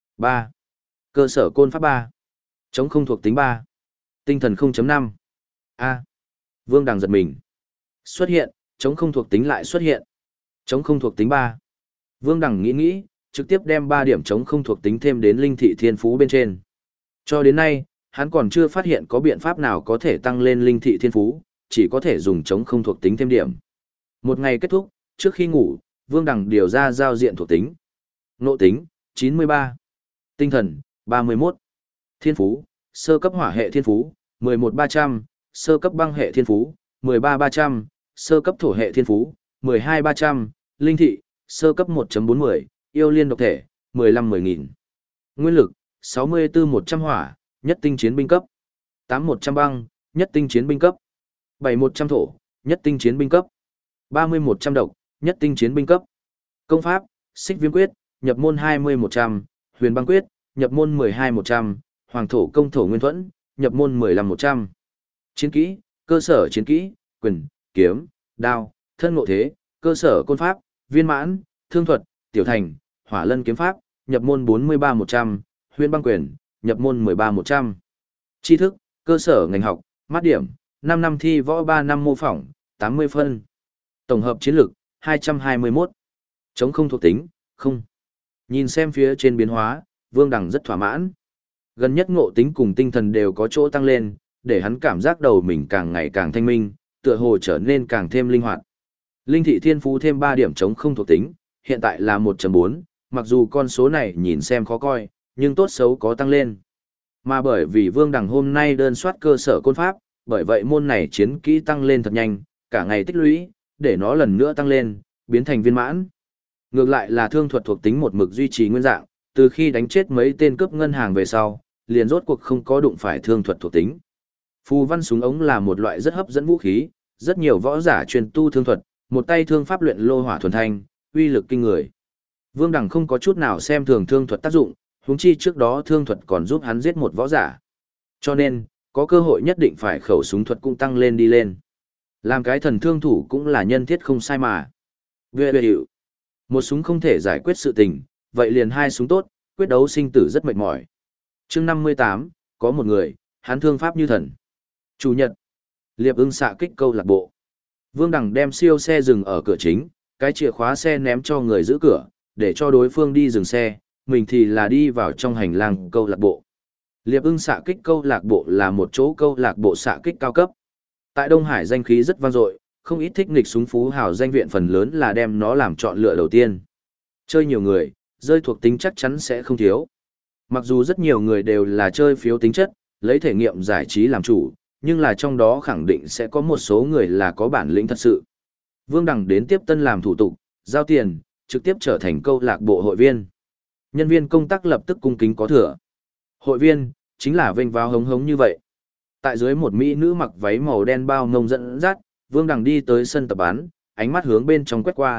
3, cơ sở côn pháp 3, chống không thuộc tính 3, tinh thần 0.5. A. Vương Đằng giật mình. Xuất hiện, chống không thuộc tính lại xuất hiện. Chống không thuộc tính 3. Vương Đằng nghĩ, trực tiếp đem 3 điểm chống không thuộc tính thêm đến linh thị thiên phú bên trên. Cho đến nay, hắn còn chưa phát hiện có biện pháp nào có thể tăng lên linh thị thiên phú, chỉ có thể dùng chống không thuộc tính thêm điểm. Một ngày kết thúc, trước khi ngủ, Vương Đằng điều ra giao diện thuộc tính. Ngộ tính, 93. Tinh thần, 31. Thiên phú, sơ cấp hỏa hệ thiên phú, 11.300, sơ cấp băng hệ thiên phú, 13.300, sơ cấp thổ hệ thiên phú, 12.300, linh thị, sơ cấp 1.40, yêu liên độc thể, 15-10.000. Nguyên lực, 64-100 hỏa, nhất tinh chiến binh cấp. 8-100 băng, nhất tinh chiến binh cấp. 7-100 thổ, nhất tinh chiến binh cấp. 30-100 độc, nhất tinh chiến binh cấp. Công pháp, xích viêm quyết, nhập môn 20-100, huyền băng quyết, nhập môn 12-100, hoàng thổ công thổ nguyên thuẫn, nhập môn 15-100. Chiến kỹ, cơ sở chiến kỹ, quyền, kiếm, đao, thân ngộ thế, cơ sở côn pháp, viên mãn, thương thuật, tiểu thành, hỏa lân kiếm pháp, nhập môn 43-100, huyền băng quyền, nhập môn 13-100. Tri thức, cơ sở ngành học, mát điểm, 5 năm thi võ 3 năm mô phỏng, 80 phân. Tổng hợp chiến lược, 221. Chống không thuộc tính, không. Nhìn xem phía trên biến hóa, Vương Đằng rất thỏa mãn. Gần nhất ngộ tính cùng tinh thần đều có chỗ tăng lên, để hắn cảm giác đầu mình càng ngày càng thanh minh, tựa hồ trở nên càng thêm linh hoạt. Linh thị thiên phú thêm 3 điểm chống không thuộc tính, hiện tại là 1.4, mặc dù con số này nhìn xem khó coi, nhưng tốt xấu có tăng lên. Mà bởi vì Vương Đằng hôm nay đơn soát cơ sở côn pháp, bởi vậy môn này chiến kỹ tăng lên thật nhanh, cả ngày tích lũy, để nó lần nữa tăng lên, biến thành viên mãn. Ngược lại là thương thuật thuộc tính một mực duy trì nguyên dạng, từ khi đánh chết mấy tên cướp ngân hàng về sau, liền rốt cuộc không có đụng phải thương thuật thuộc tính. Phù văn súng ống là một loại rất hấp dẫn vũ khí, rất nhiều võ giả truyền tu thương thuật, một tay thương pháp luyện lô hỏa thuần thanh, uy lực kinh người. Vương Đằng không có chút nào xem thường thương thuật tác dụng, huống chi trước đó thương thuật còn giúp hắn giết một võ giả. Cho nên, có cơ hội nhất định phải khẩu súng thuật cũng tăng lên đi lên. Làm cái thần thương thủ cũng là nhân thiết không sai mà. Về hiệu, một súng không thể giải quyết sự tình, vậy liền hai súng tốt, quyết đấu sinh tử rất mệt mỏi. Chương 58, có một người, hắn thương pháp như thần. Chủ nhật, Liệp Ưng xạ kích câu lạc bộ. Vương Đằng đem siêu xe dừng ở cửa chính, cái chìa khóa xe ném cho người giữ cửa, để cho đối phương đi dừng xe, mình thì là đi vào trong hành lang câu lạc bộ. Liệp Ưng xạ kích câu lạc bộ là một chỗ câu lạc bộ xạ kích cao cấp. Tại Đông Hải danh khí rất vang dội, không ít thích nghịch súng phú hào danh viện phần lớn là đem nó làm chọn lựa đầu tiên. Chơi nhiều người, rơi thuộc tính chắc chắn sẽ không thiếu. Mặc dù rất nhiều người đều là chơi phiếu tính chất, lấy thể nghiệm giải trí làm chủ, nhưng là trong đó khẳng định sẽ có một số người là có bản lĩnh thật sự. Vương Đằng đến tiếp tân làm thủ tục, giao tiền, trực tiếp trở thành câu lạc bộ hội viên. Nhân viên công tác lập tức cung kính có thừa. Hội viên, chính là vênh vào hống hống như vậy. Tại dưới một mỹ nữ mặc váy màu đen bao ngông dẫn dắt, Vương Đằng đi tới sân tập bắn, ánh mắt hướng bên trong quét qua,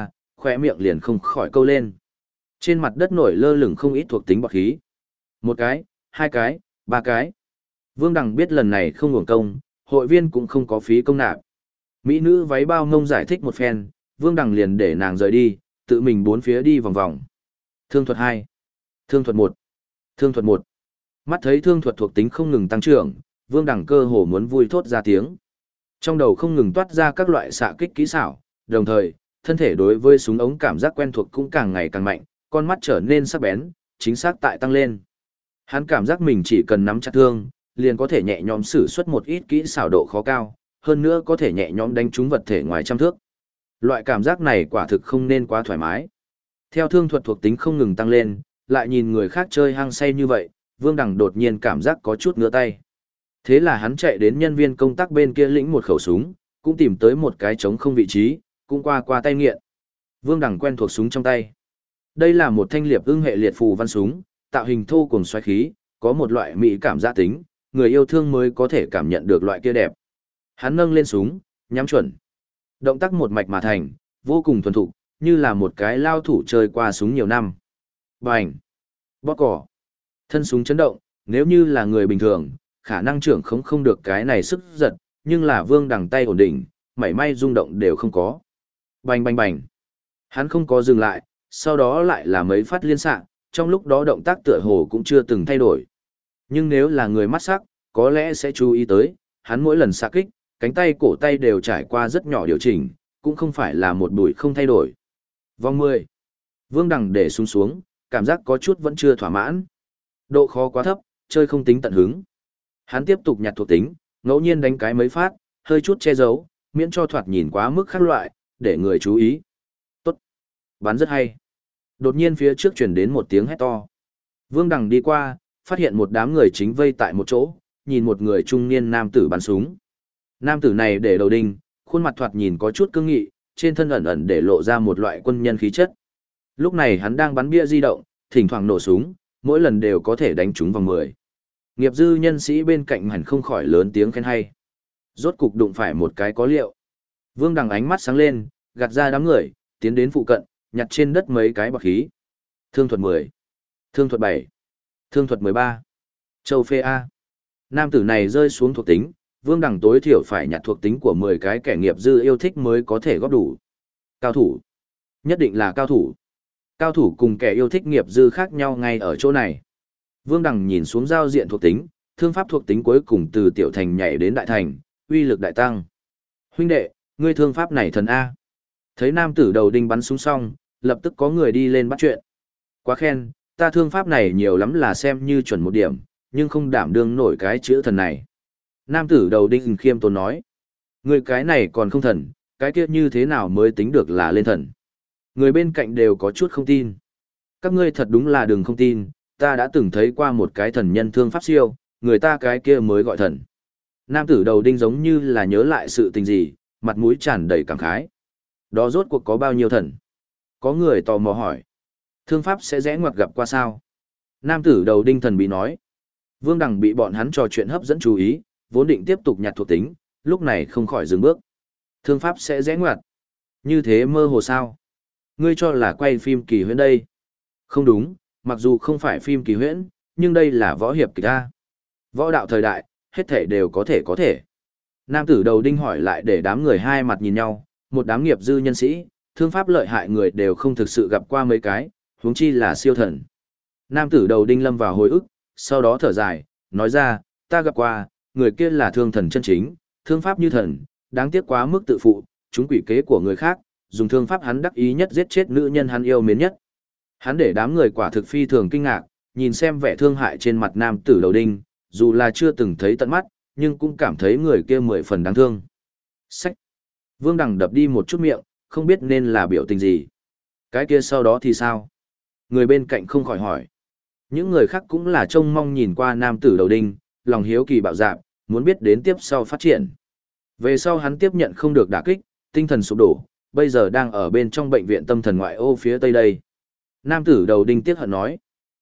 khỏe miệng liền không khỏi câu lên. Trên mặt đất nổi lơ lửng không ít thuộc tính bọt khí. Một cái, hai cái, ba cái. Vương Đằng biết lần này không uổng công, hội viên cũng không có phí công nạp. Mỹ nữ váy bao ngông giải thích một phen, Vương Đằng liền để nàng rời đi, tự mình bốn phía đi vòng vòng. Thương thuật 2, thương thuật 1, thương thuật 1. Mắt thấy thương thuật thuộc tính không ngừng tăng trưởng, Vương Đằng cơ hồ muốn vui thốt ra tiếng. Trong đầu không ngừng toát ra các loại xạ kích kỹ xảo, đồng thời, thân thể đối với súng ống cảm giác quen thuộc cũng càng ngày càng mạnh, con mắt trở nên sắc bén, chính xác tại tăng lên. Hắn cảm giác mình chỉ cần nắm chặt thương, liền có thể nhẹ nhõm sử xuất một ít kỹ xảo độ khó cao, hơn nữa có thể nhẹ nhõm đánh trúng vật thể ngoài trăm thước. Loại cảm giác này quả thực không nên quá thoải mái. Theo thương thuật thuộc tính không ngừng tăng lên, lại nhìn người khác chơi hăng say như vậy, Vương Đằng đột nhiên cảm giác có chút ngứa tay. Thế là hắn chạy đến nhân viên công tác bên kia lĩnh một khẩu súng, cũng tìm tới một cái trống không vị trí, cũng qua tay nghiện. Vương Đằng quen thuộc súng trong tay. Đây là một thanh liệp ưng hệ liệt phù văn súng, tạo hình thô cùng xoáy khí, có một loại mỹ cảm gia tính, người yêu thương mới có thể cảm nhận được loại kia đẹp. Hắn nâng lên súng, nhắm chuẩn. Động tác một mạch mà thành, vô cùng thuần thục, như là một cái lao thủ chơi qua súng nhiều năm. Bành! Bóp cỏ! Thân súng chấn động, nếu như là người bình thường, khả năng trưởng không được cái này sức giật, nhưng là Vương Đằng tay ổn định, mảy may rung động đều không có. Bành bành bành! Hắn không có dừng lại, sau đó lại là mấy phát liên xạ, trong lúc đó động tác tựa hồ cũng chưa từng thay đổi. Nhưng nếu là người mắt sắc, có lẽ sẽ chú ý tới, hắn mỗi lần xạ kích, cánh tay cổ tay đều trải qua rất nhỏ điều chỉnh, cũng không phải là một bụi không thay đổi. Vòng 10. Vương Đằng để xuống xuống, cảm giác có chút vẫn chưa thỏa mãn. Độ khó quá thấp, chơi không tính tận hứng. Hắn tiếp tục nhặt thuộc tính, ngẫu nhiên đánh cái mấy phát, hơi chút che giấu, miễn cho thoạt nhìn quá mức khác loại, để người chú ý. Tốt. Bắn rất hay. Đột nhiên phía trước chuyển đến một tiếng hét to. Vương Đằng đi qua, phát hiện một đám người chính vây tại một chỗ, nhìn một người trung niên nam tử bắn súng. Nam tử này để đầu đinh, khuôn mặt thoạt nhìn có chút cương nghị, trên thân ẩn ẩn để lộ ra một loại quân nhân khí chất. Lúc này hắn đang bắn bia di động, thỉnh thoảng nổ súng, mỗi lần đều có thể đánh trúng vòng 10. Nghiệp dư nhân sĩ bên cạnh hẳn không khỏi lớn tiếng khen hay. Rốt cục đụng phải một cái có liệu. Vương Đằng ánh mắt sáng lên, gạt ra đám người, tiến đến phụ cận, nhặt trên đất mấy cái bọc khí. Thương thuật 10, thương thuật 7, thương thuật 13. Châu Phê A. Nam tử này rơi xuống thuộc tính, Vương Đằng tối thiểu phải nhặt thuộc tính của 10 cái kẻ nghiệp dư yêu thích mới có thể góp đủ. Cao thủ. Nhất định là cao thủ. Cao thủ cùng kẻ yêu thích nghiệp dư khác nhau ngay ở chỗ này. Vương Đằng nhìn xuống giao diện thuộc tính, thương pháp thuộc tính cuối cùng từ tiểu thành nhảy đến đại thành, uy lực đại tăng. Huynh đệ, ngươi thương pháp này thần A. Thấy nam tử đầu đinh bắn súng xong, lập tức có người đi lên bắt chuyện. Quá khen, ta thương pháp này nhiều lắm là xem như chuẩn một điểm, nhưng không đảm đương nổi cái chữ thần này. Nam tử đầu đinh khiêm tốn nói. Người cái này còn không thần, cái kia như thế nào mới tính được là lên thần. Người bên cạnh đều có chút không tin. Các ngươi thật đúng là đừng không tin, ta đã từng thấy qua một cái thần nhân thương pháp siêu, người ta cái kia mới gọi thần. Nam tử đầu đinh giống như là nhớ lại sự tình gì, mặt mũi tràn đầy cảm khái. Đó rốt cuộc có bao nhiêu thần? Có người tò mò hỏi. Thương pháp sẽ rẽ ngoặt gặp qua sao? Nam tử đầu đinh thần bí nói. Vương Đằng bị bọn hắn trò chuyện hấp dẫn chú ý, vốn định tiếp tục nhặt thuộc tính, lúc này không khỏi dừng bước. Thương pháp sẽ rẽ ngoặt. Như thế mơ hồ sao? Ngươi cho là quay phim kỳ huyễn đây. Không đúng, mặc dù không phải phim kỳ huyễn, nhưng đây là võ hiệp kịch A. Võ đạo thời đại, hết thể đều có thể. Nam tử đầu đinh hỏi lại để đám người hai mặt nhìn nhau, một đám nghiệp dư nhân sĩ, thương pháp lợi hại người đều không thực sự gặp qua mấy cái, huống chi là siêu thần. Nam tử đầu đinh lâm vào hồi ức, sau đó thở dài, nói ra, ta gặp qua, người kia là thương thần chân chính, thương pháp như thần, đáng tiếc quá mức tự phụ, chúng quỷ kế của người khác, dùng thương pháp hắn đắc ý nhất giết chết nữ nhân hắn yêu mến nhất. Hắn để đám người quả thực phi thường kinh ngạc, nhìn xem vẻ thương hại trên mặt nam tử đầu đinh, dù là chưa từng thấy tận mắt, nhưng cũng cảm thấy người kia 10 phần đáng thương. Sách! Vương Đằng đập đi một chút miệng, không biết nên là biểu tình gì. Cái kia sau đó thì sao? Người bên cạnh không khỏi hỏi. Những người khác cũng là trông mong nhìn qua nam tử đầu đinh, lòng hiếu kỳ bạo dạn, muốn biết đến tiếp sau phát triển. Về sau hắn tiếp nhận không được đả kích, tinh thần sụp đổ, bây giờ đang ở bên trong bệnh viện tâm thần ngoại ô phía tây đây. Nam tử đầu đinh tiếc hận nói.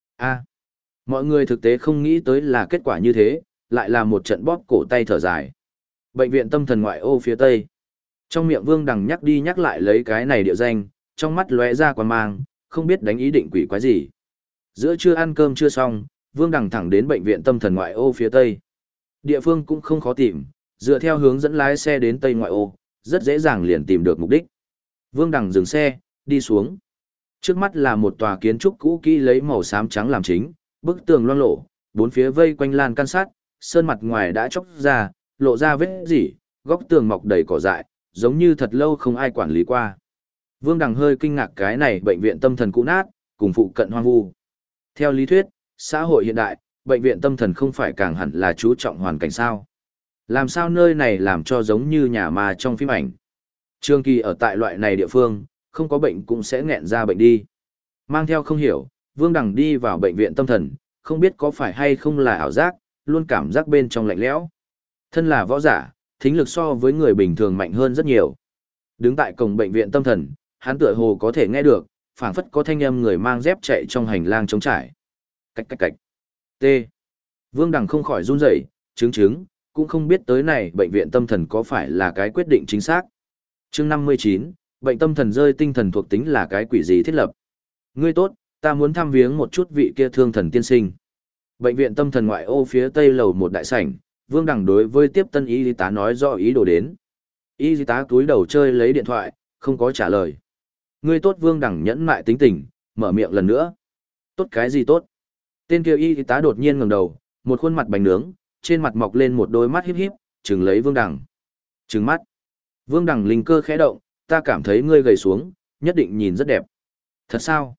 Mọi người thực tế không nghĩ tới là kết quả như thế, lại là một trận bóp cổ tay thở dài. Bệnh viện tâm thần ngoại ô phía tây. Trong miệng Vương Đằng nhắc đi nhắc lại lấy cái này địa danh, trong mắt lóe ra quan mang, không biết đánh ý định quỷ quái gì. Giữa trưa ăn cơm chưa xong, Vương Đằng thẳng đến bệnh viện tâm thần ngoại ô phía tây. Địa phương cũng không khó tìm, dựa theo hướng dẫn lái xe đến tây ngoại ô, rất dễ dàng liền tìm được mục đích. Vương Đằng dừng xe, đi xuống. Trước mắt là một tòa kiến trúc cũ kỹ lấy màu xám trắng làm chính, bức tường loang lổ, bốn phía vây quanh lan can sắt, sơn mặt ngoài đã chóc ra, lộ ra vết rỉ, góc tường mọc đầy cỏ dại, giống như thật lâu không ai quản lý qua. Vương Đằng hơi kinh ngạc cái này bệnh viện tâm thần cũ nát, cùng phụ cận hoang vu. Theo lý thuyết, xã hội hiện đại, bệnh viện tâm thần không phải càng hẳn là chú trọng hoàn cảnh sao? Làm sao nơi này làm cho giống như nhà ma trong phim ảnh? Trường kỳ ở tại loại này địa phương, không có bệnh cũng sẽ nghẹn ra bệnh đi. Mang theo không hiểu, Vương Đằng đi vào bệnh viện tâm thần, không biết có phải hay không là ảo giác, luôn cảm giác bên trong lạnh lẽo. Thân là võ giả, thính lực so với người bình thường mạnh hơn rất nhiều. Đứng tại cổng bệnh viện tâm thần, hắn tựa hồ có thể nghe được, phảng phất có thanh âm người mang dép chạy trong hành lang trống trải. Cách cách cách. T. Vương Đằng không khỏi run rẩy, chứng, cũng không biết tới này bệnh viện tâm thần có phải là cái quyết định chính xác. Chương 59, bệnh tâm thần rơi tinh thần thuộc tính là cái quỷ gì thiết lập. Ngươi tốt, ta muốn thăm viếng một chút vị kia thương thần tiên sinh. Bệnh viện tâm thần ngoại ô phía tây lầu một đại sảnh, Vương Đằng đối với tiếp tân y tá nói rõ ý đồ đến. Y tá túi đầu chơi lấy điện thoại, không có trả lời. Ngươi tốt, Vương Đằng nhẫn mại tính tình, mở miệng lần nữa. Tốt cái gì tốt? Tên kia y tá đột nhiên ngẩng đầu, một khuôn mặt bánh nướng, trên mặt mọc lên một đôi mắt híp híp, trừng lấy Vương Đằng. Trừng mắt. Vương Đằng linh cơ khẽ động, ta cảm thấy ngươi gầy xuống, nhất định nhìn rất đẹp. Thật sao?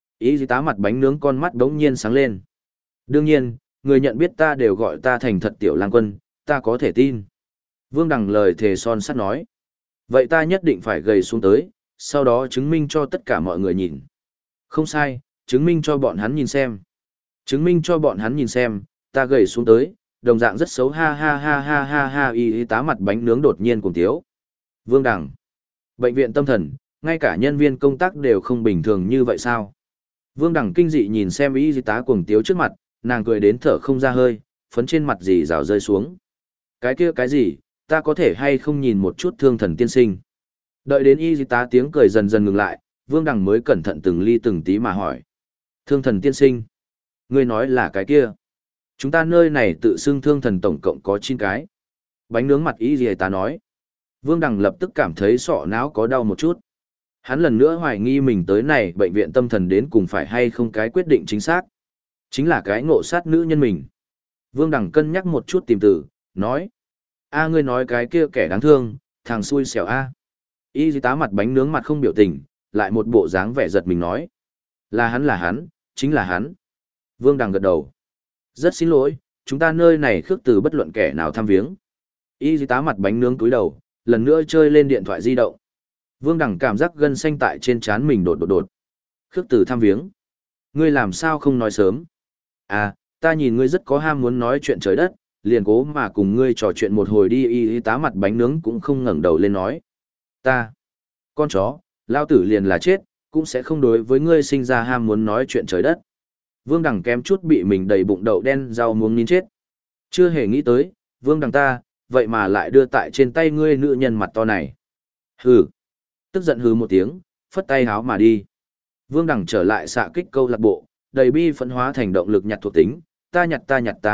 Y tá mặt bánh nướng con mắt đống nhiên sáng lên. Đương nhiên, người nhận biết ta đều gọi ta thành thật tiểu lang quân, ta có thể tin. Vương Đằng lời thề son sắt nói. Vậy ta nhất định phải gầy xuống tới, sau đó chứng minh cho tất cả mọi người nhìn. Không sai, chứng minh cho bọn hắn nhìn xem. Chứng minh cho bọn hắn nhìn xem, ta gầy xuống tới, đồng dạng rất xấu, ha ha ha ha ha ha. Y tá mặt bánh nướng đột nhiên cùng tiếu. Vương Đằng. Bệnh viện tâm thần, ngay cả nhân viên công tác đều không bình thường như vậy sao? Vương Đằng kinh dị nhìn xem y tá cuồng tiếu trước mặt, nàng cười đến thở không ra hơi, phấn trên mặt dì rào rơi xuống. Cái kia cái gì, ta có thể hay không nhìn một chút thương thần tiên sinh? Đợi đến y tá tiếng cười dần dần ngừng lại, Vương Đằng mới cẩn thận từng ly từng tí mà hỏi. Thương thần tiên sinh? Ngươi nói là cái kia? Chúng ta nơi này tự xưng thương thần tổng cộng có 9 cái. Bánh nướng mặt y tá nói. Vương Đằng lập tức cảm thấy sọ não có đau một chút. Hắn lần nữa hoài nghi mình tới này bệnh viện tâm thần đến cùng phải hay không cái quyết định chính xác. Chính là cái ngộ sát nữ nhân mình. Vương Đằng cân nhắc một chút tìm từ, nói. A ngươi nói cái kia kẻ đáng thương, thằng xui xẻo A. Y tá mặt bánh nướng mặt không biểu tình, lại một bộ dáng vẻ giật mình nói. Là hắn, chính là hắn. Vương Đằng gật đầu. Rất xin lỗi, chúng ta nơi này khước từ bất luận kẻ nào thăm viếng. Y tá mặt bánh nướng túi đầu, lần nữa chơi lên điện thoại di động. Vương Đằng cảm giác gân xanh tại trên trán mình đột. Khước từ thăm viếng. Ngươi làm sao không nói sớm? À, ta nhìn ngươi rất có ham muốn nói chuyện trời đất, liền cố mà cùng ngươi trò chuyện một hồi đi. Y tá mặt bánh nướng cũng không ngẩng đầu lên nói. Con chó, lao tử liền là chết, cũng sẽ không đối với ngươi sinh ra ham muốn nói chuyện trời đất. Vương Đằng kém chút bị mình đầy bụng đậu đen rau muống nín chết. Chưa hề nghĩ tới, Vương Đằng ta, vậy mà lại đưa tại trên tay ngươi nữ nhân mặt to này. Hừ. Tức giận hừ một tiếng, phất tay háo mà đi. Vương Đằng trở lại xạ kích câu lạc bộ, đầy bi phẫn hóa thành động lực nhặt thuộc tính, ta nhặt.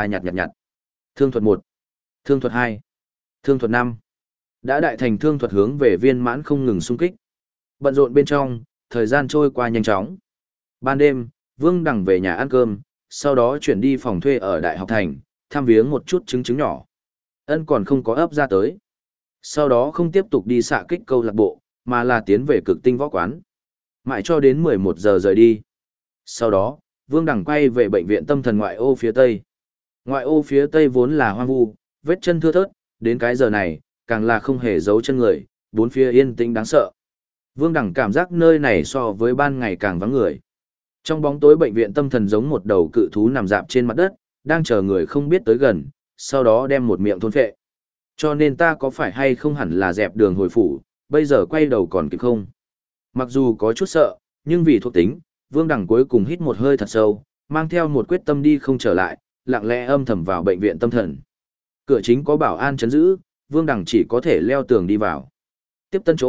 Thương thuật 1, thương thuật 2, thương thuật 5. Đã đại thành thương thuật hướng về viên mãn không ngừng xung kích. Bận rộn bên trong, thời gian trôi qua nhanh chóng. Ban đêm, Vương Đằng về nhà ăn cơm, sau đó chuyển đi phòng thuê ở Đại học Thành, thăm viếng một chút trứng nhỏ. Ân còn không có ấp ra tới. Sau đó không tiếp tục đi xạ kích câu lạc bộ, mà là tiến về cực tinh võ quán. Mãi cho đến 11 giờ rời đi. Sau đó, Vương Đằng quay về bệnh viện tâm thần ngoại ô phía tây. Ngoại ô phía tây vốn là hoang vu, vết chân thưa thớt, đến cái giờ này, càng là không hề giấu chân người, bốn phía yên tĩnh đáng sợ. Vương Đằng cảm giác nơi này so với ban ngày càng vắng người. Trong bóng tối bệnh viện tâm thần giống một đầu cự thú nằm rạp trên mặt đất, đang chờ người không biết tới gần, sau đó đem một miệng thôn phệ. Cho nên ta có phải hay không hẳn là dẹp đường hồi phủ, bây giờ quay đầu còn kịp không? Mặc dù có chút sợ, nhưng vì thuộc tính, Vương Đằng cuối cùng hít một hơi thật sâu, mang theo một quyết tâm đi không trở lại, lặng lẽ âm thầm vào bệnh viện tâm thần. Cửa chính có bảo an trấn giữ, Vương Đằng chỉ có thể leo tường đi vào. Tiếp tân chỗ,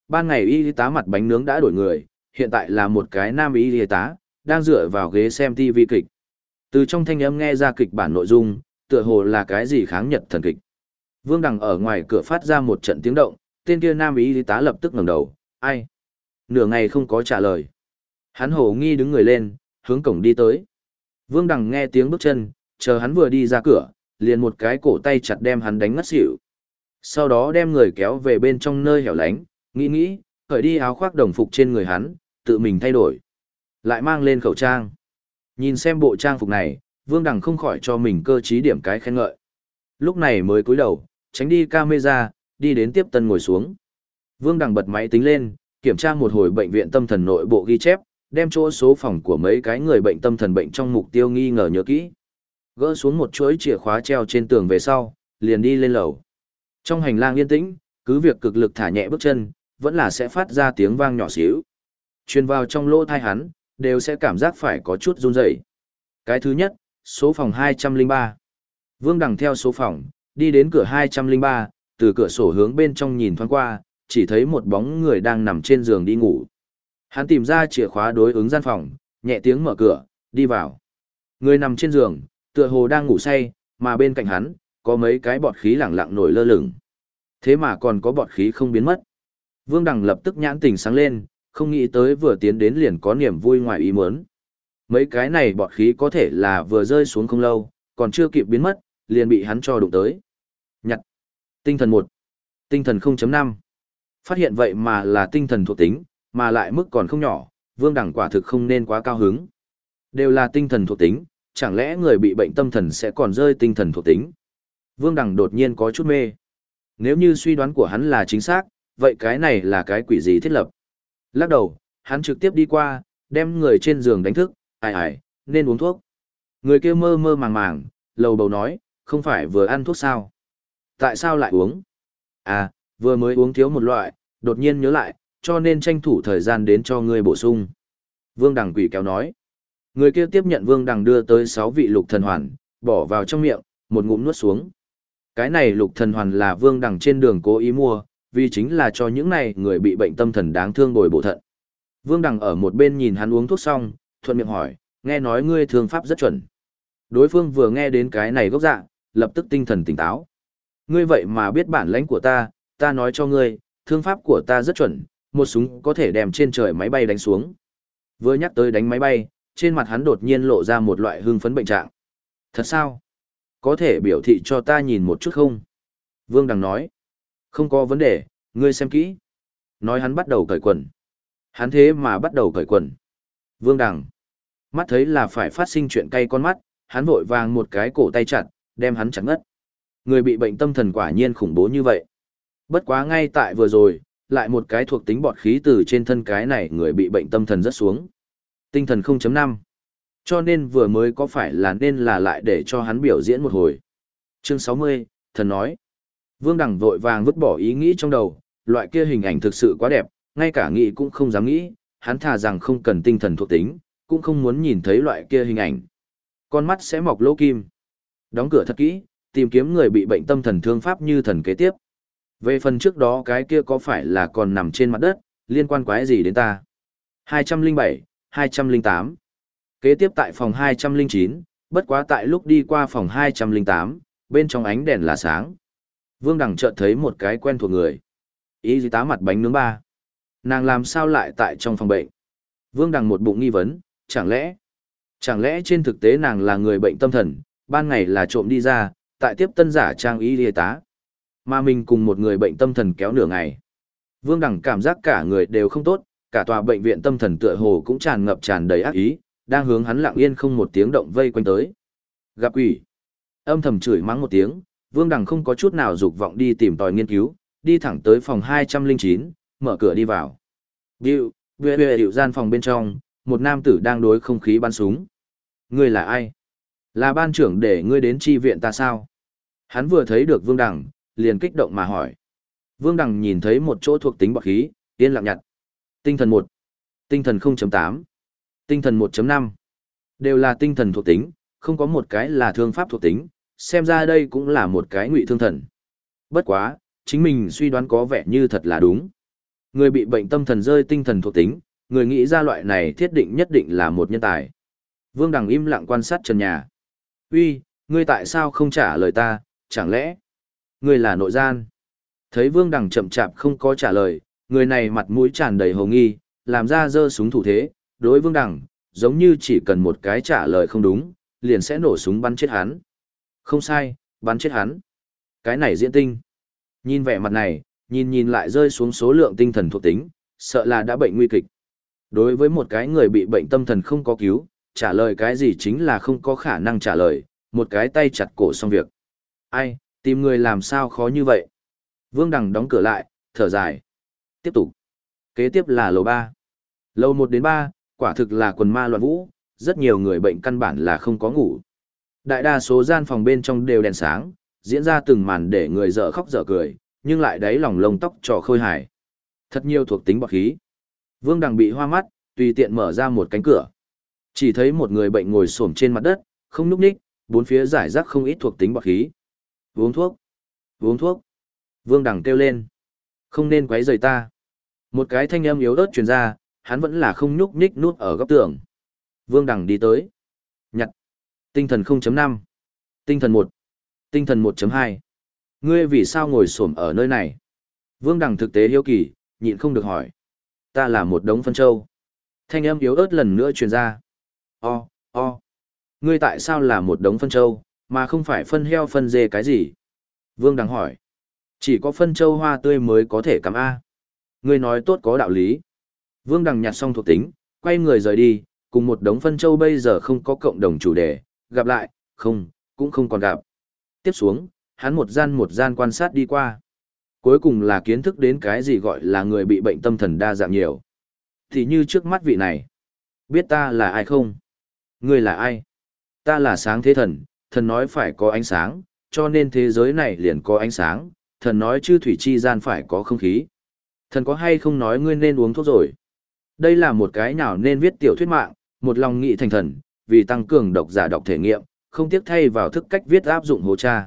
ban ngày y tá mặt bánh nướng đã đổi người, hiện tại là một cái nam y tá, đang dựa vào ghế xem TV kịch. Từ trong thanh âm nghe ra kịch bản nội dung, tựa hồ là cái gì kháng nhật thần kịch. Vương Đằng ở ngoài cửa phát ra một trận tiếng động, tên kia nam y tá lập tức ngẩng đầu, ai? Nửa ngày không có trả lời. Hắn hồ nghi đứng người lên, hướng cổng đi tới. Vương Đằng nghe tiếng bước chân, chờ hắn vừa đi ra cửa, liền một cái cổ tay chặt đem hắn đánh ngất xỉu. Sau đó đem người kéo về bên trong nơi hẻo lánh, nghĩ, cởi đi áo khoác đồng phục trên người hắn, tự mình thay đổi. Lại mang lên khẩu trang. Nhìn xem bộ trang phục này, Vương Đằng không khỏi cho mình cơ trí điểm cái khen ngợi. Lúc này mới cúi đầu, tránh đi camera, đi đến tiếp tân ngồi xuống. Vương Đằng bật máy tính lên, kiểm tra một hồi bệnh viện tâm thần nội bộ ghi chép, đem chỗ số phòng của mấy cái người bệnh tâm thần bệnh trong mục tiêu nghi ngờ nhớ kỹ. Gỡ xuống một chuỗi chìa khóa treo trên tường về sau, liền đi lên lầu. Trong hành lang yên tĩnh, cứ việc cực lực thả nhẹ bước chân, vẫn là sẽ phát ra tiếng vang nhỏ xíu. Truyền vào trong lỗ tai hắn, đều sẽ cảm giác phải có chút run rẩy. Cái thứ nhất, số phòng 203. Vương Đằng theo số phòng, đi đến cửa 203, từ cửa sổ hướng bên trong nhìn thoáng qua, chỉ thấy một bóng người đang nằm trên giường đi ngủ. Hắn tìm ra chìa khóa đối ứng gian phòng, nhẹ tiếng mở cửa, đi vào. Người nằm trên giường, tựa hồ đang ngủ say, mà bên cạnh hắn, có mấy cái bọt khí lẳng lặng nổi lơ lửng. Thế mà còn có bọt khí không biến mất. Vương Đằng lập tức nhãn tình sáng lên, không nghĩ tới vừa tiến đến liền có niềm vui ngoài ý muốn. Mấy cái này bọt khí có thể là vừa rơi xuống không lâu, còn chưa kịp biến mất, liền bị hắn cho đụng tới. Nhặt. Tinh thần 1. Tinh thần 0.5. Phát hiện vậy mà là tinh thần thuộc tính, mà lại mức còn không nhỏ, Vương Đằng quả thực không nên quá cao hứng. Đều là tinh thần thuộc tính, chẳng lẽ người bị bệnh tâm thần sẽ còn rơi tinh thần thuộc tính? Vương Đằng đột nhiên có chút mê. Nếu như suy đoán của hắn là chính xác, vậy cái này là cái quỷ gì thiết lập? Lắc đầu, hắn trực tiếp đi qua, đem người trên giường đánh thức, ai, nên uống thuốc. Người kia mơ mơ màng màng, lầu bầu nói, không phải vừa ăn thuốc sao? Tại sao lại uống? À, vừa mới uống thiếu một loại, đột nhiên nhớ lại, cho nên tranh thủ thời gian đến cho ngươi bổ sung. Vương Đằng quỷ kéo nói. Người kia tiếp nhận Vương Đằng đưa tới 6 vị lục thần hoàn, bỏ vào trong miệng, một ngụm nuốt xuống. Cái này lục thần hoàn là Vương Đằng trên đường cố ý mua, vì chính là cho những này người bị bệnh tâm thần đáng thương bồi bổ thận. Vương Đằng ở một bên nhìn hắn uống thuốc xong, thuận miệng hỏi, nghe nói ngươi thương pháp rất chuẩn. Đối phương vừa nghe đến cái này gốc dạ, lập tức tinh thần tỉnh táo. Ngươi vậy mà biết bản lãnh của ta nói cho ngươi, thương pháp của ta rất chuẩn, một súng có thể đem trên trời máy bay đánh xuống. Vừa nhắc tới đánh máy bay, trên mặt hắn đột nhiên lộ ra một loại hưng phấn bệnh trạng. Thật sao? Có thể biểu thị cho ta nhìn một chút không? Vương Đằng nói. Không có vấn đề, ngươi xem kỹ. Nói hắn bắt đầu cởi quần. Hắn thế mà bắt đầu cởi quần. Vương Đằng. Mắt thấy là phải phát sinh chuyện cay con mắt, hắn vội vàng một cái cổ tay chặt, đem hắn chặt ngất. Người bị bệnh tâm thần quả nhiên khủng bố như vậy. Bất quá ngay tại vừa rồi, lại một cái thuộc tính bọt khí từ trên thân cái này người bị bệnh tâm thần rất xuống. Tinh thần 0.5. Cho nên vừa mới có phải là nên là lại để cho hắn biểu diễn một hồi. Chương 60, thần nói. Vương Đằng vội vàng vứt bỏ ý nghĩ trong đầu, loại kia hình ảnh thực sự quá đẹp, ngay cả nghĩ cũng không dám nghĩ, hắn thà rằng không cần tinh thần thuộc tính, cũng không muốn nhìn thấy loại kia hình ảnh. Con mắt sẽ mọc lỗ kim. Đóng cửa thật kỹ, tìm kiếm người bị bệnh tâm thần thương pháp như thần kế tiếp. Về phần trước đó cái kia có phải là còn nằm trên mặt đất, liên quan quái gì đến ta? 207, 208. Kế tiếp tại phòng 209, bất quá tại lúc đi qua phòng 208, bên trong ánh đèn là sáng. Vương Đằng chợt thấy một cái quen thuộc người. Y tá mặt bánh nướng ba. Nàng làm sao lại tại trong phòng bệnh? Vương Đằng một bụng nghi vấn, chẳng lẽ trên thực tế nàng là người bệnh tâm thần, ban ngày là trộm đi ra, tại tiếp tân giả trang y tá. Mà mình cùng một người bệnh tâm thần kéo nửa ngày. Vương Đằng cảm giác cả người đều không tốt, cả tòa bệnh viện tâm thần tựa hồ cũng tràn đầy ác ý, đang hướng hắn lặng yên không một tiếng động vây quanh tới. Gặp quỷ. Âm thầm chửi mắng một tiếng, Vương Đằng không có chút nào dục vọng đi tìm tòi nghiên cứu, đi thẳng tới phòng 209, mở cửa đi vào. Điệu gian phòng bên trong, một nam tử đang đối không khí bắn súng. Ngươi là ai? Là ban trưởng để ngươi đến chi viện ta sao? Hắn vừa thấy được Vương Đằng, liền kích động mà hỏi. Vương Đằng nhìn thấy một chỗ thuộc tính bọt khí, yên lặng nhặt. Tinh thần 1, tinh thần 0.8, tinh thần 1.5. Đều là tinh thần thuộc tính, không có một cái là thương pháp thuộc tính, xem ra đây cũng là một cái ngụy thương thần. Bất quá, chính mình suy đoán có vẻ như thật là đúng. Người bị bệnh tâm thần rơi tinh thần thuộc tính, người nghĩ ra loại này thiết định nhất định là một nhân tài. Vương Đằng im lặng quan sát trần nhà. Uy, ngươi tại sao không trả lời ta, chẳng lẽ ngươi là nội gian? Thấy Vương Đằng chậm chạp không có trả lời, người này mặt mũi tràn đầy hồ nghi, làm ra giơ súng thủ thế, đối Vương Đằng, giống như chỉ cần một cái trả lời không đúng, liền sẽ nổ súng bắn chết hắn. Không sai, bắn chết hắn. Cái này diễn tinh. Nhìn vẻ mặt này, nhìn lại rơi xuống số lượng tinh thần thuộc tính, sợ là đã bệnh nguy kịch. Đối với một cái người bị bệnh tâm thần không có cứu, trả lời cái gì chính là không có khả năng trả lời, một cái tay chặt cổ xong việc. Ai, tìm người làm sao khó như vậy? Vương Đằng đóng cửa lại, thở dài. Tiếp tục. Kế tiếp là lầu 3. Lầu 1 đến 3, quả thực là quần ma loạn vũ, rất nhiều người bệnh căn bản là không có ngủ. Đại đa số gian phòng bên trong đều đèn sáng, diễn ra từng màn để người dở khóc dở cười, nhưng lại đáy lòng lông tóc trò khôi hài. Thật nhiều thuộc tính bọt khí. Vương Đằng bị hoa mắt, tùy tiện mở ra một cánh cửa. Chỉ thấy một người bệnh ngồi xổm trên mặt đất, không nhúc nhích, bốn phía rải rác không ít thuộc tính bọt khí. Uống thuốc, uống thuốc. Vương Đằng kêu lên. Không nên quấy rầy ta. Một cái thanh âm yếu ớt truyền ra, hắn vẫn là không nhúc nhích nút ở góc tường. Vương Đằng đi tới. Nhặt. Tinh thần 0.5. Tinh thần 1. Tinh thần 1.2. Ngươi vì sao ngồi xổm ở nơi này? Vương Đằng thực tế hiếu kỳ, nhịn không được hỏi. Ta là một đống phân châu. Thanh âm yếu ớt lần nữa truyền ra. O. Ngươi tại sao là một đống phân châu, mà không phải phân heo phân dê cái gì? Vương Đằng hỏi. Chỉ có phân châu hoa tươi mới có thể cắm A. Ngươi nói tốt có đạo lý. Vương Đằng nhặt xong thuộc tính, quay người rời đi, cùng một đống phân châu bây giờ không có cộng đồng chủ đề, gặp lại, không, cũng không còn gặp. Tiếp xuống, hắn một gian quan sát đi qua. Cuối cùng là kiến thức đến cái gì gọi là người bị bệnh tâm thần đa dạng nhiều. Thì như trước mắt vị này. Biết ta là ai không? Ngươi là ai? Ta là sáng thế thần, thần nói phải có ánh sáng, cho nên thế giới này liền có ánh sáng, thần nói chư thủy chi gian phải có không khí. Thần có hay không nói ngươi nên uống thuốc rồi? Đây là một cái nào nên viết tiểu thuyết mạng, một lòng nghị thành thần, vì tăng cường độc giả đọc thể nghiệm, không tiếc thay vào thức cách viết áp dụng hố tra.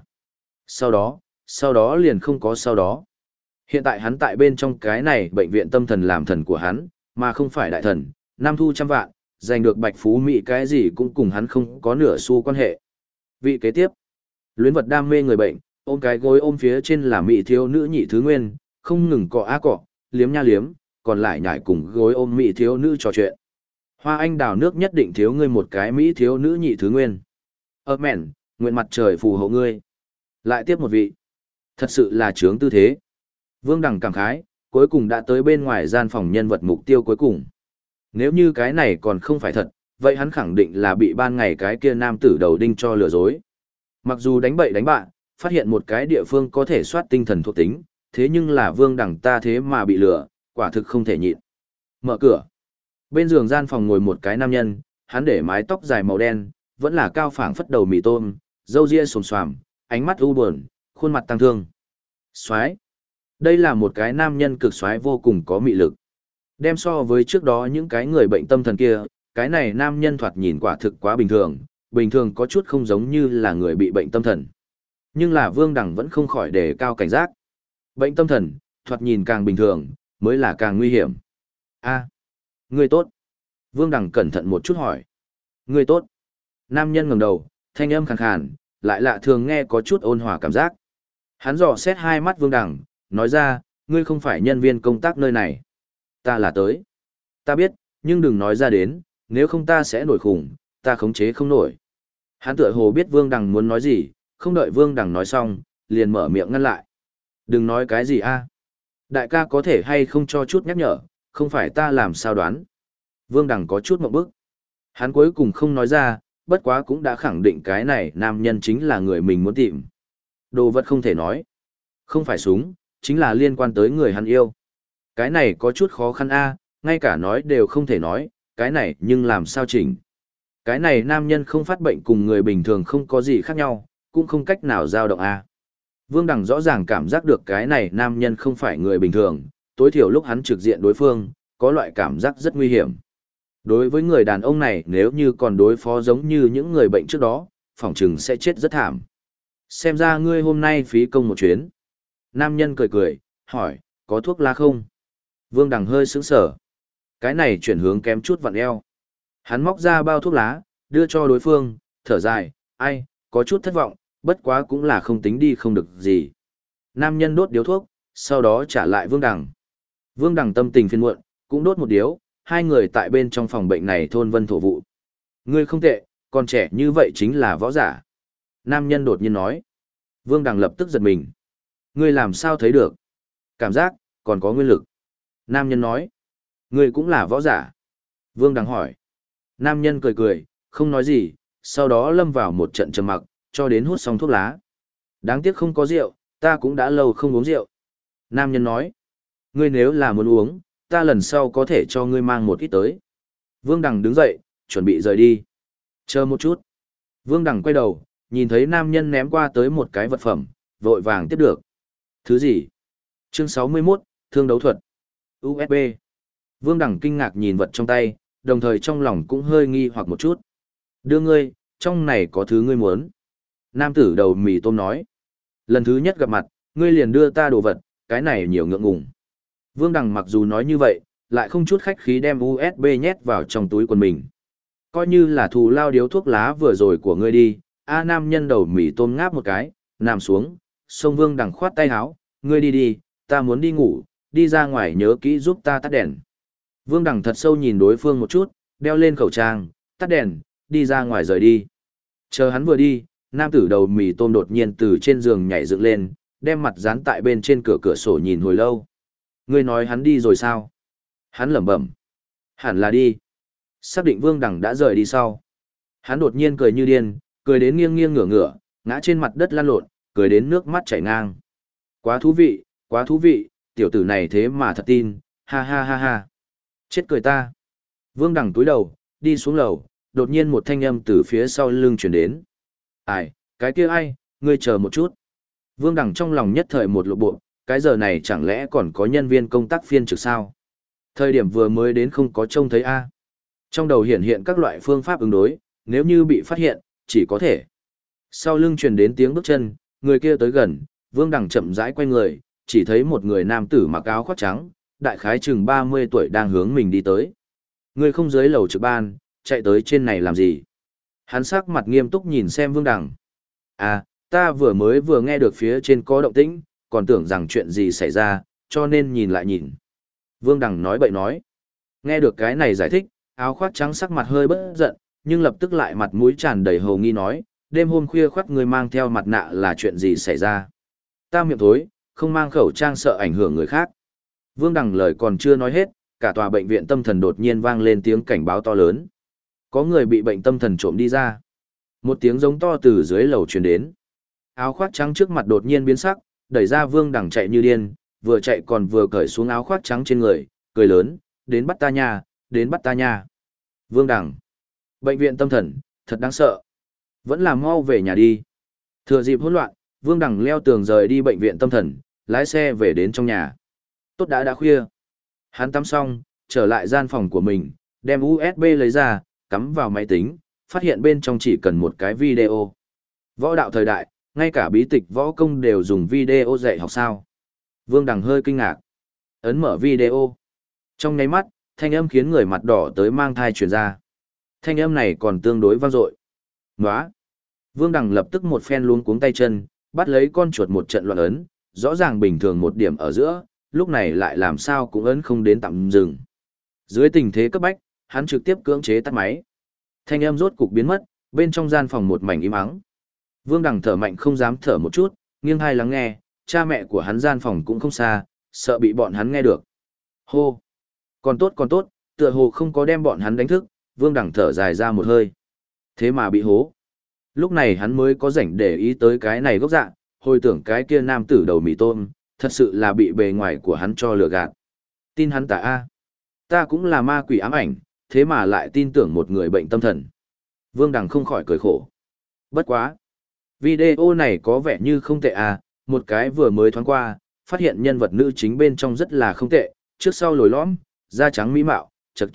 Sau đó liền không có sau đó. Hiện tại hắn tại bên trong cái này bệnh viện tâm thần làm thần của hắn, mà không phải đại thần, năm thu trăm vạn, giành được bạch phú mỹ cái gì cũng cùng hắn không có nửa xu quan hệ. Vị kế tiếp, luyến vật đam mê người bệnh, ôm cái gối ôm phía trên là mỹ thiếu nữ nhị thứ nguyên, không ngừng cọ á cọ, liếm nha liếm, còn lại nhảy cùng gối ôm mỹ thiếu nữ trò chuyện. Hoa anh đào nước nhất định thiếu ngươi một cái mỹ thiếu nữ nhị thứ nguyên. Mẹn, nguyện mặt trời phù hộ ngươi. Lại tiếp một vị. Thật sự là trướng tư thế. Vương Đằng cảm khái, cuối cùng đã tới bên ngoài gian phòng nhân vật mục tiêu cuối cùng. Nếu như cái này còn không phải thật, vậy hắn khẳng định là bị ban ngày cái kia nam tử đầu đinh cho lừa dối. Mặc dù đánh bậy đánh bạn, phát hiện một cái địa phương có thể soát tinh thần thuộc tính, thế nhưng là Vương Đằng ta thế mà bị lừa, quả thực không thể nhịn. Mở cửa. Bên giường gian phòng ngồi một cái nam nhân, hắn để mái tóc dài màu đen, vẫn là cao phảng phất đầu mì tôm, râu ria xồm xoàm, ánh mắt u buồn, khuôn mặt tăng thương. Soái. Đây là một cái nam nhân cực soái vô cùng có mị lực. Đem so với trước đó những cái người bệnh tâm thần kia, cái này nam nhân thoạt nhìn quả thực quá bình thường có chút không giống như là người bị bệnh tâm thần. Nhưng là Vương Đằng vẫn không khỏi đề cao cảnh giác. Bệnh tâm thần, thoạt nhìn càng bình thường, mới là càng nguy hiểm. A, ngươi tốt. Vương Đằng cẩn thận một chút hỏi. Ngươi tốt. Nam nhân ngẩng đầu, thanh âm khàn khàn, lại lạ thường nghe có chút ôn hòa cảm giác. Hắn dò xét hai mắt Vương Đằng, nói ra, ngươi không phải nhân viên công tác nơi này. Ta là tới. Ta biết, nhưng đừng nói ra đến, nếu không ta sẽ nổi khủng, ta khống chế không nổi. Hắn tựa hồ biết Vương Đằng muốn nói gì, không đợi Vương Đằng nói xong, liền mở miệng ngăn lại. Đừng nói cái gì a? Đại ca có thể hay không cho chút nhắc nhở, không phải ta làm sao đoán. Vương Đằng có chút mộng bức. Hắn cuối cùng không nói ra, bất quá cũng đã khẳng định cái này nam nhân chính là người mình muốn tìm. Đồ vật không thể nói. Không phải súng, chính là liên quan tới người hắn yêu. Cái này có chút khó khăn a, ngay cả nói đều không thể nói, cái này nhưng làm sao chỉnh. Cái này nam nhân không phát bệnh cùng người bình thường không có gì khác nhau, cũng không cách nào dao động a. Vương Đằng rõ ràng cảm giác được cái này nam nhân không phải người bình thường, tối thiểu lúc hắn trực diện đối phương, có loại cảm giác rất nguy hiểm. Đối với người đàn ông này nếu như còn đối phó giống như những người bệnh trước đó, phỏng chừng sẽ chết rất thảm. Xem ra ngươi hôm nay phí công một chuyến. Nam nhân cười cười, hỏi, có thuốc lá không? Vương Đằng hơi sững sờ. Cái này chuyển hướng kém chút vặn eo. Hắn móc ra bao thuốc lá, đưa cho đối phương, thở dài, ai, có chút thất vọng, bất quá cũng là không tính đi không được gì. Nam nhân đốt điếu thuốc, sau đó trả lại Vương Đằng. Vương Đằng tâm tình phiền muộn, cũng đốt một điếu, hai người tại bên trong phòng bệnh này thôn vân thổ vụ. Ngươi không tệ, còn trẻ như vậy chính là võ giả. Nam nhân đột nhiên nói. Vương Đằng lập tức giật mình. Ngươi làm sao thấy được? Cảm giác, còn có nguyên lực. Nam nhân nói. Ngươi cũng là võ giả. Vương Đằng hỏi. Nam nhân cười cười, không nói gì, sau đó lâm vào một trận trầm mặc, cho đến hút xong thuốc lá. Đáng tiếc không có rượu, ta cũng đã lâu không uống rượu. Nam nhân nói. Ngươi nếu là muốn uống, ta lần sau có thể cho ngươi mang một ít tới. Vương Đằng đứng dậy, chuẩn bị rời đi. Chờ một chút. Vương Đằng quay đầu, nhìn thấy nam nhân ném qua tới một cái vật phẩm, vội vàng tiếp được. Thứ gì? Chương 61, Thương đấu thuật. USB. Vương Đằng kinh ngạc nhìn vật trong tay, đồng thời trong lòng cũng hơi nghi hoặc một chút. Đưa ngươi, trong này có thứ ngươi muốn. Nam tử đầu mì tôm nói. Lần thứ nhất gặp mặt, ngươi liền đưa ta đồ vật, cái này nhiều ngượng ngùng. Vương Đằng mặc dù nói như vậy, lại không chút khách khí đem USB nhét vào trong túi quần mình. Coi như là thù lao điếu thuốc lá vừa rồi của ngươi đi. A nam nhân đầu mì tôm ngáp một cái, nằm xuống, sông Vương Đằng khoát tay háo, ngươi đi đi, ta muốn đi ngủ, đi ra ngoài nhớ kỹ giúp ta tắt đèn. Vương Đằng thật sâu nhìn đối phương một chút, đeo lên khẩu trang, tắt đèn, đi ra ngoài rời đi. Chờ hắn vừa đi, nam tử đầu mì tôm đột nhiên từ trên giường nhảy dựng lên, đem mặt dán tại bên trên cửa sổ nhìn hồi lâu. Ngươi nói hắn đi rồi sao? Hắn lẩm bẩm. Hẳn là đi. Xác định Vương Đằng đã rời đi sau. Hắn đột nhiên cười như điên, cười đến nghiêng nghiêng ngửa ngửa, ngã trên mặt đất lăn lộn, cười đến nước mắt chảy ngang. Quá thú vị, tiểu tử này thế mà thật tin, ha ha ha ha. Chết cười ta. Vương Đằng túi đầu, đi xuống lầu, đột nhiên một thanh âm từ phía sau lưng chuyển đến. Ai, cái kia ai, ngươi chờ một chút. Vương Đằng trong lòng nhất thời một lộ bộ, cái giờ này chẳng lẽ còn có nhân viên công tác phiên trực sao? Thời điểm vừa mới đến không có trông thấy a. Trong đầu hiện hiện các loại phương pháp ứng đối, nếu như bị phát hiện, chỉ có thể. Sau lưng truyền đến tiếng bước chân, người kia tới gần, Vương Đằng chậm rãi quay người, chỉ thấy một người nam tử mặc áo khoác trắng, đại khái chừng 30 tuổi đang hướng mình đi tới. Người không dưới lầu trực ban, chạy tới trên này làm gì? Hắn sắc mặt nghiêm túc nhìn xem Vương Đằng. À, ta vừa nghe được phía trên có động tĩnh, còn tưởng rằng chuyện gì xảy ra, cho nên nhìn lại nhìn. Vương Đằng nói bậy nói. Nghe được cái này giải thích, áo khoác trắng sắc mặt hơi bất giận, nhưng lập tức lại mặt mũi tràn đầy hồ nghi nói, đêm hôm khuya khoắt người mang theo mặt nạ là chuyện gì xảy ra. Ta miệng thối, không mang khẩu trang sợ ảnh hưởng người khác. Vương Đằng lời còn chưa nói hết, cả tòa bệnh viện tâm thần đột nhiên vang lên tiếng cảnh báo to lớn. Có người bị bệnh tâm thần trộm đi ra. Một tiếng giống to từ dưới lầu truyền đến. Áo khoác trắng trước mặt đột nhiên biến sắc, đẩy ra Vương Đằng chạy như điên, vừa chạy còn vừa cởi xuống áo khoác trắng trên người, cười lớn, đến bắt ta nha, đến bắt ta nha. Vương Đằng. Bệnh viện tâm thần, thật đáng sợ. Vẫn là mau về nhà đi. Thừa dịp hỗn loạn, Vương Đằng leo tường rời đi bệnh viện tâm thần, lái xe về đến trong nhà. Tốt đã khuya. Hắn tắm xong, trở lại gian phòng của mình, đem USB lấy ra, cắm vào máy tính, phát hiện bên trong chỉ cần một cái video. Võ đạo thời đại, ngay cả bí tịch võ công đều dùng video dạy học sao. Vương Đằng hơi kinh ngạc. Ấn mở video. Trong nháy mắt, thanh âm khiến người mặt đỏ tới mang thai truyền ra. Thanh âm này còn tương đối vang dội. Nóa. Vương Đằng lập tức một phen luống cuống tay chân, bắt lấy con chuột một trận loạn ấn, rõ ràng bình thường một điểm ở giữa, lúc này lại làm sao cũng ấn không đến tạm dừng. Dưới tình thế cấp bách, hắn trực tiếp cưỡng chế tắt máy. Thanh âm rốt cục biến mất, bên trong gian phòng một mảnh im ắng. Vương Đằng thở mạnh không dám thở một chút, nghiêng tai lắng nghe, cha mẹ của hắn gian phòng cũng không xa, sợ bị bọn hắn nghe được. Hô! Còn tốt, tựa hồ không có đem bọn hắn đánh thức, Vương Đằng thở dài ra một hơi. Thế mà bị hố. Lúc này hắn mới có rảnh để ý tới cái này gốc dạ, hồi tưởng cái kia nam tử đầu mì tôm, thật sự là bị bề ngoài của hắn cho lừa gạt. Tin hắn tả a. Ta cũng là ma quỷ ám ảnh, thế mà lại tin tưởng một người bệnh tâm thần. Vương Đằng không khỏi cười khổ. Bất quá. Video này có vẻ như không tệ à, một cái vừa mới thoáng qua, phát hiện nhân vật nữ chính bên trong rất là không tệ, trước sau lồi lõm, da trắng mỹ mạo, chật.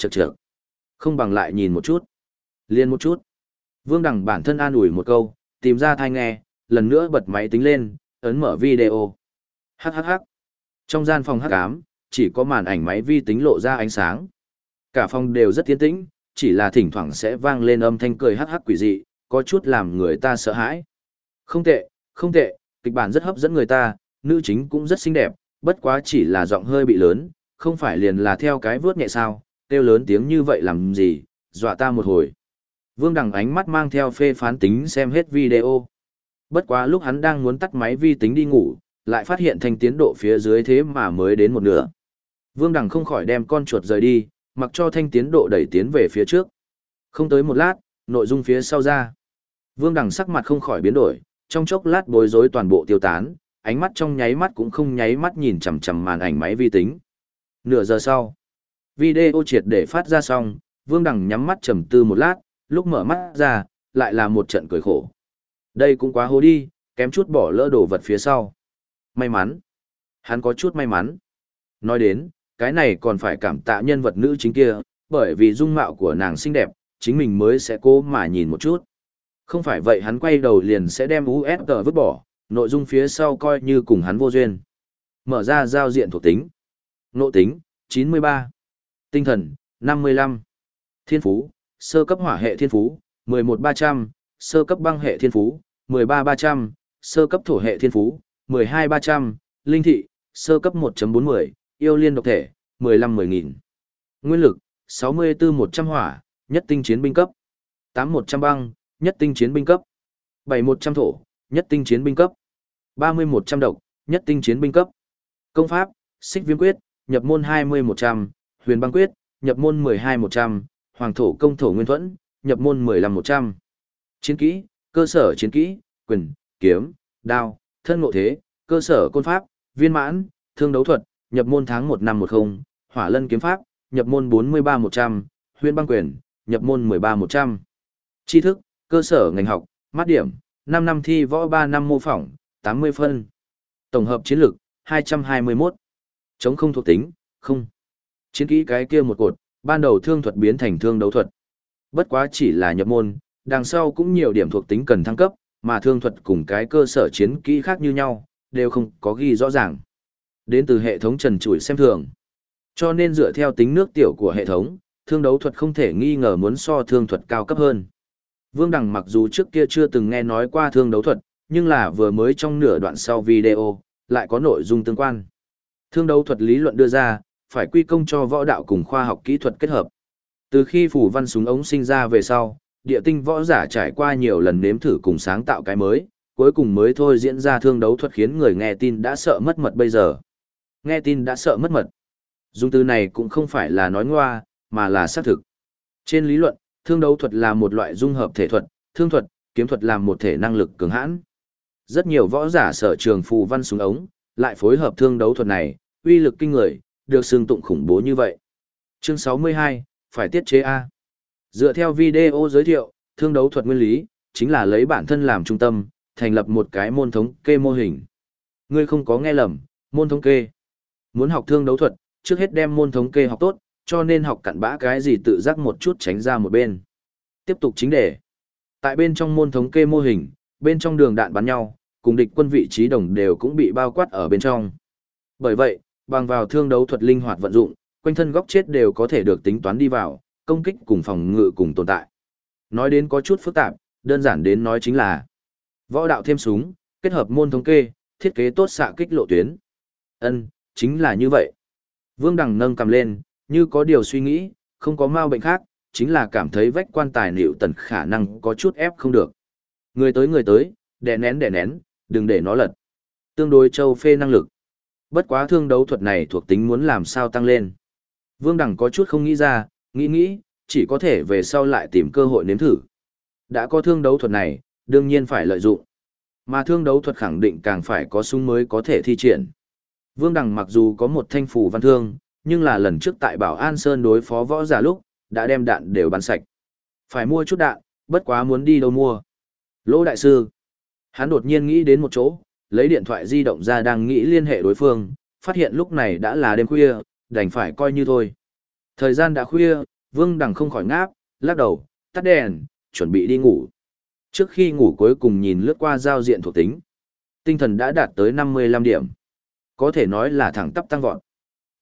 Không bằng lại nhìn một chút. Liên một chút. Vương Đằng bản thân an ủi một câu, tìm ra tai nghe, lần nữa bật máy tính lên, ấn mở video. Hắc. Trong gian phòng hắc ám, chỉ có màn ảnh máy vi tính lộ ra ánh sáng. Cả phòng đều rất yên tĩnh, chỉ là thỉnh thoảng sẽ vang lên âm thanh cười hắc hắc quỷ dị, có chút làm người ta sợ hãi. Không tệ, không tệ, kịch bản rất hấp dẫn người ta, nữ chính cũng rất xinh đẹp, bất quá chỉ là giọng hơi bị lớn, không phải liền là theo cái vớt nhẹ sao, kêu lớn tiếng như vậy làm gì, dọa ta một hồi. Vương Đằng ánh mắt mang theo phê phán tính xem hết video. Bất quá lúc hắn đang muốn tắt máy vi tính đi ngủ, lại phát hiện thanh tiến độ phía dưới thế mà mới đến một nửa. Vương Đằng không khỏi đem con chuột rời đi, mặc cho thanh tiến độ đẩy tiến về phía trước. Không tới một lát, nội dung phía sau ra. Vương Đằng sắc mặt không khỏi biến đổi, trong chốc lát bối rối toàn bộ tiêu tán, ánh mắt trong nháy mắt cũng không nháy mắt nhìn chằm chằm màn ảnh máy vi tính. Nửa giờ sau, video triệt để phát ra xong, Vương Đằng nhắm mắt trầm tư một lát, lúc mở mắt ra, lại là một trận cười khổ. Đây cũng quá hố đi, kém chút bỏ lỡ đồ vật phía sau. May mắn. Hắn có chút may mắn. Nói đến, cái này còn phải cảm tạ nhân vật nữ chính kia, bởi vì dung mạo của nàng xinh đẹp, chính mình mới sẽ cố mà nhìn một chút. Không phải vậy hắn quay đầu liền sẽ đem USG vứt bỏ, nội dung phía sau coi như cùng hắn vô duyên. Mở ra giao diện thuộc tính. Ngộ tính, 93. Tinh thần, 55. Thiên phú, sơ cấp hỏa hệ thiên phú, 11.300, sơ cấp băng hệ thiên phú, 13.300, sơ cấp thổ hệ thiên phú, 12.300, linh thị, sơ cấp 1.40, yêu liên độc thể, 15-10.000. Nguyên lực, 64-100 hỏa, nhất tinh chiến binh cấp. 8-100 băng, nhất tinh chiến binh cấp. 7-100 thổ, nhất tinh chiến binh cấp. 30-100 độc, nhất tinh chiến binh cấp. Công pháp, xích viêm quyết, nhập môn 20-100, huyền băng quyết, nhập môn 12-100, hoàng thổ công thổ nguyên thuẫn, nhập môn 15-100. Chiến kỹ, cơ sở chiến kỹ, quyền, kiếm, đao, thân ngộ thế, cơ sở côn pháp, viên mãn, thương đấu thuật, nhập môn tháng 1 năm 10, hỏa lân kiếm pháp, nhập môn 43-100, huyền băng quyền, nhập môn 13-100. Tri thức, cơ sở ngành học, mát điểm, 5 năm thi võ 3 năm mô phỏng, 80 phân. Tổng hợp chiến lược, 221. Chống không thuộc tính, không. Chiến kỹ cái kia một cột, ban đầu thương thuật biến thành thương đấu thuật. Bất quá chỉ là nhập môn, đằng sau cũng nhiều điểm thuộc tính cần thăng cấp, mà thương thuật cùng cái cơ sở chiến kỹ khác như nhau, đều không có ghi rõ ràng. Đến từ hệ thống trần trụi xem thường. Cho nên dựa theo tính nước tiểu của hệ thống, thương đấu thuật không thể nghi ngờ muốn so thương thuật cao cấp hơn. Vương Đằng mặc dù trước kia chưa từng nghe nói qua thương đấu thuật, nhưng là vừa mới trong nửa đoạn sau video, lại có nội dung tương quan. Thương đấu thuật lý luận đưa ra, phải quy công cho võ đạo cùng khoa học kỹ thuật kết hợp. Từ khi phủ văn súng ống sinh ra về sau, địa tinh võ giả trải qua nhiều lần nếm thử cùng sáng tạo cái mới, cuối cùng mới thôi diễn ra thương đấu thuật khiến người nghe tin đã sợ mất mật bây giờ. Nghe tin đã sợ mất mật. Dùng từ này cũng không phải là nói ngoa, mà là xác thực. Trên lý luận, thương đấu thuật là một loại dung hợp thể thuật, thương thuật, kiếm thuật làm một thể năng lực cường hãn. Rất nhiều võ giả sở trường phù văn súng ống, lại phối hợp thương đấu thuật này, uy lực kinh người, được xưng tụng khủng bố như vậy. Chương 62, phải tiết chế A. Dựa theo video giới thiệu, thương đấu thuật nguyên lý, chính là lấy bản thân làm trung tâm, thành lập một cái môn thống kê mô hình. Ngươi không có nghe lầm, môn thống kê. Muốn học thương đấu thuật, trước hết đem môn thống kê học tốt, cho nên học cặn bã cái gì tự giác một chút tránh ra một bên. Tiếp tục chính đề. Tại bên trong môn thống kê mô hình, bên trong đường đạn bắn nhau, cùng địch quân vị trí đồng đều cũng bị bao quát ở bên trong. Bởi vậy, bằng vào thương đấu thuật linh hoạt vận dụng, quanh thân góc chết đều có thể được tính toán đi vào, công kích cùng phòng ngự cùng tồn tại. Nói đến có chút phức tạp, đơn giản đến nói chính là võ đạo thêm súng, kết hợp môn thống kê, thiết kế tốt xạ kích lộ tuyến. Chính là như vậy. Vương Đằng nâng cầm lên, như có điều suy nghĩ, không có mau bệnh khác, chính là cảm thấy vách quan tài liệu tần khả năng có chút ép không được. Người tới, đè nén, đừng để nó lật. Tương đối châu phê năng lực. Bất quá thương đấu thuật này thuộc tính muốn làm sao tăng lên. Vương Đằng có chút không nghĩ ra, nghĩ, chỉ có thể về sau lại tìm cơ hội nếm thử. Đã có thương đấu thuật này, đương nhiên phải lợi dụng. Mà thương đấu thuật khẳng định càng phải có súng mới có thể thi triển. Vương Đằng mặc dù có một thanh phù văn thương, nhưng là lần trước tại Bảo An Sơn đối phó võ giả lúc, đã đem đạn đều bắn sạch. Phải mua chút đạn, bất quá muốn đi đâu mua. Lỗ đại sư. Hắn đột nhiên nghĩ đến một chỗ, lấy điện thoại di động ra đang nghĩ liên hệ đối phương, phát hiện lúc này đã là đêm khuya, đành phải coi như thôi. Thời gian đã khuya, Vương Đằng không khỏi ngáp, lắc đầu, tắt đèn, chuẩn bị đi ngủ. Trước khi ngủ cuối cùng nhìn lướt qua giao diện thuộc tính. Tinh thần đã đạt tới 55 điểm. Có thể nói là thẳng tắp tăng vọt.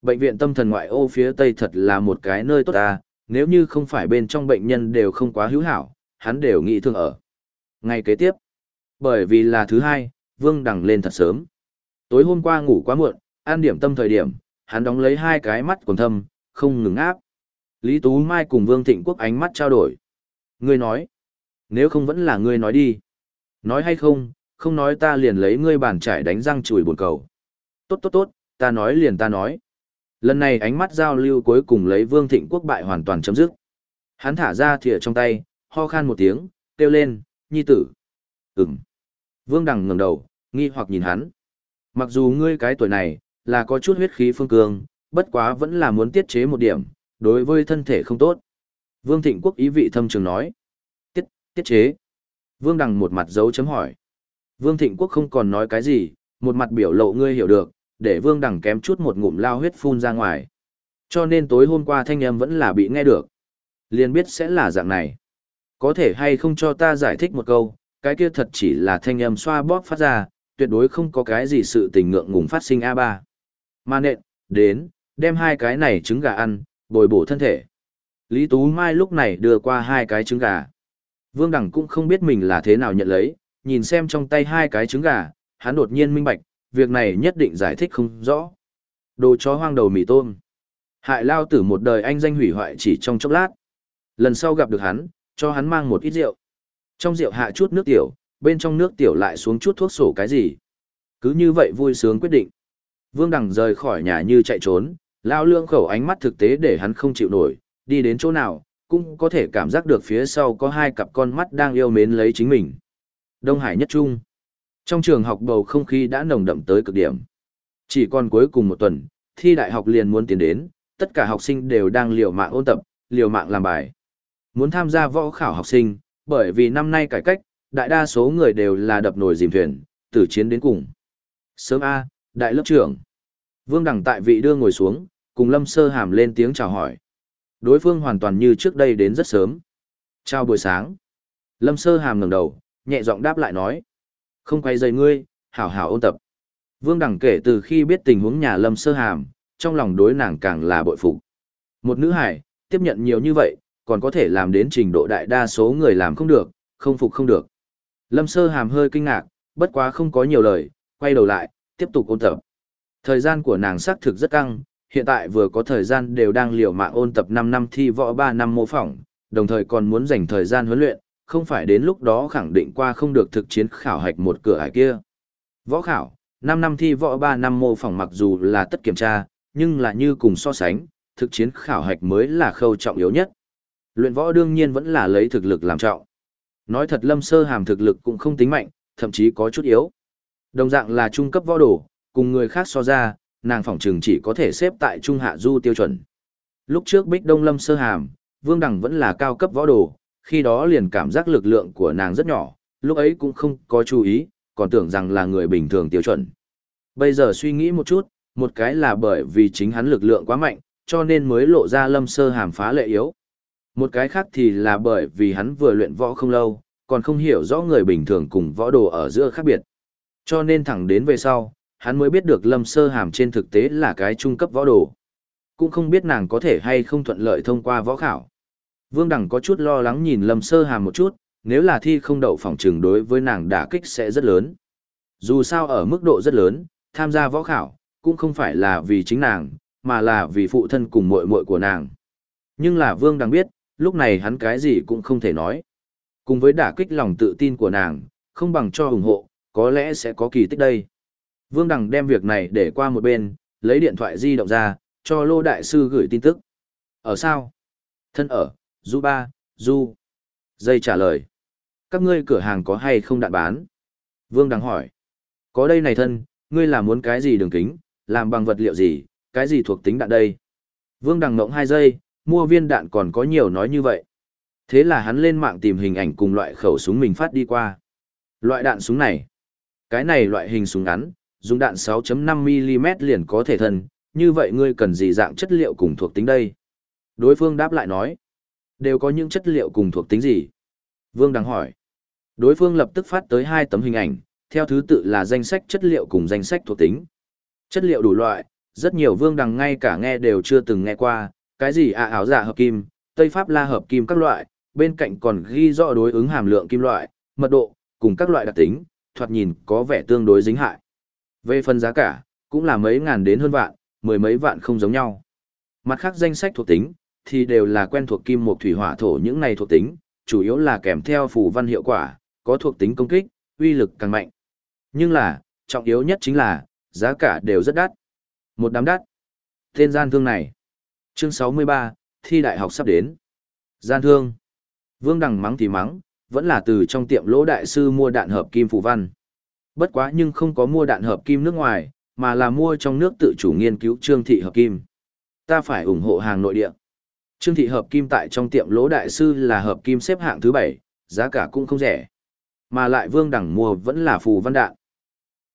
Bệnh viện tâm thần ngoại ô phía Tây thật là một cái nơi tốt ta, nếu như không phải bên trong bệnh nhân đều không quá hữu hảo, hắn đều nghĩ thương ở. Ngày kế tiếp, bởi vì là thứ hai, Vương Đằng lên thật sớm. Tối hôm qua ngủ quá muộn, ăn điểm tâm thời điểm, hắn đóng lấy hai cái mắt còn thâm, không ngừng áp. Lý Tú Mai cùng Vương Thịnh Quốc ánh mắt trao đổi. Ngươi nói, nếu không vẫn là ngươi nói đi. Nói hay không, không nói ta liền lấy ngươi bàn trải đánh răng chùi buồn cầu. Tốt tốt tốt, ta nói liền ta nói. Lần này ánh mắt giao lưu cuối cùng lấy Vương Thịnh Quốc bại hoàn toàn chấm dứt. Hắn thả ra thìa trong tay, ho khan một tiếng, kêu lên, nhi tử. Ừm. Vương Đằng ngẩng đầu, nghi hoặc nhìn hắn. Mặc dù ngươi cái tuổi này, là có chút huyết khí phương cương, bất quá vẫn là muốn tiết chế một điểm, đối với thân thể không tốt. Vương Thịnh Quốc ý vị thâm trường nói. Tiết chế. Vương Đằng một mặt dấu chấm hỏi. Vương Thịnh Quốc không còn nói cái gì, một mặt biểu lộ ngươi hiểu được, để Vương Đằng kém chút một ngụm lao huyết phun ra ngoài. Cho nên tối hôm qua thanh âm vẫn là bị nghe được. Liền biết sẽ là dạng này. Có thể hay không cho ta giải thích một câu, cái kia thật chỉ là thanh âm xoa bóp phát ra, tuyệt đối không có cái gì sự tình ngượng ngùng phát sinh A3. Mà nện, đến, đem hai cái này trứng gà ăn, bồi bổ thân thể. Lý Tú Mai lúc này đưa qua hai cái trứng gà. Vương Đằng cũng không biết mình là thế nào nhận lấy, nhìn xem trong tay hai cái trứng gà, hắn đột nhiên minh bạch, việc này nhất định giải thích không rõ. Đồ chó hoang đầu mì tôm. Hại lao tử một đời anh danh hủy hoại chỉ trong chốc lát. Lần sau gặp được hắn, cho hắn mang một ít rượu. Trong rượu hạ chút nước tiểu, bên trong nước tiểu lại xuống chút thuốc sổ cái gì. Cứ như vậy vui sướng quyết định. Vương Đằng rời khỏi nhà như chạy trốn, lao lương khẩu ánh mắt thực tế để hắn không chịu nổi, đi đến chỗ nào, cũng có thể cảm giác được phía sau có hai cặp con mắt đang yêu mến lấy chính mình. Đông Hải nhất trung. Trong trường học bầu không khí đã nồng đậm tới cực điểm. Chỉ còn cuối cùng một tuần, thi đại học liền muốn tiến đến, tất cả học sinh đều đang liều mạng ôn tập, liều mạng làm bài. Muốn tham gia võ khảo học sinh, bởi vì năm nay cải cách, đại đa số người đều là đập nồi dìm thuyền, từ chiến đến cùng. Sớm A, đại lớp trưởng. Vương Đằng tại vị đưa ngồi xuống, cùng Lâm Sơ Hàm lên tiếng chào hỏi. Đối phương hoàn toàn như trước đây đến rất sớm. Chào buổi sáng. Lâm Sơ Hàm ngẩng đầu, nhẹ giọng đáp lại nói. Không quay rời ngươi, hảo hảo ôn tập. Vương Đằng kể từ khi biết tình huống nhà Lâm Sơ Hàm, trong lòng đối nàng càng là bội phục. Một nữ hải, tiếp nhận nhiều như vậy, còn có thể làm đến trình độ đại đa số người làm không được, không phục không được. Lâm Sơ Hàm hơi kinh ngạc, bất quá không có nhiều lời, quay đầu lại, tiếp tục ôn tập. Thời gian của nàng xác thực rất căng, hiện tại vừa có thời gian đều đang liều mạng ôn tập 5 năm thi võ 3 năm mô phỏng, đồng thời còn muốn dành thời gian huấn luyện, không phải đến lúc đó khẳng định qua không được thực chiến khảo hạch một cửa ải kia. Võ khảo, 5 năm thi võ 3 năm mô phỏng mặc dù là tất kiểm tra, nhưng là như cùng so sánh, thực chiến khảo hạch mới là khâu trọng yếu nhất. Luyện võ đương nhiên vẫn là lấy thực lực làm trọng. Nói thật Lâm Sơ Hàm thực lực cũng không tính mạnh, thậm chí có chút yếu. Đồng dạng là trung cấp võ đồ, cùng người khác so ra, nàng phỏng chừng chỉ có thể xếp tại trung hạ du tiêu chuẩn. Lúc trước Bích Đông Lâm Sơ Hàm, Vương Đằng vẫn là cao cấp võ đồ, khi đó liền cảm giác lực lượng của nàng rất nhỏ, lúc ấy cũng không có chú ý, còn tưởng rằng là người bình thường tiêu chuẩn. Bây giờ suy nghĩ một chút, một cái là bởi vì chính hắn lực lượng quá mạnh, cho nên mới lộ ra Lâm Sơ Hàm phá lệ yếu. Một cái khác thì là bởi vì hắn vừa luyện võ không lâu, còn không hiểu rõ người bình thường cùng võ đồ ở giữa khác biệt. Cho nên thẳng đến về sau, hắn mới biết được Lâm Sơ Hàm trên thực tế là cái trung cấp võ đồ. Cũng không biết nàng có thể hay không thuận lợi thông qua võ khảo. Vương Đằng có chút lo lắng nhìn Lâm Sơ Hàm một chút, nếu là thi không đậu phỏng chừng đối với nàng đả kích sẽ rất lớn. Dù sao ở mức độ rất lớn, tham gia võ khảo, cũng không phải là vì chính nàng, mà là vì phụ thân cùng muội muội của nàng. Nhưng là Vương Đằng biết, lúc này hắn cái gì cũng không thể nói. Cùng với đả kích lòng tự tin của nàng, không bằng cho ủng hộ, có lẽ sẽ có kỳ tích đây. Vương Đằng đem việc này để qua một bên, lấy điện thoại di động ra, cho Lô Đại Sư gửi tin tức. Ở sao? Thân ở, Du Ba, Du. Dây trả lời. Các ngươi cửa hàng có hay không đạn bán? Vương Đằng hỏi. Có đây này thân, ngươi là muốn cái gì đường kính, làm bằng vật liệu gì, cái gì thuộc tính đạn đây? Vương Đằng ngỗng 2 giây, mua viên đạn còn có nhiều nói như vậy. Thế là hắn lên mạng tìm hình ảnh cùng loại khẩu súng mình phát đi qua. Loại đạn súng này. Cái này loại hình súng ngắn, dùng đạn 6.5mm liền có thể thân, như vậy ngươi cần gì dạng chất liệu cùng thuộc tính đây? Đối phương đáp lại nói. Đều có những chất liệu cùng thuộc tính gì? Vương Đằng hỏi. Đối phương lập tức phát tới 2 tấm hình ảnh, theo thứ tự là danh sách chất liệu cùng danh sách thuộc tính. Chất liệu đủ loại, rất nhiều Vương Đằng ngay cả nghe đều chưa từng nghe qua, cái gì áo dạ hợp kim, Tây Pháp La hợp kim các loại, bên cạnh còn ghi rõ đối ứng hàm lượng kim loại, mật độ, cùng các loại đặc tính, thoạt nhìn có vẻ tương đối dính hại. Về phần giá cả, cũng là mấy ngàn đến hơn vạn, mười mấy vạn không giống nhau. Mặt khác danh sách thuộc tính, thì đều là quen thuộc kim mộc thủy hỏa thổ những này thuộc tính, chủ yếu là kèm theo phù văn hiệu quả, có thuộc tính công kích, uy lực càng mạnh. Nhưng là, trọng yếu nhất chính là, giá cả đều rất đắt. Một đám đắt. Tên gian thương này. Chương 63, thi đại học sắp đến. Gian thương. Vương Đằng mắng thì mắng, vẫn là từ trong tiệm Lỗ đại sư mua đạn hợp kim phù văn. Bất quá nhưng không có mua đạn hợp kim nước ngoài, mà là mua trong nước tự chủ nghiên cứu Trương Thị hợp kim. Ta phải ủng hộ hàng nội địa. Trương Thị hợp kim tại trong tiệm Lỗ đại sư là hợp kim xếp hạng thứ 7, giá cả cũng không rẻ. Mà lại Vương Đằng mua vẫn là phù văn đạn.